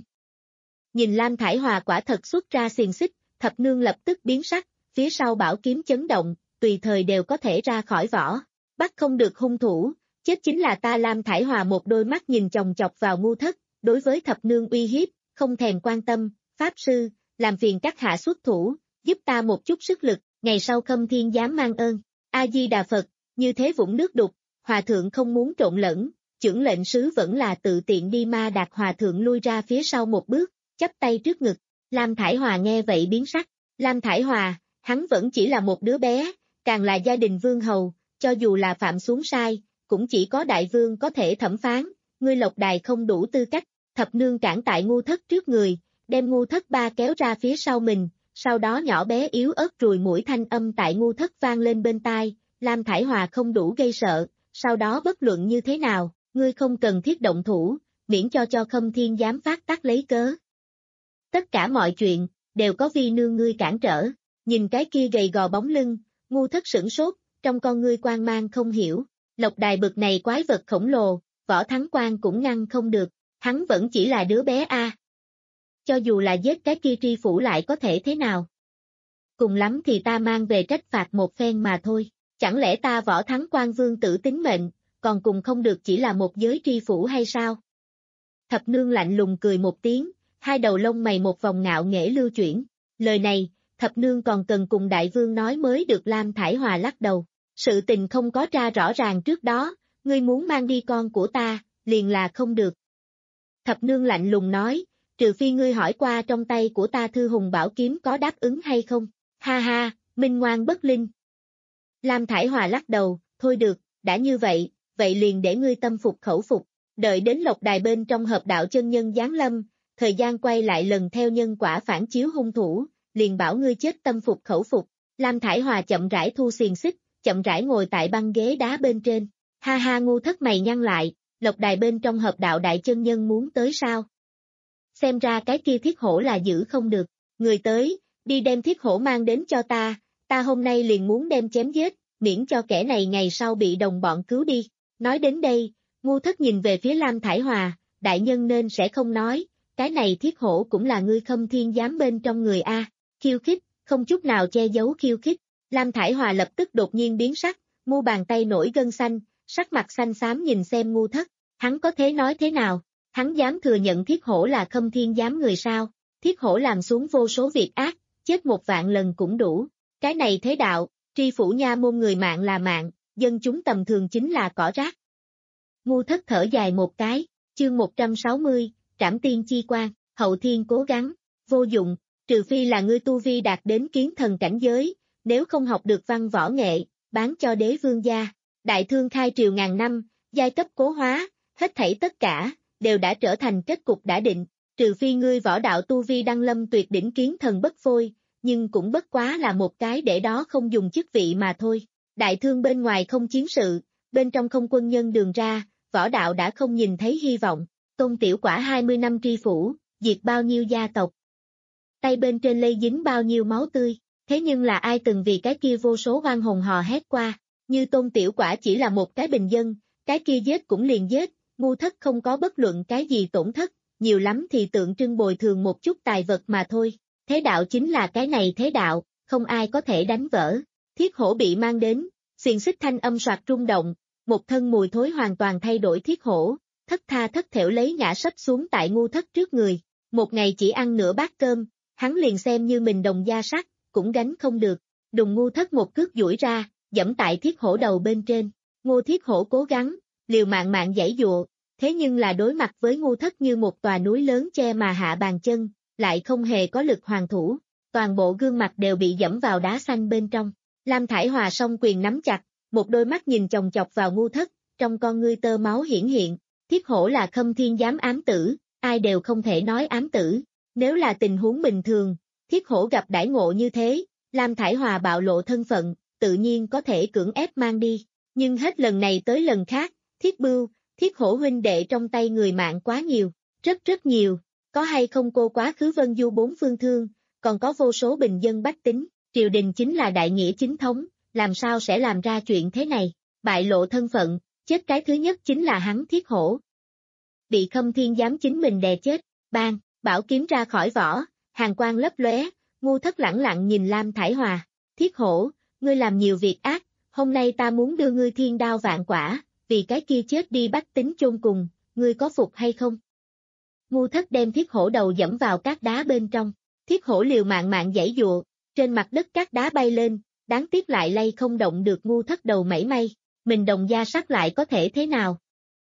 B: Nhìn Lam Thải Hòa quả thật xuất ra xiềng xích, thập nương lập tức biến sắc, phía sau bảo kiếm chấn động, tùy thời đều có thể ra khỏi vỏ. Bắt không được hung thủ, chết chính là ta. Lam Thải Hòa một đôi mắt nhìn chòng chọc vào Ngu Thất, đối với thập nương uy hiếp, không thèm quan tâm, Pháp Sư, làm phiền các hạ xuất thủ, giúp ta một chút sức lực, ngày sau Khâm Thiên dám mang ơn. A-di-đà Phật, như thế vũng nước đục, Hòa thượng không muốn trộn lẫn, chưởng lệnh sứ vẫn là tự tiện đi. Ma Đạt Hòa thượng lui ra phía sau một bước, chắp tay trước ngực. Lam Thải Hòa nghe vậy biến sắc, Lam Thải Hòa, hắn vẫn chỉ là một đứa bé, càng là gia đình vương hầu, cho dù là phạm xuống sai, cũng chỉ có đại vương có thể thẩm phán, ngươi Lộc Đài không đủ tư cách. Thập nương cản tại Ngu Thất trước người, đem Ngu Thất ba kéo ra phía sau mình, sau đó nhỏ bé yếu ớt rùi mũi thanh âm tại Ngu Thất vang lên bên tai. Lam Thải Hòa không đủ gây sợ, sau đó bất luận như thế nào, ngươi không cần thiết động thủ, miễn cho cho Khâm Thiên dám phát tác lấy cớ. Tất cả mọi chuyện, đều có vi nương ngươi cản trở. Nhìn cái kia gầy gò bóng lưng, Ngu Thất sửng sốt, trong con ngươi quang mang không hiểu, Lộc Đài bực này quái vật khổng lồ, võ thắng quan cũng ngăn không được, hắn vẫn chỉ là đứa bé a. À. Cho dù là giết cái kia tri phủ lại có thể thế nào? Cùng lắm thì ta mang về trách phạt một phen mà thôi, chẳng lẽ ta võ thắng quan vương tử tính mệnh, còn cùng không được chỉ là một giới tri phủ hay sao? Thập nương lạnh lùng cười một tiếng, hai đầu lông mày một vòng ngạo nghễ lưu chuyển, lời này, thập nương còn cần cùng đại vương nói mới được. Lam Thải Hòa lắc đầu, sự tình không có tra rõ ràng trước đó, ngươi muốn mang đi con của ta, liền là không được. Thập nương lạnh lùng nói, trừ phi ngươi hỏi qua trong tay của ta thư hùng bảo kiếm có đáp ứng hay không, ha ha, minh ngoan bất linh. Lam Thải Hòa lắc đầu, thôi được, đã như vậy, vậy liền để ngươi tâm phục khẩu phục, đợi đến Lộc Đài bên trong hợp đạo chân nhân giáng lâm, thời gian quay lại lần theo nhân quả phản chiếu hung thủ, liền bảo ngươi chết tâm phục khẩu phục. Lam Thải Hòa chậm rãi thu xiềng xích, chậm rãi ngồi tại băng ghế đá bên trên, ha ha. Ngu Thất mày nhăn lại, lộc đài bên trong hợp đạo đại chân nhân muốn tới sao? Xem ra cái kia thiết hổ là giữ không được, người tới, đi đem thiết hổ mang đến cho ta, ta hôm nay liền muốn đem chém giết, miễn cho kẻ này ngày sau bị đồng bọn cứu đi. Nói đến đây, Ngu Thất nhìn về phía Lam Thải Hòa, đại nhân nên sẽ không nói, cái này thiết hổ cũng là ngươi Khâm Thiên giám bên trong người A, khiêu khích, không chút nào che giấu khiêu khích. Lam Thải Hòa lập tức đột nhiên biến sắc, mu bàn tay nổi gân xanh, sắc mặt xanh xám nhìn xem Ngu Thất, hắn có thế nói thế nào, hắn dám thừa nhận thiết hổ là Khâm Thiên giám người sao, thiết hổ làm xuống vô số việc ác, chết một vạn lần cũng đủ, cái này thế đạo, tri phủ nha môn người mạng là mạng, dân chúng tầm thường chính là cỏ rác. Ngu Thất thở dài một cái, chương một trăm sáu mươi, trảm tiên chi quan, hậu thiên cố gắng, vô dụng, trừ phi là ngươi tu vi đạt đến kiến thần cảnh giới, nếu không học được văn võ nghệ, bán cho đế vương gia. Đại thương khai triều ngàn năm, giai cấp cố hóa, hết thảy tất cả, đều đã trở thành kết cục đã định, trừ phi ngươi võ đạo tu vi đăng lâm tuyệt đỉnh kiến thần bất phôi, nhưng cũng bất quá là một cái để đó không dùng chức vị mà thôi. Đại thương bên ngoài không chiến sự, bên trong không quân nhân đường ra, võ đạo đã không nhìn thấy hy vọng, Tôn Tiểu Quả hai mươi năm tri phủ, diệt bao nhiêu gia tộc. Tay bên trên lây dính bao nhiêu máu tươi, thế nhưng là ai từng vì cái kia vô số oan hồn hò hét qua, như Tôn Tiểu Quả chỉ là một cái bình dân, cái kia giết cũng liền giết, Ngu Thất không có bất luận cái gì tổn thất, nhiều lắm thì tượng trưng bồi thường một chút tài vật mà thôi. Thế đạo chính là cái này thế đạo, không ai có thể đánh vỡ. Thiết hổ bị mang đến, xiềng xích thanh âm soạt rung động, một thân mùi thối hoàn toàn thay đổi thiết hổ, thất tha thất thểu lấy ngã sấp xuống tại Ngu Thất trước người. Một ngày chỉ ăn nửa bát cơm, hắn liền xem như mình đồng gia sắt, cũng gánh không được. Đùng Ngu Thất một cước duỗi ra, dẫm tại thiết hổ đầu bên trên. Ngô Thiết Hổ cố gắng, liều mạng mạng giãy dụa, thế nhưng là đối mặt với Ngu Thất như một tòa núi lớn che mà hạ bàn chân, lại không hề có lực hoàn thủ, toàn bộ gương mặt đều bị dẫm vào đá xanh bên trong. Lam Thải Hòa song quyền nắm chặt, một đôi mắt nhìn chòng chọc vào Ngu Thất, trong con ngươi tơ máu hiển hiện, Thiết Hổ là Khâm Thiên giám ám tử, ai đều không thể nói ám tử. Nếu là tình huống bình thường, Thiết Hổ gặp đãi ngộ như thế, Lam Thải Hòa bạo lộ thân phận, tự nhiên có thể cưỡng ép mang đi. Nhưng hết lần này tới lần khác, Thiết Bưu, Thiết Hổ huynh đệ trong tay người mạng quá nhiều, rất rất nhiều, có hay không cô quá khứ vân du bốn phương thương, còn có vô số bình dân bách tính, triều đình chính là đại nghĩa chính thống, làm sao sẽ làm ra chuyện thế này, bại lộ thân phận, chết cái thứ nhất chính là hắn Thiết Hổ. Bị Khâm Thiên giám chính mình đè chết, bang, bảo kiếm ra khỏi vỏ, hàn quang lấp lóe, Ngu Thất lẳng lặng nhìn Lam Thải Hòa, Thiết Hổ, ngươi làm nhiều việc ác, hôm nay ta muốn đưa ngươi thiên đao vạn quả, vì cái kia chết đi bách tính chôn cùng, ngươi có phục hay không? Ngu Thất đem Thiết Hổ đầu dẫm vào các đá bên trong, Thiết Hổ liều mạng mạng giãy dụa, trên mặt đất các đá bay lên, đáng tiếc lại lay không động được Ngu Thất đầu mảy may, mình đồng gia sắt lại có thể thế nào?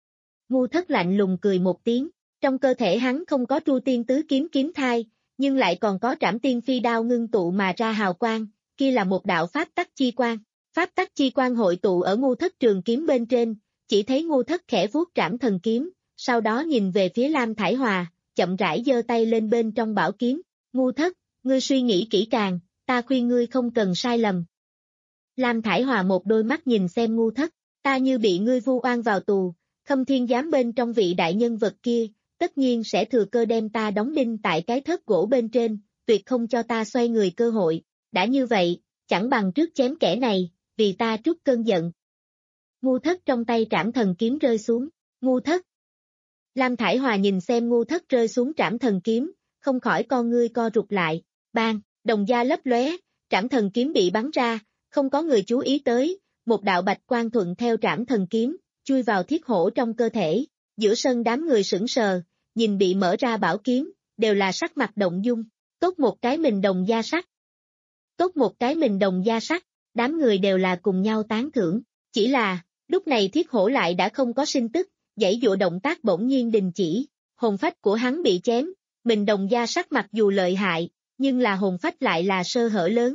B: Ngu Thất lạnh lùng cười một tiếng, trong cơ thể hắn không có Tru Tiên Tứ Kiếm kiếm thai, nhưng lại còn có Trảm Tiên Phi đao ngưng tụ mà ra hào quang, kia là một đạo pháp tắc chi quang. Pháp tắc chi quang hội tụ ở Ngu Thất trường kiếm bên trên, chỉ thấy Ngu Thất khẽ vuốt trảm thần kiếm, sau đó nhìn về phía Lam Thải Hòa, chậm rãi giơ tay lên bên trong bảo kiếm, Ngu Thất, ngươi suy nghĩ kỹ càng, ta khuyên ngươi không cần sai lầm. Lam Thải Hòa một đôi mắt nhìn xem Ngu Thất, ta như bị ngươi vu oan vào tù, Khâm Thiên giám bên trong vị đại nhân vật kia, tất nhiên sẽ thừa cơ đem ta đóng đinh tại cái thớt gỗ bên trên, tuyệt không cho ta xoay người cơ hội, đã như vậy, chẳng bằng trước chém kẻ này, vì ta trút cơn giận. Ngu Thất trong tay trảm thần kiếm rơi xuống, Ngu Thất. Lam Thải Hòa nhìn xem Ngu Thất rơi xuống trảm thần kiếm, không khỏi con ngươi co rụt lại, bang, đồng gia lấp lóe, trảm thần kiếm bị bắn ra, không có người chú ý tới, một đạo bạch quang thuận theo trảm thần kiếm, chui vào Thiết Hổ trong cơ thể, giữa sân đám người sững sờ, nhìn bị mở ra bảo kiếm, đều là sắc mặt động dung, tốt một cái mình đồng gia sắc. Tốt một cái mình đồng gia sắc, đám người đều là cùng nhau tán thưởng, chỉ là, lúc này Thiết Hổ lại đã không có sinh tức, giãy dụa động tác bỗng nhiên đình chỉ, hồn phách của hắn bị chém, mình đồng gia sắc mặc dù lợi hại, nhưng là hồn phách lại là sơ hở lớn.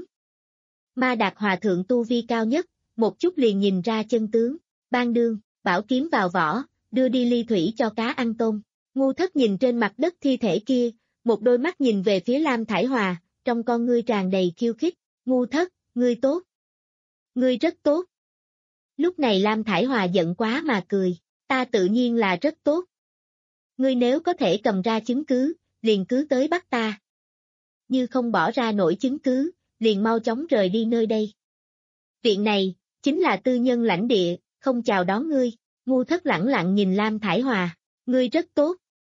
B: Ma Đạt Hòa thượng tu vi cao nhất, một chút liền nhìn ra chân tướng, ban đương, bảo kiếm vào vỏ, đưa đi ly thủy cho cá ăn tôm. Ngu Thất nhìn trên mặt đất thi thể kia, một đôi mắt nhìn về phía Lam Thải Hòa, trong con ngươi tràn đầy khiêu khích, Ngu Thất, ngươi tốt. Ngươi rất tốt. Lúc này Lam Thải Hòa giận quá mà cười, Ta tự nhiên là rất tốt. Ngươi nếu có thể cầm ra chứng cứ, liền cứ tới bắt ta. Như không bỏ ra nổi chứng cứ, liền mau chóng rời đi nơi đây. Viện này, chính là tư nhân lãnh địa, không chào đón ngươi. Ngu Thất lẳng lặng nhìn Lam Thải Hòa, ngươi rất tốt.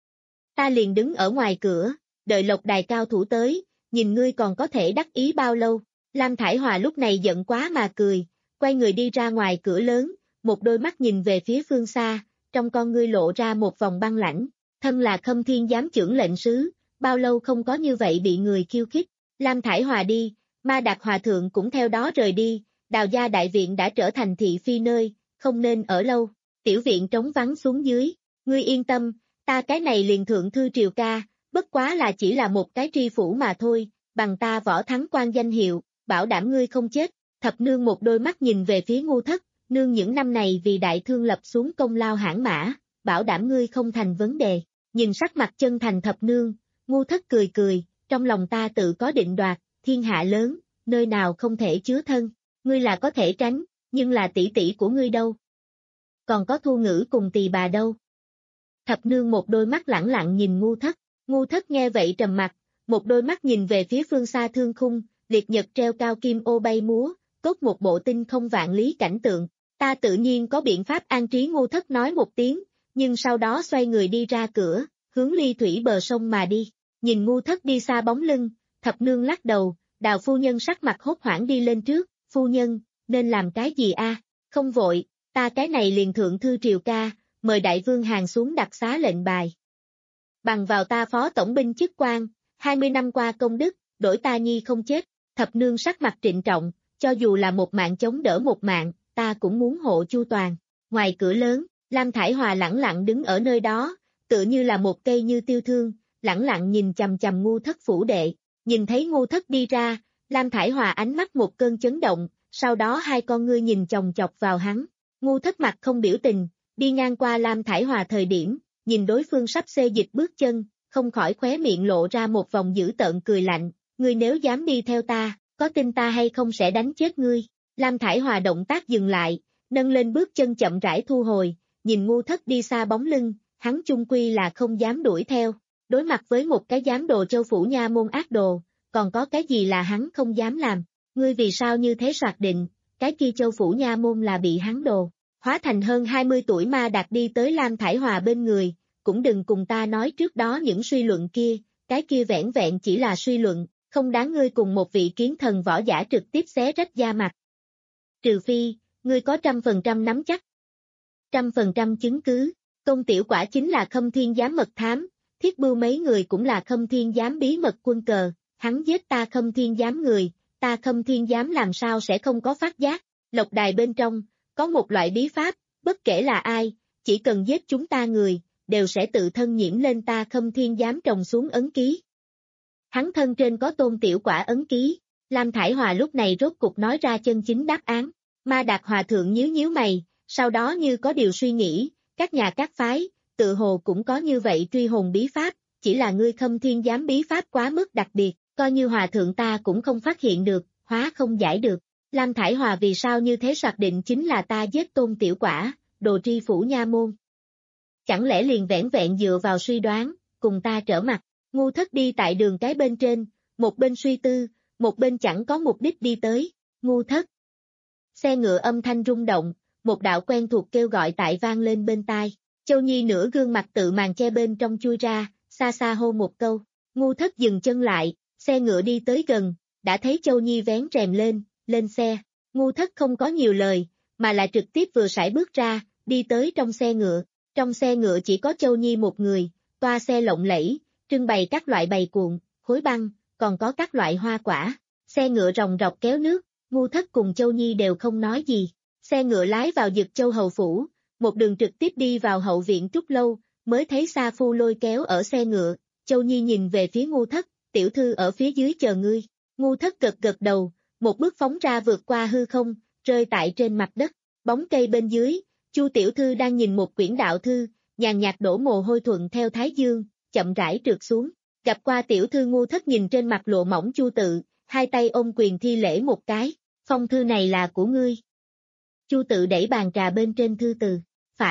B: Ta liền đứng ở ngoài cửa, đợi Lộc Đài cao thủ tới, nhìn ngươi còn có thể đắc ý bao lâu. Lam Thải Hòa lúc này giận quá mà cười, quay người đi ra ngoài cửa lớn, một đôi mắt nhìn về phía phương xa, trong con ngươi lộ ra một vòng băng lãnh. Thân là Khâm Thiên giám trưởng lệnh sứ, bao lâu không có như vậy bị người khiêu khích. Lam Thải Hòa đi, Ma Đạt Hòa thượng cũng theo đó rời đi, Đào gia đại viện đã trở thành thị phi nơi, không nên ở lâu. Tiểu viện trống vắng xuống dưới, ngươi yên tâm, ta cái này liền thượng thư triều ca, bất quá là chỉ là một cái tri phủ mà thôi, bằng ta Võ Thắng quan danh hiệu, bảo đảm ngươi không chết. Thập nương một đôi mắt nhìn về phía Ngu Thất, nương những năm này vì đại thương lập xuống công lao hãn mã, bảo đảm ngươi không thành vấn đề. Nhìn sắc mặt chân thành thập nương, Ngu Thất cười cười, trong lòng ta tự có định đoạt, thiên hạ lớn, nơi nào không thể chứa thân, ngươi là có thể tránh, nhưng là tỷ tỷ của ngươi đâu? Còn có Thu Ngữ cùng Tỳ bà đâu? Thập nương một đôi mắt lẳng lặng nhìn Ngu Thất, Ngu Thất nghe vậy trầm mặt, một đôi mắt nhìn về phía phương xa thương khung, liệt nhật treo cao kim ô bay múa, tốt một bộ tinh không vạn lý cảnh tượng, ta tự nhiên có biện pháp an trí. Ngu Thất nói một tiếng, nhưng sau đó xoay người đi ra cửa, hướng ly thủy bờ sông mà đi. Nhìn Ngu Thất đi xa bóng lưng, thập nương lắc đầu, Đào phu nhân sắc mặt hốt hoảng đi lên trước, phu nhân, nên làm cái gì a? Không vội, ta cái này liền thượng thư triều ca, mời đại vương hàng xuống đặt xá lệnh bài. Bằng vào ta phó tổng binh chức quan, hai mươi năm qua công đức, đổi ta nhi không chết. Thập nương sắc mặt trịnh trọng, cho dù là một mạng chống đỡ một mạng, ta cũng muốn hộ chu toàn. Ngoài cửa lớn, Lam Thải Hòa lẳng lặng đứng ở nơi đó, tựa như là một cây như tiêu thương, lẳng lặng nhìn chằm chằm Ngu Thất phủ đệ. Nhìn thấy Ngu Thất đi ra, Lam Thải Hòa ánh mắt một cơn chấn động, sau đó hai con ngươi nhìn chòng chọc vào hắn. Ngu Thất mặt không biểu tình, đi ngang qua Lam Thải Hòa thời điểm, nhìn đối phương sắp xê dịch bước chân, không khỏi khóe miệng lộ ra một vòng dữ tợn cười lạnh, ngươi nếu dám đi theo ta, có tin ta hay không sẽ đánh chết ngươi. Lam Thải Hòa động tác dừng lại, nâng lên bước chân chậm rãi thu hồi, nhìn Ngu Thất đi xa bóng lưng, hắn chung quy là không dám đuổi theo. Đối mặt với một cái giám đồ Châu phủ nha môn ác đồ, còn có cái gì là hắn không dám làm? Ngươi vì sao như thế soạt định, cái kia Châu phủ nha môn là bị hắn đồ. Hóa thành hơn hai mươi tuổi Ma Đạt đi tới Lam Thải Hòa bên người, cũng đừng cùng ta nói trước đó những suy luận kia, cái kia vẻn vẹn chỉ là suy luận, không đáng ngươi cùng một vị kiến thần võ giả trực tiếp xé rách da mặt. Trừ phi, ngươi có trăm phần trăm nắm chắc. Trăm phần trăm chứng cứ, Công Tiểu Quả chính là Khâm Thiên giám mật thám, Thiết Bưu mấy người cũng là Khâm Thiên giám bí mật quân cờ, hắn giết ta Khâm Thiên giám người, ta Khâm Thiên giám làm sao sẽ không có phát giác. Lộc đài bên trong, có một loại bí pháp, bất kể là ai, chỉ cần giết chúng ta người, đều sẽ tự thân nhiễm lên ta Khâm Thiên giám trồng xuống ấn ký. Hắn thân trên có Tôn Tiểu Quả ấn ký, Lam Thải Hòa lúc này rốt cục nói ra chân chính đáp án. Ma Đạt Hòa thượng nhíu nhíu mày, sau đó như có điều suy nghĩ, các nhà các phái, tự hồ cũng có như vậy truy hồn bí pháp, chỉ là ngươi Khâm Thiên giám bí pháp quá mức đặc biệt, coi như Hòa thượng ta cũng không phát hiện được, hóa không giải được. Lam Thải Hòa vì sao như thế soạt định chính là ta giết Tôn Tiểu Quả, đồ tri phủ nha môn. Chẳng lẽ liền vẻn vẹn dựa vào suy đoán, cùng ta trở mặt. Ngu Thất đi tại đường cái bên trên, một bên suy tư, một bên chẳng có mục đích đi tới. Ngu Thất. Xe ngựa âm thanh rung động, một đạo quen thuộc kêu gọi tại vang lên bên tai. Châu Nhi nửa gương mặt tự màn che bên trong chui ra, xa xa hô một câu. Ngu Thất dừng chân lại, xe ngựa đi tới gần, đã thấy Châu Nhi vén rèm lên, lên xe. Ngu Thất không có nhiều lời, mà là trực tiếp vừa sải bước ra, đi tới trong xe ngựa. Trong xe ngựa chỉ có Châu Nhi một người, toa xe lộng lẫy, trưng bày các loại bày cuộn, khối băng, còn có các loại hoa quả. Xe ngựa ròng rọc kéo nước, Ngu Thất cùng Châu Nhi đều không nói gì. Xe ngựa lái vào Dực Châu hầu phủ, một đường trực tiếp đi vào hậu viện Trúc Lâu, mới thấy Sa Phu lôi kéo ở xe ngựa. Châu Nhi nhìn về phía Ngu Thất, tiểu thư ở phía dưới chờ ngươi. Ngu Thất gật gật đầu, một bước phóng ra vượt qua hư không, rơi tại trên mặt đất. Bóng cây bên dưới, Chu tiểu thư đang nhìn một quyển đạo thư, nhàn nhạt đổ mồ hôi thuận theo thái dương, chậm rãi trượt xuống. Gặp qua tiểu thư. Ngu Thất nhìn trên mặt lộ mỏng Chu tự, hai tay ôm quyền thi lễ một cái. Phong thư này là của ngươi. Chu tự đẩy bàn trà bên trên thư từ. Phải,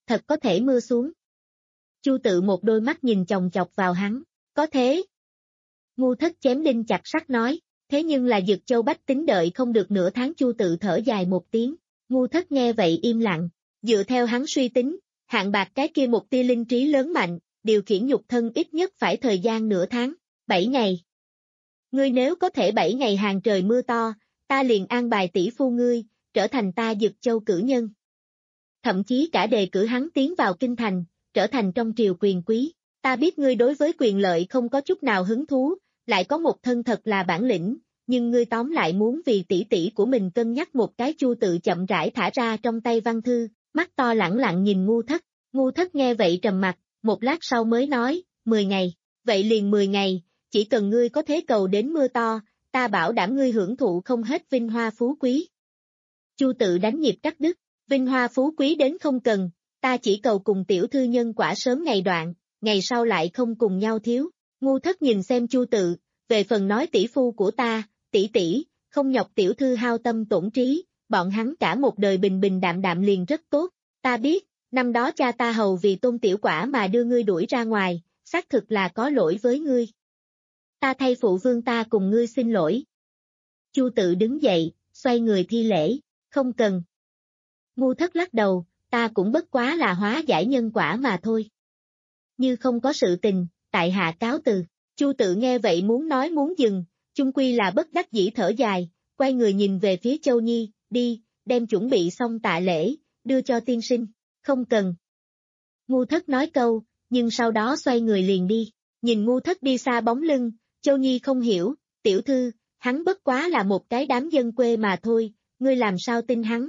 B: thật có thể mưa xuống. Chu Tự một đôi mắt nhìn chòng chọc vào hắn, có thế. Ngu Thất chém đinh chặt sắt nói, thế nhưng là Dực Châu bách tính đợi không được nửa tháng. Chu Tự thở dài một tiếng, Ngu Thất nghe vậy im lặng, dựa theo hắn suy tính, Hạng Bạc cái kia một tia linh trí lớn mạnh, điều khiển nhục thân ít nhất phải thời gian nửa tháng, bảy ngày. Ngươi nếu có thể bảy ngày hàng trời mưa to, ta liền an bài tỷ phu ngươi, trở thành ta Dực Châu cử nhân. Thậm chí cả đề cử hắn tiến vào kinh thành, trở thành trong triều quyền quý. Ta biết ngươi đối với quyền lợi không có chút nào hứng thú, lại có một thân thật là bản lĩnh, nhưng ngươi tóm lại muốn vì tỷ tỷ của mình cân nhắc một cái. Chu Tự chậm rãi thả ra trong tay văn thư, mắt to lẳng lặng nhìn Ngu Thất. Ngu Thất nghe vậy trầm mặt, một lát sau mới nói, mười ngày, vậy liền mười ngày, chỉ cần ngươi có thế cầu đến mưa to, ta bảo đảm ngươi hưởng thụ không hết vinh hoa phú quý. Chu Tự đánh nhịp cắt đứt, vinh hoa phú quý đến không cần, ta chỉ cầu cùng tiểu thư nhân quả sớm ngày đoạn, ngày sau lại không cùng nhau thiếu. Ngu Thất nhìn xem Chu Tự, về phần nói tỷ phu của ta, tỷ tỷ, không nhọc tiểu thư hao tâm tổn trí, bọn hắn cả một đời bình bình đạm đạm liền rất tốt. Ta biết, năm đó cha ta hầu vì Tôn tiểu quả mà đưa ngươi đuổi ra ngoài, xác thực là có lỗi với ngươi. Ta thay phụ vương ta cùng ngươi xin lỗi. Chu Tự đứng dậy, xoay người thi lễ, không cần. Ngu Thất lắc đầu, ta cũng bất quá là hóa giải nhân quả mà thôi. Như không có sự tình, tại hạ cáo từ. Chu Tự nghe vậy muốn nói muốn dừng, chung quy là bất đắc dĩ thở dài, quay người nhìn về phía Châu Nhi, đi, đem chuẩn bị xong tạ lễ, đưa cho tiên sinh, không cần. Ngu Thất nói câu, nhưng sau đó xoay người liền đi, nhìn Ngu Thất đi xa bóng lưng, Châu Nhi không hiểu, tiểu thư, hắn bất quá là một cái đám dân quê mà thôi, ngươi làm sao tin hắn.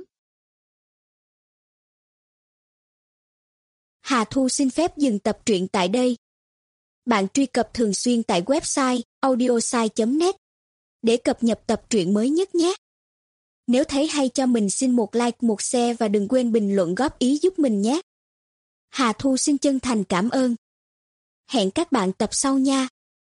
C: Hà Thu xin phép dừng tập truyện tại đây. Bạn truy cập thường xuyên tại website audiosai chấm net để cập nhật tập truyện mới nhất nhé. Nếu thấy hay cho mình xin một like, một share và đừng quên bình luận góp ý giúp mình nhé. Hà Thu xin chân thành cảm ơn. Hẹn các bạn tập sau nha.